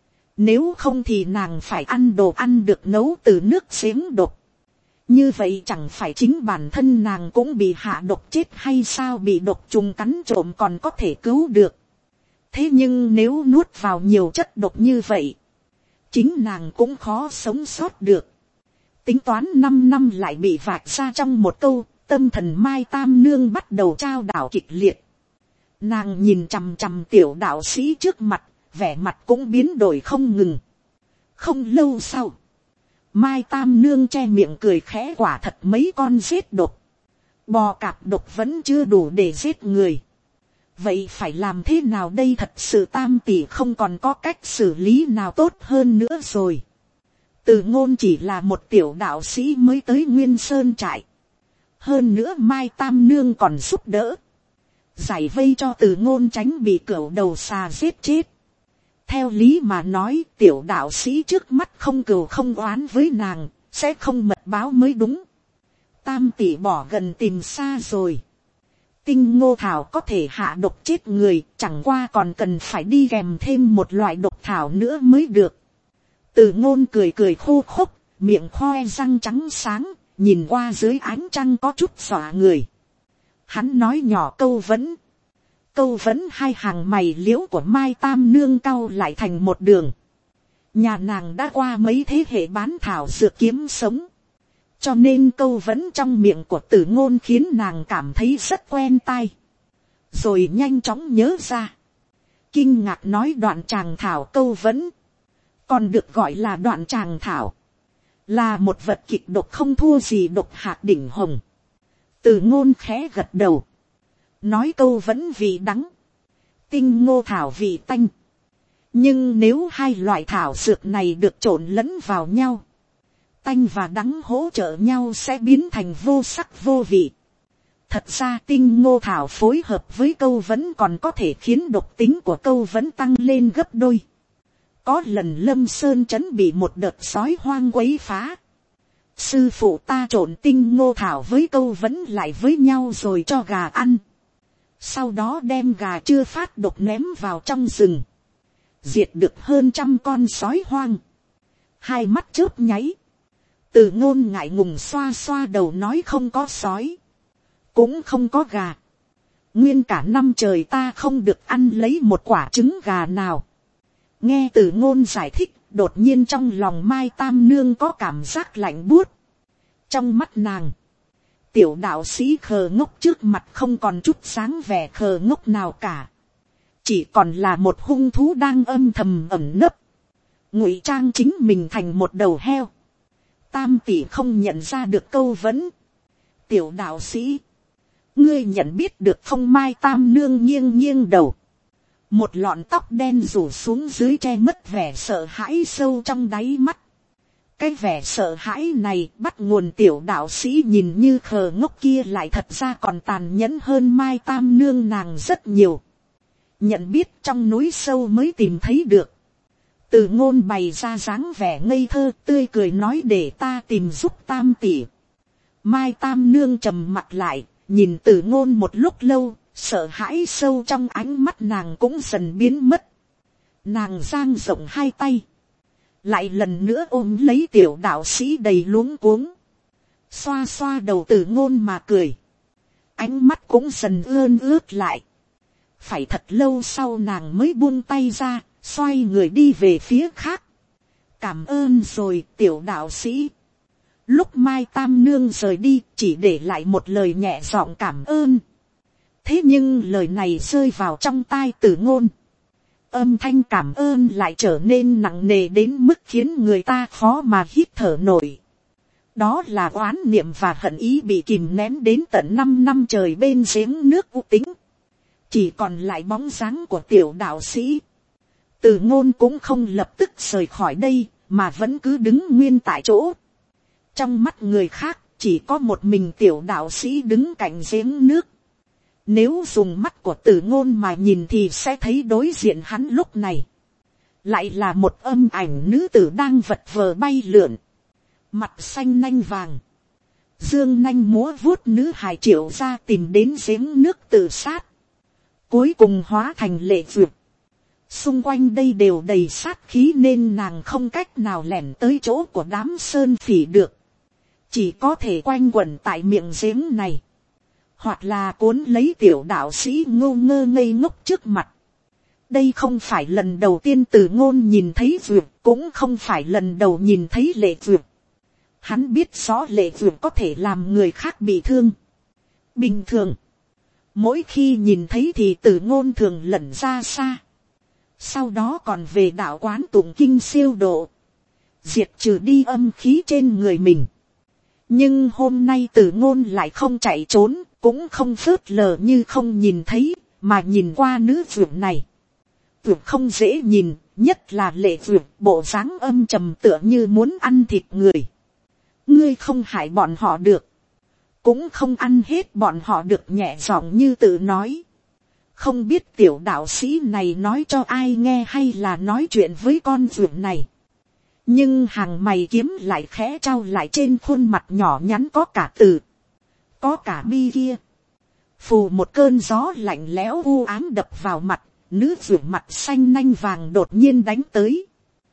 Nếu không thì nàng phải ăn đồ ăn được nấu từ nước giếng độc. Như vậy chẳng phải chính bản thân nàng cũng bị hạ độc chết hay sao, bị độc trùng cắn trộm còn có thể cứu được. Thế nhưng nếu nuốt vào nhiều chất độc như vậy, chính nàng cũng khó sống sót được. Tính toán năm năm lại bị vạch ra trong một câu, tâm thần Mai Tam Nương bắt đầu trao đảo kịch liệt. Nàng nhìn chằm chằm tiểu đạo sĩ trước mặt, vẻ mặt cũng biến đổi không ngừng. Không lâu sau, Mai Tam Nương che miệng cười khẽ, quả thật mấy con giết độc, bò cạp độc vẫn chưa đủ để giết người. Vậy phải làm thế nào đây, thật sự Tam tỷ không còn có cách xử lý nào tốt hơn nữa rồi. Từ Ngôn chỉ là một tiểu đạo sĩ mới tới Nguyên Sơn trại. Hơn nữa Mai Tam Nương còn giúp đỡ giải vây cho Từ Ngôn tránh bị cẩu đầu xà giết chết. Theo lý mà nói, tiểu đạo sĩ trước mắt không cừu không oán với nàng, sẽ không mật báo mới đúng. Tam tỷ bỏ gần tìm xa rồi. Tinh ngô thảo có thể hạ độc chết người, chẳng qua còn cần phải đi kèm thêm một loại độc thảo nữa mới được. Từ Ngôn cười cười khô khốc, miệng khoe răng trắng sáng, nhìn qua dưới ánh trăng có chút dọa người. Hắn nói nhỏ câu vấn. Câu vấn hai hàng mày liễu của Mai Tam Nương cau lại thành một đường. Nhà nàng đã qua mấy thế hệ bán thảo dược kiếm sống, cho nên câu vấn trong miệng của Từ Ngôn khiến nàng cảm thấy rất quen tai. Rồi nhanh chóng nhớ ra, kinh ngạc nói đoạn tràng thảo câu vấn, còn được gọi là đoạn tràng thảo, là một vật kịch độc không thua gì độc hạt đỉnh hồng. Từ Ngôn khẽ gật đầu, nói câu vấn vị đắng, tinh ngô thảo vị tanh. Nhưng nếu hai loại thảo dược này được trộn lẫn vào nhau, tanh và đắng hỗ trợ nhau sẽ biến thành vô sắc vô vị. Thật ra tinh ngô thảo phối hợp với câu vấn còn có thể khiến độc tính của câu vấn tăng lên gấp đôi. Có lần Lâm Sơn trấn bị một đợt sói hoang quấy phá. Sư phụ ta trộn tinh ngô thảo với câu vấn lại với nhau rồi cho gà ăn. Sau đó đem gà chưa phát độc ném vào trong rừng. Diệt được hơn trăm con sói hoang. Hai mắt chớp nháy. Từ Ngôn ngại ngùng xoa xoa đầu nói không có sói, cũng không có gà. Nguyên cả năm trời ta không được ăn lấy một quả trứng gà nào. Nghe Từ Ngôn giải thích, đột nhiên trong lòng Mai Tam Nương có cảm giác lạnh buốt. Trong mắt nàng, tiểu đạo sĩ khờ ngốc trước mặt không còn chút sáng vẻ khờ ngốc nào cả. Chỉ còn là một hung thú đang âm thầm ẩn nấp, ngụy trang chính mình thành một đầu heo. Tam tỷ không nhận ra được câu vấn. Tiểu đạo sĩ, ngươi nhận biết được không? Mai Tam Nương nghiêng nghiêng đầu. Một lọn tóc đen rủ xuống dưới che mất vẻ sợ hãi sâu trong đáy mắt. Cái vẻ sợ hãi này bắt nguồn tiểu đạo sĩ nhìn như khờ ngốc kia lại thật ra còn tàn nhẫn hơn Mai Tam Nương nàng rất nhiều. nhận biết trong núi sâu mới tìm thấy được. Từ ngôn bày ra dáng vẻ ngây thơ tươi cười nói để ta tìm giúp tam tỷ. Mai tam nương trầm mặt lại, nhìn từ ngôn một lúc lâu, sợ hãi sâu trong ánh mắt nàng cũng dần biến mất. Nàng dang rộng hai tay, lại lần nữa ôm lấy tiểu đạo sĩ đầy luống cuống, xoa xoa đầu từ ngôn mà cười. Ánh mắt cũng dần ươn ướt lại. Phải thật lâu sau nàng mới buông tay ra, xoay người đi về phía khác. Cảm ơn rồi tiểu đạo sĩ. Lúc Mai Tam Nương rời đi chỉ để lại một lời nhẹ giọng cảm ơn. Thế nhưng lời này rơi vào trong tai Tử Ngôn. Âm thanh cảm ơn lại trở nên nặng nề đến mức khiến người ta khó mà hít thở nổi. Đó là oán niệm và hận ý bị kìm nén đến tận năm năm trời bên giếng nước u tính. Chỉ còn lại bóng dáng của tiểu đạo sĩ. Tử Ngôn cũng không lập tức rời khỏi đây, mà vẫn cứ đứng nguyên tại chỗ. Trong mắt người khác, chỉ có một mình tiểu đạo sĩ đứng cạnh giếng nước. Nếu dùng mắt của Tử Ngôn mà nhìn thì sẽ thấy đối diện hắn lúc này lại là một âm ảnh nữ tử đang vật vờ bay lượn, mặt xanh nanh vàng, dương nanh múa vuốt nữ hài Triệu ra tìm đến giếng nước tự sát, cuối cùng hóa thành lệ vượt. Xung quanh đây đều đầy sát khí nên nàng không cách nào lẻn tới chỗ của đám sơn phỉ được, chỉ có thể quanh quẩn tại miệng giếng này, hoặc là cuốn lấy tiểu đạo sĩ ngô ngơ ngây ngốc trước mặt. Đây không phải lần đầu tiên Tử Ngôn nhìn thấy vượt, cũng không phải lần đầu nhìn thấy lệ vượt. Hắn biết rõ lệ vượt có thể làm người khác bị thương. Bình thường, mỗi khi nhìn thấy thì Tử Ngôn thường lẩn ra xa. Sau đó còn về đạo quán tụng kinh siêu độ, diệt trừ đi âm khí trên người mình. Nhưng hôm nay Tử Ngôn lại không chạy trốn, cũng không phớt lờ như không nhìn thấy, mà nhìn qua nữ vượt này. Vượt không dễ nhìn, nhất là lệ vượt bộ dáng âm trầm tựa như muốn ăn thịt người. Ngươi không hại bọn họ được, cũng không ăn hết bọn họ được, nhẹ giọng như tự nói. Không biết tiểu đạo sĩ này nói cho ai nghe hay là nói chuyện với con vượt này. Nhưng hàng mày kiếm lại khẽ trao lại trên khuôn mặt nhỏ nhắn có cả từ, có cả bi kia. Phù một cơn gió lạnh lẽo u ám đập vào mặt, nữ vượt mặt xanh nanh vàng đột nhiên đánh tới.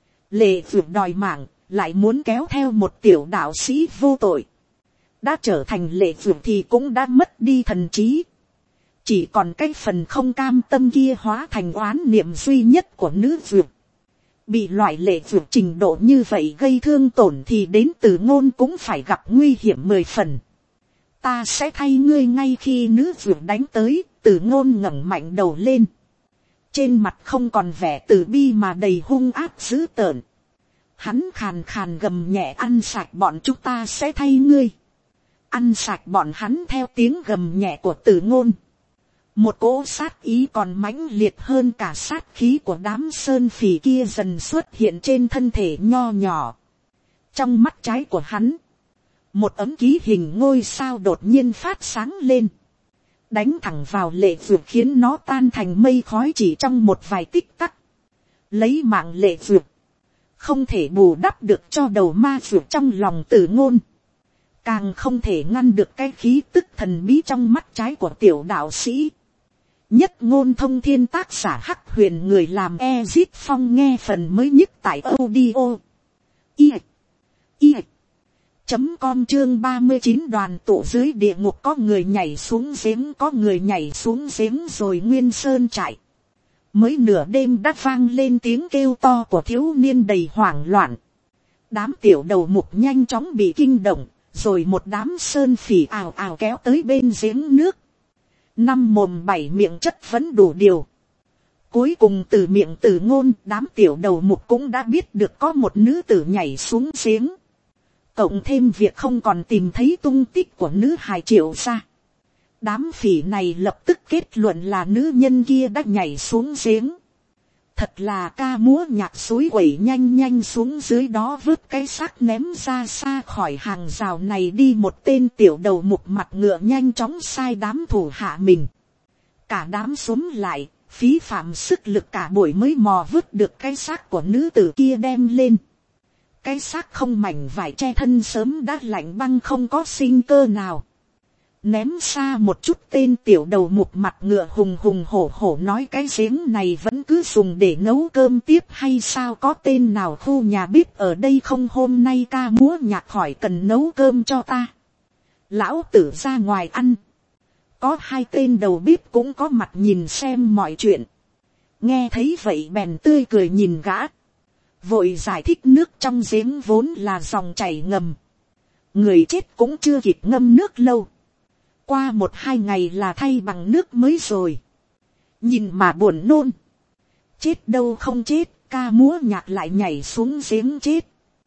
Lệ vượt đòi mạng, lại muốn kéo theo một tiểu đạo sĩ vô tội. Đã trở thành lệ vượt thì cũng đã mất đi thần trí. Chỉ còn cái phần không cam tâm kia hóa thành oán niệm duy nhất của nữ vượt. Bị loại lệ vượt trình độ như vậy gây thương tổn thì đến Tử Ngôn cũng phải gặp nguy hiểm mười phần. Ta sẽ thay ngươi. Ngay khi nữ vượt đánh tới, Tử Ngôn ngẩng mạnh đầu lên. Trên mặt không còn vẻ từ bi mà đầy hung ác dữ tợn. Hắn khàn khàn gầm nhẹ, ăn sạch bọn chúng ta sẽ thay ngươi. Ăn sạch bọn hắn. Theo tiếng gầm nhẹ của Tử Ngôn, một cỗ sát ý còn mãnh liệt hơn cả sát khí của đám sơn phỉ kia dần xuất hiện trên thân thể nho nhỏ. Trong mắt trái của hắn, một ấm ký hình ngôi sao đột nhiên phát sáng lên, đánh thẳng vào lệ vượt khiến nó tan thành mây khói chỉ trong một vài tích tắc. Lấy mạng lệ vượt, không thể bù đắp được cho đầu ma vượt trong lòng Tử Ngôn, càng không thể ngăn được cái khí tức thần bí trong mắt trái của tiểu đạo sĩ. Nhất ngôn thông thiên, tác giả Hắc Huyền, người làm Ezit Phong. Nghe phần mới nhất tại audio i i chấm com chương ba mươi chín. Đoàn tụ dưới địa ngục, có người nhảy xuống giếng, có người nhảy xuống giếng rồi Nguyên Sơn trại. Mới nửa đêm đã vang lên tiếng kêu to của thiếu niên đầy hoảng loạn. Đám tiểu đầu mục nhanh chóng bị kinh động, rồi một đám sơn phỉ ào ào kéo tới bên giếng nước. Năm mồm bảy miệng chất vấn đủ điều. Cuối cùng từ miệng Tử Ngôn, đám tiểu đầu mục cũng đã biết được có một nữ tử nhảy xuống giếng. Cộng thêm việc không còn tìm thấy tung tích của nữ hài Triệu ra, đám phỉ này lập tức kết luận là nữ nhân kia đã nhảy xuống giếng. Thật là ca múa nhạc suối quẩy, nhanh nhanh xuống dưới đó vứt cái xác ném ra xa khỏi hàng rào này đi. Một tên tiểu đầu mục mặt ngựa nhanh chóng sai đám thủ hạ mình. Cả đám xúm lại, phí phạm sức lực cả buổi mới mò vứt được cái xác của nữ tử kia đem lên. Cái xác không mảnh vải che thân sớm đã lạnh băng không có sinh cơ nào. Ném xa một chút, tên tiểu đầu mục mặt ngựa hùng hùng hổ hổ nói cái giếng này vẫn cứ dùng để nấu cơm tiếp hay sao, có tên nào khu nhà bếp ở đây không, hôm nay ca múa nhạc khỏi cần nấu cơm cho ta. Lão tử ra ngoài ăn. Có hai tên đầu bếp cũng có mặt nhìn xem mọi chuyện. Nghe thấy vậy bèn tươi cười nhìn gã. Vội giải thích nước trong giếng vốn là dòng chảy ngầm. Người chết cũng chưa kịp ngâm nước lâu. Qua một hai ngày là thay bằng nước mới rồi. Nhìn mà buồn nôn. Chết đâu không chết, ca múa nhạc lại nhảy xuống giếng chết.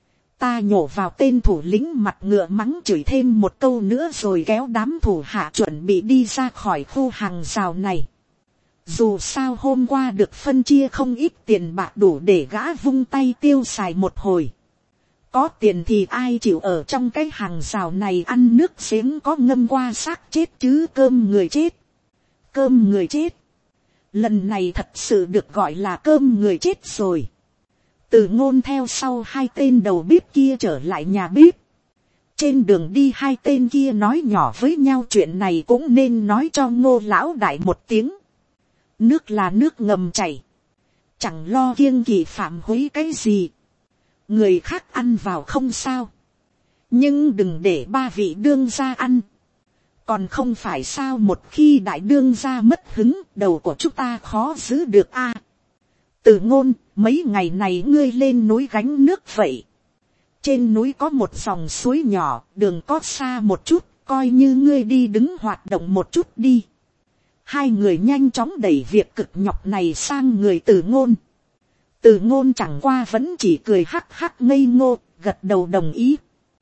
Ta nhổ vào, tên thủ lĩnh mặt ngựa mắng chửi thêm một câu nữa rồi kéo đám thủ hạ chuẩn bị đi ra khỏi khu hàng rào này. Dù sao hôm qua được phân chia không ít tiền bạc đủ để gã vung tay tiêu xài một hồi. Có tiền thì ai chịu ở trong cái hàng rào này ăn nước giếng có ngâm qua xác chết chứ cơm người chết. Cơm người chết. Lần này thật sự được gọi là cơm người chết rồi. Từ Ngôn theo sau hai tên đầu bếp kia trở lại nhà bếp. Trên đường đi hai tên kia nói nhỏ với nhau chuyện này cũng nên nói cho Ngô lão đại một tiếng. Nước là nước ngầm chảy. Chẳng lo kiêng kỵ phạm hối cái gì. Người khác ăn vào không sao. Nhưng đừng để ba vị đương gia ăn. Còn không phải sao, một khi đại đương gia mất hứng, đầu của chúng ta khó giữ được a. À, Từ Ngôn, mấy ngày này ngươi lên núi gánh nước vậy. Trên núi có một dòng suối nhỏ, đường có xa một chút, coi như ngươi đi đứng hoạt động một chút đi. Hai người nhanh chóng đẩy việc cực nhọc này sang người Từ Ngôn. Từ Ngôn chẳng qua vẫn chỉ cười hắc hắc ngây ngô, gật đầu đồng ý.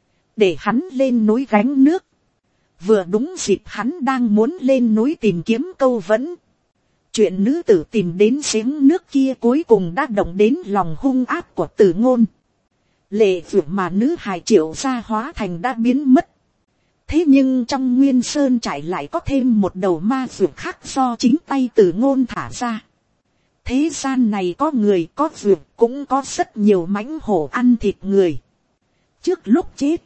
Để hắn lên núi gánh nước. Vừa đúng dịp hắn đang muốn lên núi tìm kiếm câu vấn. Chuyện nữ tử tìm đến giếng nước kia cuối cùng đã động đến lòng hung ác của Từ Ngôn. Lệ vượt mà nữ hài Triệu gia hóa thành đã biến mất. Thế nhưng trong Nguyên Sơn trại lại có thêm một đầu ma vượt khác do chính tay Từ Ngôn thả ra. Thế gian này có người có vượt, cũng có rất nhiều mãnh hổ ăn thịt người. Trước lúc chết,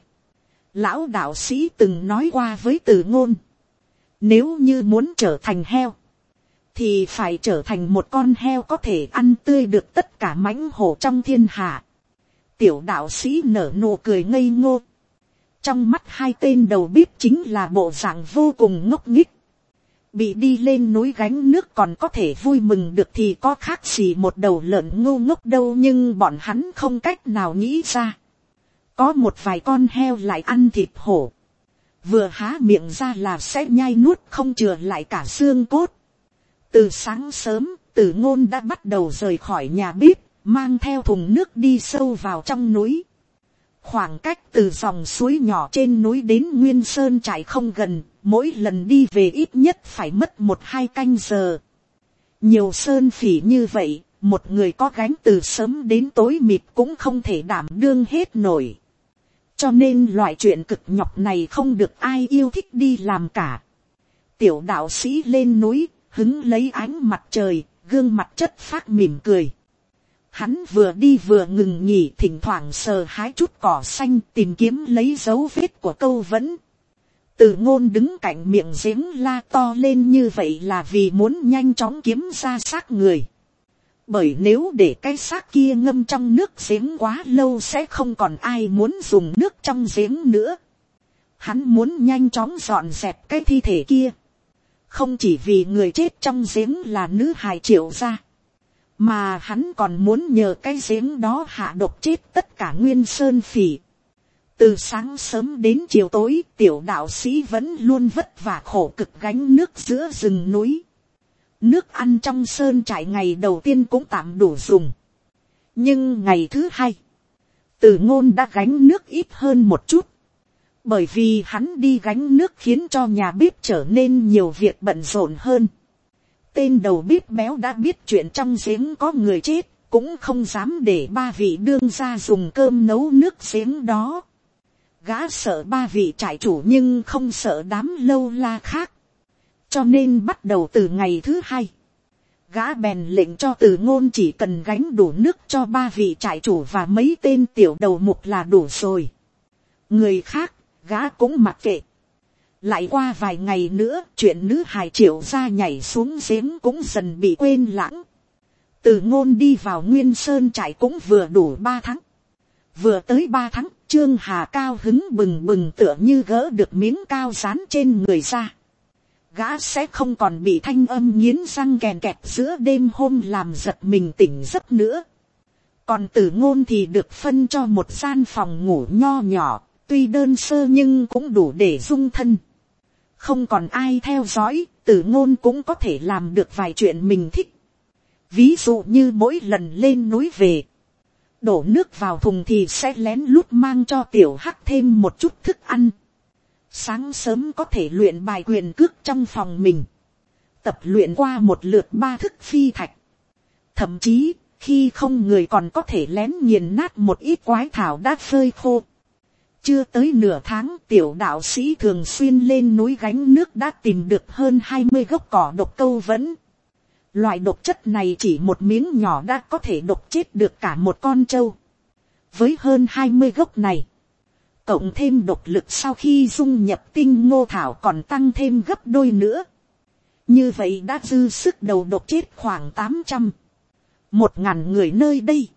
lão đạo sĩ từng nói qua với Từ Ngôn. Nếu như muốn trở thành heo, thì phải trở thành một con heo có thể ăn tươi được tất cả mãnh hổ trong thiên hạ. Tiểu đạo sĩ nở nụ cười ngây ngô. Trong mắt hai tên đầu bếp chính là bộ dạng vô cùng ngốc nghếch. Bị đi lên núi gánh nước còn có thể vui mừng được thì có khác gì một đầu lợn ngu ngốc đâu, nhưng bọn hắn không cách nào nghĩ ra. Có một vài con heo lại ăn thịt hổ. Vừa há miệng ra là sẽ nhai nuốt không chừa lại cả xương cốt. Từ sáng sớm, Từ Ngôn đã bắt đầu rời khỏi nhà bếp, mang theo thùng nước đi sâu vào trong núi. Khoảng cách từ dòng suối nhỏ trên núi đến Nguyên Sơn trại không gần, mỗi lần đi về ít nhất phải mất một hai canh giờ. Nhiều sơn phỉ như vậy, một người có gánh từ sớm đến tối mịt cũng không thể đảm đương hết nổi. Cho nên loại chuyện cực nhọc này không được ai yêu thích đi làm cả. Tiểu đạo sĩ lên núi, hứng lấy ánh mặt trời, gương mặt chất phác mỉm cười. Hắn vừa đi vừa ngừng nghỉ, thỉnh thoảng sờ hái chút cỏ xanh tìm kiếm lấy dấu vết của câu vấn. Từ Ngôn đứng cạnh miệng giếng la to lên như vậy là vì muốn nhanh chóng kiếm ra xác người. Bởi nếu để cái xác kia ngâm trong nước giếng quá lâu sẽ không còn ai muốn dùng nước trong giếng nữa. Hắn muốn nhanh chóng dọn dẹp cái thi thể kia. Không chỉ vì người chết trong giếng là nữ hài Triệu gia, mà hắn còn muốn nhờ cái giếng đó hạ độc chết tất cả Nguyên Sơn phỉ. Từ sáng sớm đến chiều tối, tiểu đạo sĩ vẫn luôn vất vả khổ cực gánh nước giữa rừng núi. Nước ăn trong sơn trại ngày đầu tiên cũng tạm đủ dùng. Nhưng ngày thứ hai, Từ Ngôn đã gánh nước ít hơn một chút. Bởi vì hắn đi gánh nước khiến cho nhà bếp trở nên nhiều việc bận rộn hơn. Tên đầu bếp béo đã biết chuyện trong giếng có người chết, cũng không dám để ba vị đương gia dùng cơm nấu nước giếng đó. Gã sợ ba vị trại chủ nhưng không sợ đám lâu la khác. Cho nên bắt đầu từ ngày thứ hai, Gã bèn lệnh cho Từ Ngôn chỉ cần gánh đủ nước cho ba vị trại chủ và mấy tên tiểu đầu mục là đủ rồi. Người khác, gã cũng mặc kệ. Lại qua vài ngày nữa, chuyện nữ hài Triệu gia nhảy xuống giếng cũng dần bị quên lãng. Từ Ngôn đi vào Nguyên Sơn trại cũng vừa đủ ba tháng. Vừa tới ba tháng, Trương Hà cao hứng bừng bừng tựa như gỡ được miếng cao dán trên người ra. Gã sẽ không còn bị thanh âm nghiến răng kèn kẹt giữa đêm hôm làm giật mình tỉnh giấc nữa. Còn Từ Ngôn thì được phân cho một gian phòng ngủ nho nhỏ, tuy đơn sơ nhưng cũng đủ để dung thân. Không còn ai theo dõi, Từ Ngôn cũng có thể làm được vài chuyện mình thích. Ví dụ như mỗi lần lên núi về, đổ nước vào thùng thì sẽ lén lút mang cho tiểu hắc thêm một chút thức ăn. Sáng sớm có thể luyện bài quyền cước trong phòng mình. Tập luyện qua một lượt ba thức phi thạch. Thậm chí, khi không người còn có thể lén nghiền nát một ít quái thảo đã phơi khô. Chưa tới nửa tháng, tiểu đạo sĩ thường xuyên lên núi gánh nước đã tìm được hơn hai mươi gốc cỏ độc câu vẫn. Loại độc chất này chỉ một miếng nhỏ đã có thể độc chết được cả một con trâu. Với hơn hai mươi gốc này, cộng thêm độc lực sau khi dung nhập tinh ngô thảo còn tăng thêm gấp đôi nữa. Như vậy đã dư sức đầu độc chết khoảng tám trăm, một ngàn người nơi đây.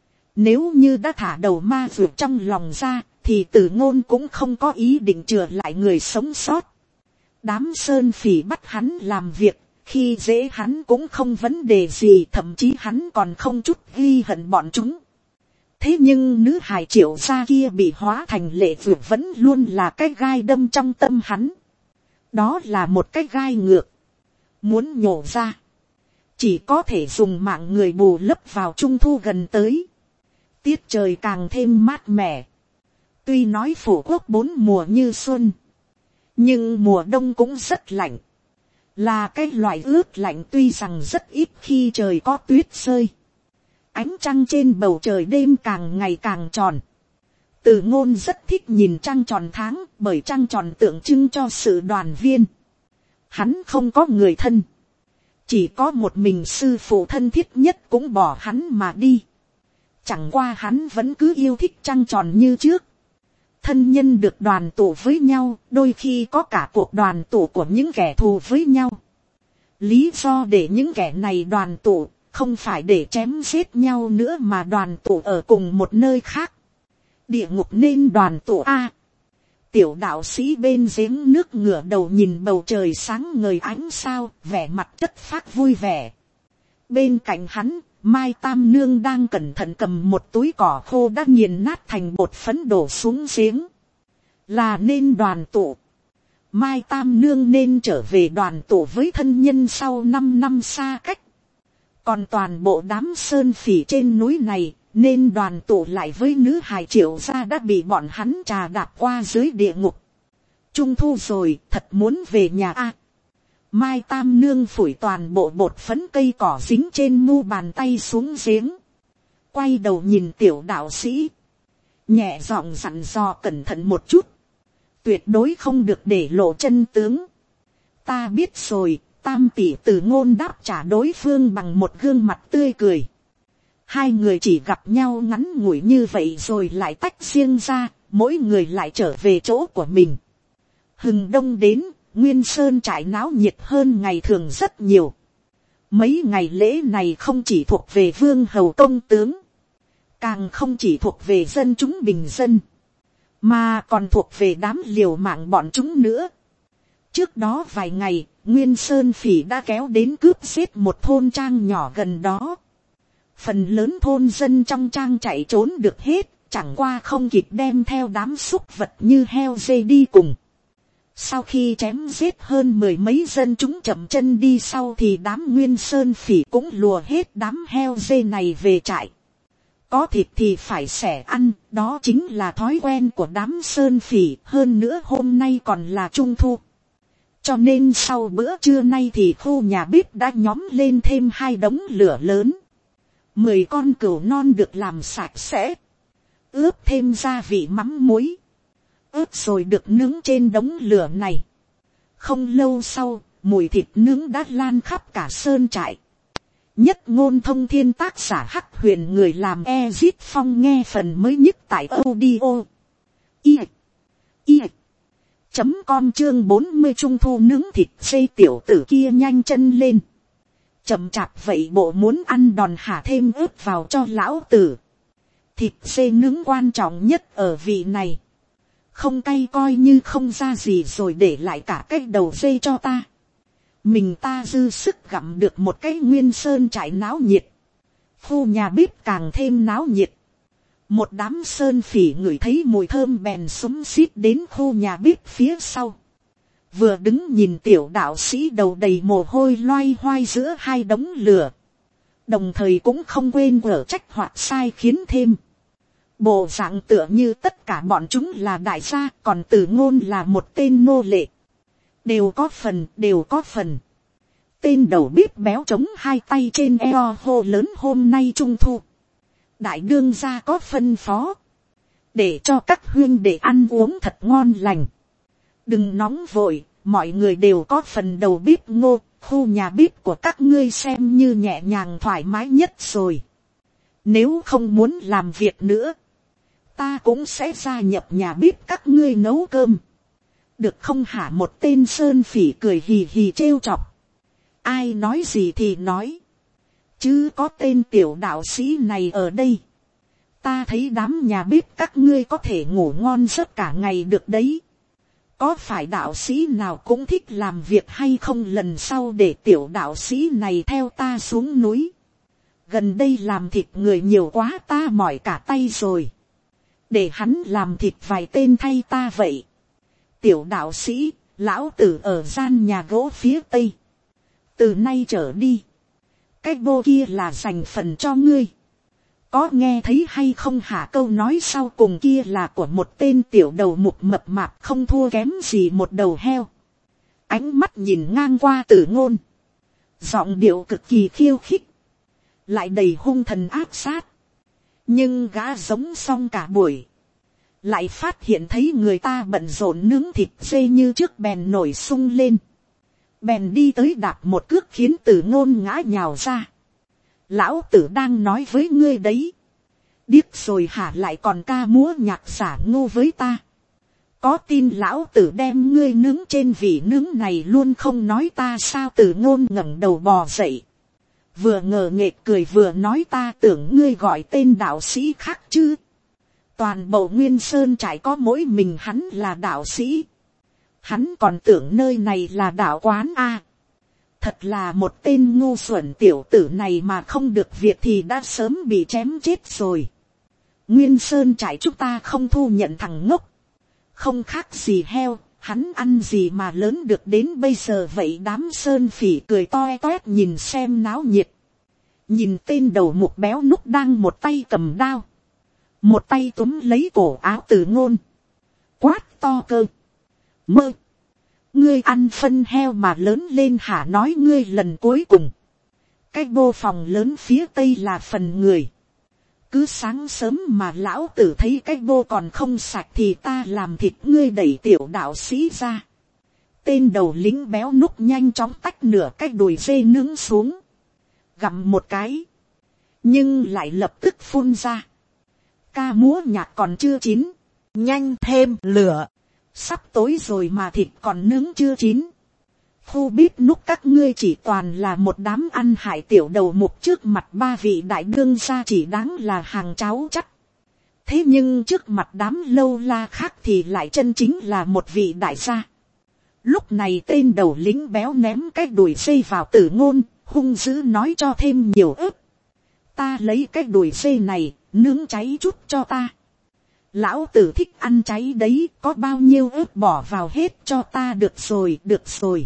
Nếu như đã thả đầu ma vượt trong lòng ra, thì Từ Ngôn cũng không có ý định chừa lại người sống sót. Đám sơn phỉ bắt hắn làm việc, khi dễ hắn cũng không vấn đề gì, thậm chí hắn còn không chút ghi hận bọn chúng. Thế nhưng nữ hài Triệu gia kia bị hóa thành lệ vượt vẫn luôn là cái gai đâm trong tâm hắn. Đó là một cái gai ngược. Muốn nhổ ra, chỉ có thể dùng mạng người bù lấp vào trung thu gần tới. Tiết trời càng thêm mát mẻ. Tuy nói phổ quốc bốn mùa như xuân, nhưng mùa đông cũng rất lạnh. Là cái loại ướt lạnh tuy rằng rất ít khi trời có tuyết rơi. Ánh trăng trên bầu trời đêm càng ngày càng tròn. Từ Ngôn rất thích nhìn trăng tròn tháng, bởi trăng tròn tượng trưng cho sự đoàn viên. Hắn không có người thân, chỉ có một mình sư phụ thân thiết nhất cũng bỏ hắn mà đi. Chẳng qua hắn vẫn cứ yêu thích trăng tròn như trước. Thân nhân được đoàn tụ với nhau, đôi khi có cả cuộc đoàn tụ của những kẻ thù với nhau. Lý do để những kẻ này đoàn tụ không phải để chém giết nhau nữa mà đoàn tụ ở cùng một nơi khác. Địa ngục nên đoàn tụ a. Tiểu đạo sĩ bên giếng nước ngửa đầu nhìn bầu trời sáng ngời ánh sao, vẻ mặt chất phác vui vẻ. Bên cạnh hắn, Mai Tam Nương đang cẩn thận cầm một túi cỏ khô đã nghiền nát thành bột phấn đổ xuống giếng. Là nên đoàn tụ. Mai Tam Nương nên trở về đoàn tụ với thân nhân sau năm năm xa cách. Còn toàn bộ đám sơn phỉ trên núi này nên đoàn tụ lại với nữ hài Triệu gia đã bị bọn hắn trà đạp qua dưới địa ngục. Trung thu rồi, thật muốn về nhà a. Mai Tam Nương phủi toàn bộ bột phấn cây cỏ dính trên mu bàn tay xuống giếng. Quay đầu nhìn tiểu đạo sĩ. Nhẹ giọng dặn dò cẩn thận một chút. Tuyệt đối không được để lộ chân tướng. Ta biết rồi. Tam tỷ Từ Ngôn đáp trả đối phương bằng một gương mặt tươi cười. Hai người chỉ gặp nhau ngắn ngủi như vậy rồi lại tách riêng ra, mỗi người lại trở về chỗ của mình. Hừng đông đến, Nguyên Sơn trại náo nhiệt hơn ngày thường rất nhiều. Mấy ngày lễ này không chỉ thuộc về vương hầu công tướng, càng không chỉ thuộc về dân chúng bình dân, mà còn thuộc về đám liều mạng bọn chúng nữa. Trước đó vài ngày, Nguyên Sơn phỉ đã kéo đến cướp giết một thôn trang nhỏ gần đó. Phần lớn thôn dân trong trang chạy trốn được hết, chẳng qua không kịp đem theo đám súc vật như heo dê đi cùng. Sau khi chém giết hơn mười mấy dân chúng chậm chân đi sau thì đám Nguyên Sơn phỉ cũng lùa hết đám heo dê này về trại. Có thịt thì phải xẻ ăn, đó chính là thói quen của đám Sơn phỉ, hơn nữa hôm nay còn là Trung thu. Cho nên sau bữa trưa nay thì khu nhà bếp đã nhóm lên thêm hai đống lửa lớn. Mười con cừu non được làm sạch sẽ, ướp thêm gia vị mắm muối, ướp rồi được nướng trên đống lửa này. Không lâu sau, mùi thịt nướng đã lan khắp cả sơn trại. Nhất ngôn thông thiên, tác giả Hắc Huyền, người làm Ezit Phong. Nghe phần mới nhất tại audio i i chấm com. Chương bốn mươi trung thu nướng thịt dê. Tiểu tử kia nhanh chân lên, chậm chạp vậy bộ muốn ăn đòn, hả thêm ướp vào cho lão tử. Thịt dê nướng quan trọng nhất ở vị này, không cay coi như không ra gì, rồi để lại cả cái đầu dê cho ta. Mình ta dư sức gặm được một cái nguyên sơn trại náo nhiệt, khu nhà bếp càng thêm náo nhiệt. Một đám sơn phỉ ngửi thấy mùi thơm bèn xúm xít đến khu nhà bếp phía sau, vừa đứng nhìn tiểu đạo sĩ đầu đầy mồ hôi loay hoay giữa hai đống lửa, đồng thời cũng không quên quở trách hoặc sai khiến thêm. Bộ dạng tựa như tất cả bọn chúng là đại gia, còn Từ Ngôn là một tên nô lệ. Đều có phần, đều có phần. Tên đầu bếp béo chống hai tay trên eo hô lớn, hôm nay trung thu, đại đương gia có phân phó, để cho các huynh để ăn uống thật ngon lành. Đừng nóng vội, mọi người đều có phần. Đầu bếp Ngô, khu nhà bếp của các ngươi xem như nhẹ nhàng thoải mái nhất rồi. Nếu không muốn làm việc nữa, ta cũng sẽ gia nhập nhà bếp các ngươi nấu cơm. Được không hả? Một tên sơn phỉ cười hì hì trêu chọc. Ai nói gì thì nói, chứ có tên tiểu đạo sĩ này ở đây, ta thấy đám nhà bếp các ngươi có thể ngủ ngon giấc cả ngày được đấy. Có phải đạo sĩ nào cũng thích làm việc hay không? Lần sau để tiểu đạo sĩ này theo ta xuống núi. Gần đây làm thịt người nhiều quá, ta mỏi cả tay rồi. Để hắn làm thịt vài tên thay ta vậy. Tiểu đạo sĩ, lão tử ở gian nhà gỗ phía tây. Từ nay trở đi, cái bô kia là dành phần cho ngươi. Có nghe thấy hay không hả? Câu nói sau cùng kia là của một tên tiểu đầu mục mập mạp, không thua kém gì một đầu heo. Ánh mắt nhìn ngang qua Từ Ngôn, giọng điệu cực kỳ khiêu khích, lại đầy hung thần áp sát. Nhưng gã giống xong cả buổi, lại phát hiện thấy người ta bận rộn nướng thịt dê như trước, bèn nổi sung lên, bèn đi tới đạp một cước khiến Từ Ngôn ngã nhào ra. Lão tử đang nói với ngươi đấy, điếc rồi hả? Lại còn ca múa nhạc giả ngu với ta. Có tin lão tử đem ngươi nướng trên vị nướng này luôn không nói ta sao? Từ Ngôn ngẩng đầu bò dậy, vừa ngờ nghệch cười vừa nói, ta tưởng ngươi gọi tên đạo sĩ khác chứ. Toàn bộ Nguyên Sơn trải có mỗi mình hắn là đạo sĩ, hắn còn tưởng nơi này là đạo quán a. Thật là một tên ngu xuẩn, tiểu tử này mà không được việc thì đã sớm bị chém chết rồi. Nguyên Sơn trải chúng ta không thu nhận thằng ngốc, không khác gì heo, hắn ăn gì mà lớn được đến bây giờ vậy. Đám sơn phỉ cười toe toét nhìn xem náo nhiệt, nhìn tên đầu mục béo núc đang một tay cầm đao, một tay túm lấy cổ áo Từ Ngôn, quát to, cơ mơ, ngươi ăn phân heo mà lớn lên hả? Nói ngươi lần cuối cùng, cái bô phòng lớn phía tây là phần người. Cứ sáng sớm mà lão tử thấy cái bô còn không sạch thì ta làm thịt ngươi. Đẩy tiểu đạo sĩ ra, tên đầu lính béo núc nhanh chóng tách nửa cái đùi dê nướng xuống, gặm một cái, nhưng lại lập tức phun ra. Ca múa nhạc còn chưa chín, nhanh thêm lửa, sắp tối rồi mà thịt còn nướng chưa chín. Khu bếp núc các ngươi chỉ toàn là một đám ăn hại tiểu đầu mục, trước mặt ba vị đại đương gia chỉ đáng là hàng cháu chắc. Thế nhưng trước mặt đám lâu la khác thì lại chân chính là một vị đại gia. Lúc này tên đầu lính béo ném cái đùi dê vào Từ Ngôn, hung dữ nói, cho thêm nhiều ớt. Ta lấy cái đùi dê này, nướng cháy chút cho ta. Lão tử thích ăn cháy đấy, có bao nhiêu ớt bỏ vào hết cho ta. Được rồi, được rồi.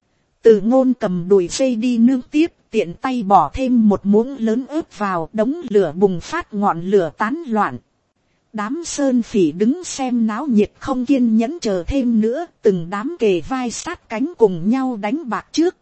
Từ Ngôn cầm đùi dê đi nướng tiếp, tiện tay bỏ thêm một muỗng lớn ớt vào, đống lửa bùng phát, ngọn lửa tán loạn. Đám sơn phỉ đứng xem náo nhiệt không kiên nhẫn chờ thêm nữa, từng đám kề vai sát cánh cùng nhau đánh bạc trước.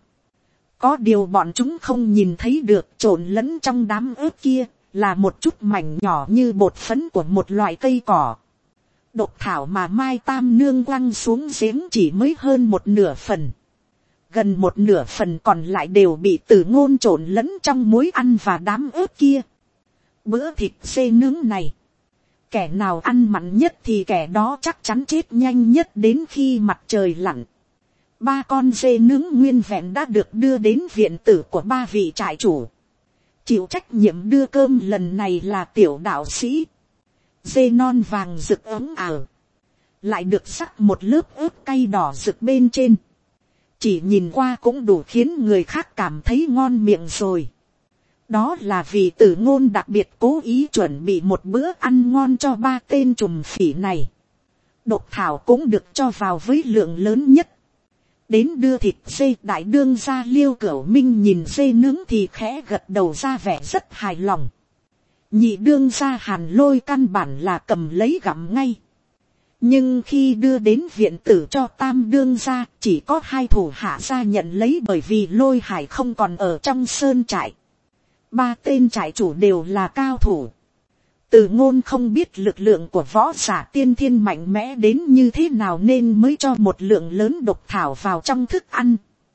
Có điều bọn chúng không nhìn thấy được, trộn lẫn trong đám ớt kia là một chút mảnh nhỏ như bột phấn của một loại cây cỏ. Độc thảo mà Mai Tam Nương quăng xuống giếng chỉ mới hơn một nửa phần. gần một nửa phần còn lại đều bị Tử Ngôn trộn lẫn trong muối ăn và đám ớt kia. Bữa thịt dê nướng này, kẻ nào ăn mặn nhất thì kẻ đó chắc chắn chết nhanh nhất đến khi mặt trời lặn. Ba con dê nướng nguyên vẹn đã được đưa đến viện tử của ba vị trại chủ. Chịu trách nhiệm đưa cơm lần này là tiểu đạo sĩ. Dê non vàng rực ấm ảo, lại được sắc một lớp ớt cay đỏ rực bên trên. Chỉ nhìn qua cũng đủ khiến người khác cảm thấy ngon miệng rồi. Đó là vì Tử Ngôn đặc biệt cố ý chuẩn bị một bữa ăn ngon cho ba tên trùm phỉ này. Độc thảo cũng được cho vào với lượng lớn nhất. Đến đưa thịt dê, đại đương gia Liêu Cửu Minh nhìn dê nướng thì khẽ gật đầu ra vẻ rất hài lòng. Nhị đương gia Hàn Lôi căn bản là cầm lấy gặm ngay. Nhưng khi đưa đến viện tử cho tam đương gia, chỉ có hai thủ hạ gia nhận lấy, bởi vì Lôi Hải không còn ở trong sơn trại. Ba tên trại chủ đều là cao thủ. Tử Ngôn không biết lực lượng của võ giả tiên thiên mạnh mẽ đến như thế nào nên mới cho một lượng lớn độc thảo vào trong thức ăn.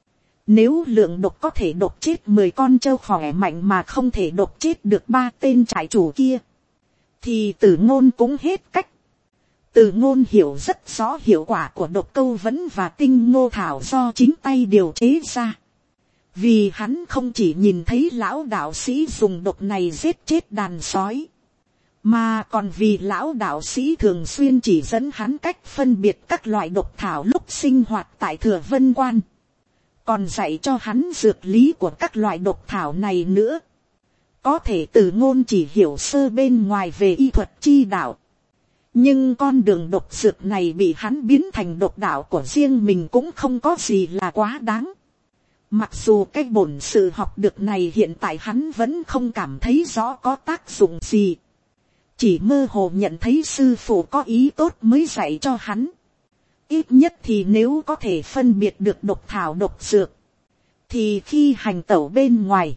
Nếu lượng độc có thể độc chết mười con trâu khỏe mạnh mà không thể độc chết được ba tên trại chủ kia, thì Tử Ngôn cũng hết cách. Tử Ngôn hiểu rất rõ hiệu quả của độc câu vấn và tinh ngô thảo do chính tay điều chế ra. Vì hắn không chỉ nhìn thấy lão đạo sĩ dùng độc này giết chết đàn sói, mà còn vì lão đạo sĩ thường xuyên chỉ dẫn hắn cách phân biệt các loại độc thảo lúc sinh hoạt tại Thừa Vân Quan, còn dạy cho hắn dược lý của các loại độc thảo này nữa. Có thể Tử Ngôn chỉ hiểu sơ bên ngoài về y thuật chi đạo, nhưng con đường độc dược này bị hắn biến thành độc đạo của riêng mình cũng không có gì là quá đáng. Mặc dù cái bổn sự học được này hiện tại hắn vẫn không cảm thấy rõ có tác dụng gì, chỉ mơ hồ nhận thấy sư phụ có ý tốt mới dạy cho hắn. Ít nhất thì nếu có thể phân biệt được độc thảo độc dược, thì khi hành tẩu bên ngoài,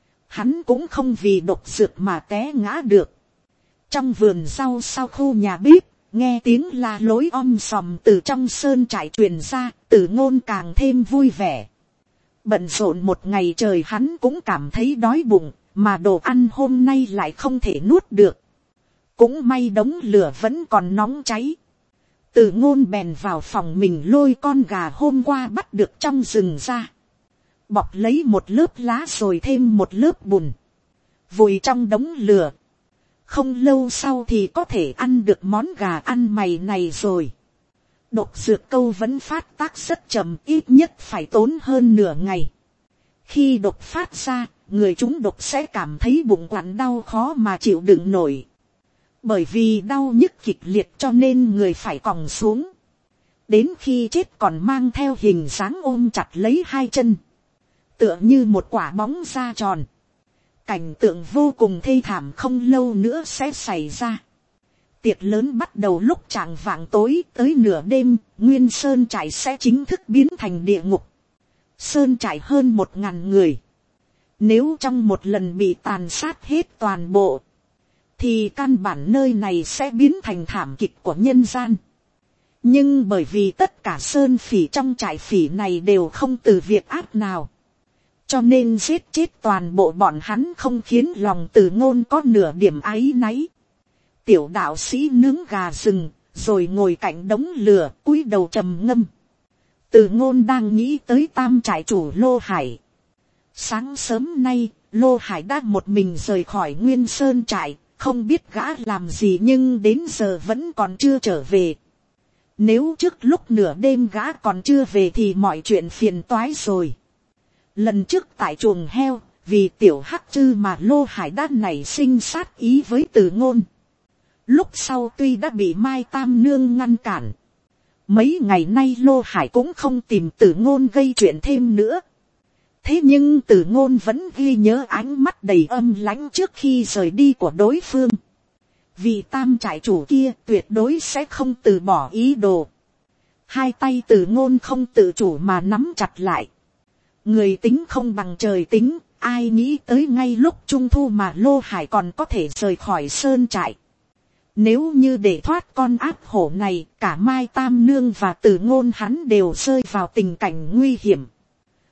hắn cũng không vì độc dược mà té ngã được. Trong vườn rau sau khu nhà bếp, nghe tiếng la lối om sòm từ trong sơn trại truyền ra, Tử Ngôn càng thêm vui vẻ. Bận rộn một ngày trời hắn cũng cảm thấy đói bụng, mà đồ ăn hôm nay lại không thể nuốt được. Cũng may đống lửa vẫn còn nóng cháy. Tử Ngôn bèn vào phòng mình lôi con gà hôm qua bắt được trong rừng ra, bọc lấy một lớp lá rồi thêm một lớp bùn, vùi trong đống lửa. Không lâu sau thì có thể ăn được món gà ăn mày này rồi. Độc dược câu vẫn phát tác rất chậm, ít nhất phải tốn hơn nửa ngày. Khi độc phát ra, người trúng độc sẽ cảm thấy bụng quặn đau khó mà chịu đựng nổi. Bởi vì đau nhức kịch liệt cho nên người phải còng xuống. Đến khi chết còn mang theo hình dáng ôm chặt lấy hai chân, tựa như một quả bóng da tròn. Cảnh tượng vô cùng thê thảm không lâu nữa sẽ xảy ra. Tiệc lớn bắt đầu lúc chạng vạng tối, tới nửa đêm, nguyên sơn trại sẽ chính thức biến thành địa ngục. Sơn trại hơn một ngàn người. Nếu trong một lần bị tàn sát hết toàn bộ, thì căn bản nơi này sẽ biến thành thảm kịch của nhân gian. Nhưng bởi vì tất cả sơn phỉ trong trại phỉ này đều không từ việc ác nào, cho nên giết chết toàn bộ bọn hắn không khiến lòng Tử Ngôn có nửa điểm áy náy. Tiểu đạo sĩ nướng gà rừng, rồi ngồi cạnh đống lửa, cúi đầu trầm ngâm. Tử Ngôn đang nghĩ tới tam trại chủ Lô Hải. Sáng sớm nay, Lô Hải đã một mình rời khỏi Nguyên Sơn trại, không biết gã làm gì nhưng đến giờ vẫn còn chưa trở về. Nếu trước lúc nửa đêm gã còn chưa về thì mọi chuyện phiền toái rồi. Lần trước tại chuồng heo, vì tiểu hắc chư mà Lô Hải đã nảy sinh sát ý với Tử Ngôn. Lúc sau tuy đã bị Mai Tam Nương ngăn cản, mấy ngày nay Lô Hải cũng không tìm Tử Ngôn gây chuyện thêm nữa. Thế nhưng Tử Ngôn vẫn ghi nhớ ánh mắt đầy âm lãnh trước khi rời đi của đối phương. Vì tam trại chủ kia tuyệt đối sẽ không từ bỏ ý đồ. Hai tay Tử Ngôn không tự chủ mà nắm chặt lại. Người tính không bằng trời tính, ai nghĩ tới ngay lúc trung thu mà Lô Hải còn có thể rời khỏi sơn trại. Nếu như để thoát con ác hổ này, cả Mai Tam Nương và Tử Ngôn hắn đều rơi vào tình cảnh nguy hiểm.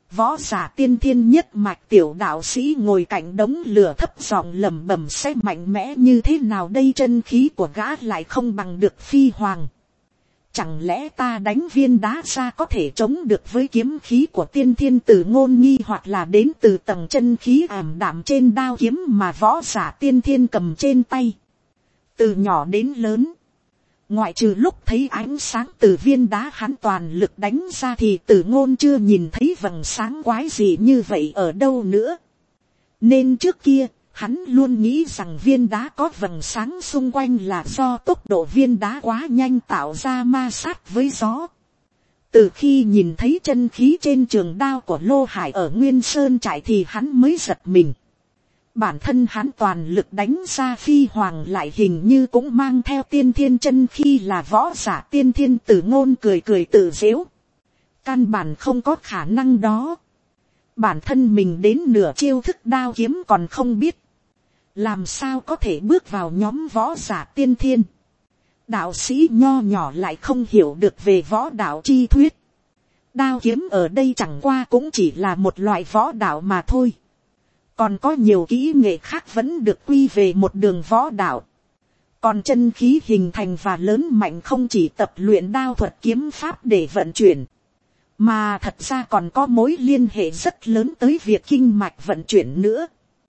Võ giả tiên thiên nhất mạch tiểu đạo sĩ ngồi cạnh đống lửa thấp giọng lẩm bẩm sẽ mạnh mẽ như thế nào đây, chân khí của gã lại không bằng được Phi Hoàng. Chẳng lẽ ta đánh viên đá ra có thể chống được với kiếm khí của tiên thiên tử Ngôn Nghi, hoặc là đến từ tầng chân khí ảm đạm trên đao kiếm mà võ giả tiên thiên cầm trên tay. Từ nhỏ đến lớn, ngoại trừ lúc thấy ánh sáng từ viên đá hắn toàn lực đánh ra thì Tử Ngôn chưa nhìn thấy vầng sáng quái gì như vậy ở đâu nữa. Nên trước kia, hắn luôn nghĩ rằng viên đá có vầng sáng xung quanh là do tốc độ viên đá quá nhanh tạo ra ma sát với gió. Từ khi nhìn thấy chân khí trên trường đao của Lô Hải ở Nguyên Sơn trại thì hắn mới giật mình. Bản thân hắn toàn lực đánh ra Phi Hoàng lại hình như cũng mang theo tiên thiên chân khí, là võ giả tiên thiên. Tử Ngôn cười cười tự giễu. Căn bản không có khả năng đó. Bản thân mình đến nửa chiêu thức đao kiếm còn không biết, làm sao có thể bước vào nhóm võ giả tiên thiên. Đạo sĩ nho nhỏ lại không hiểu được về võ đạo chi thuyết. Đao kiếm ở đây chẳng qua cũng chỉ là một loại võ đạo mà thôi. Còn có nhiều kỹ nghệ khác vẫn được quy về một đường võ đạo. Còn chân khí hình thành và lớn mạnh không chỉ tập luyện đao thuật kiếm pháp để vận chuyển, mà thật ra còn có mối liên hệ rất lớn tới việc kinh mạch vận chuyển nữa.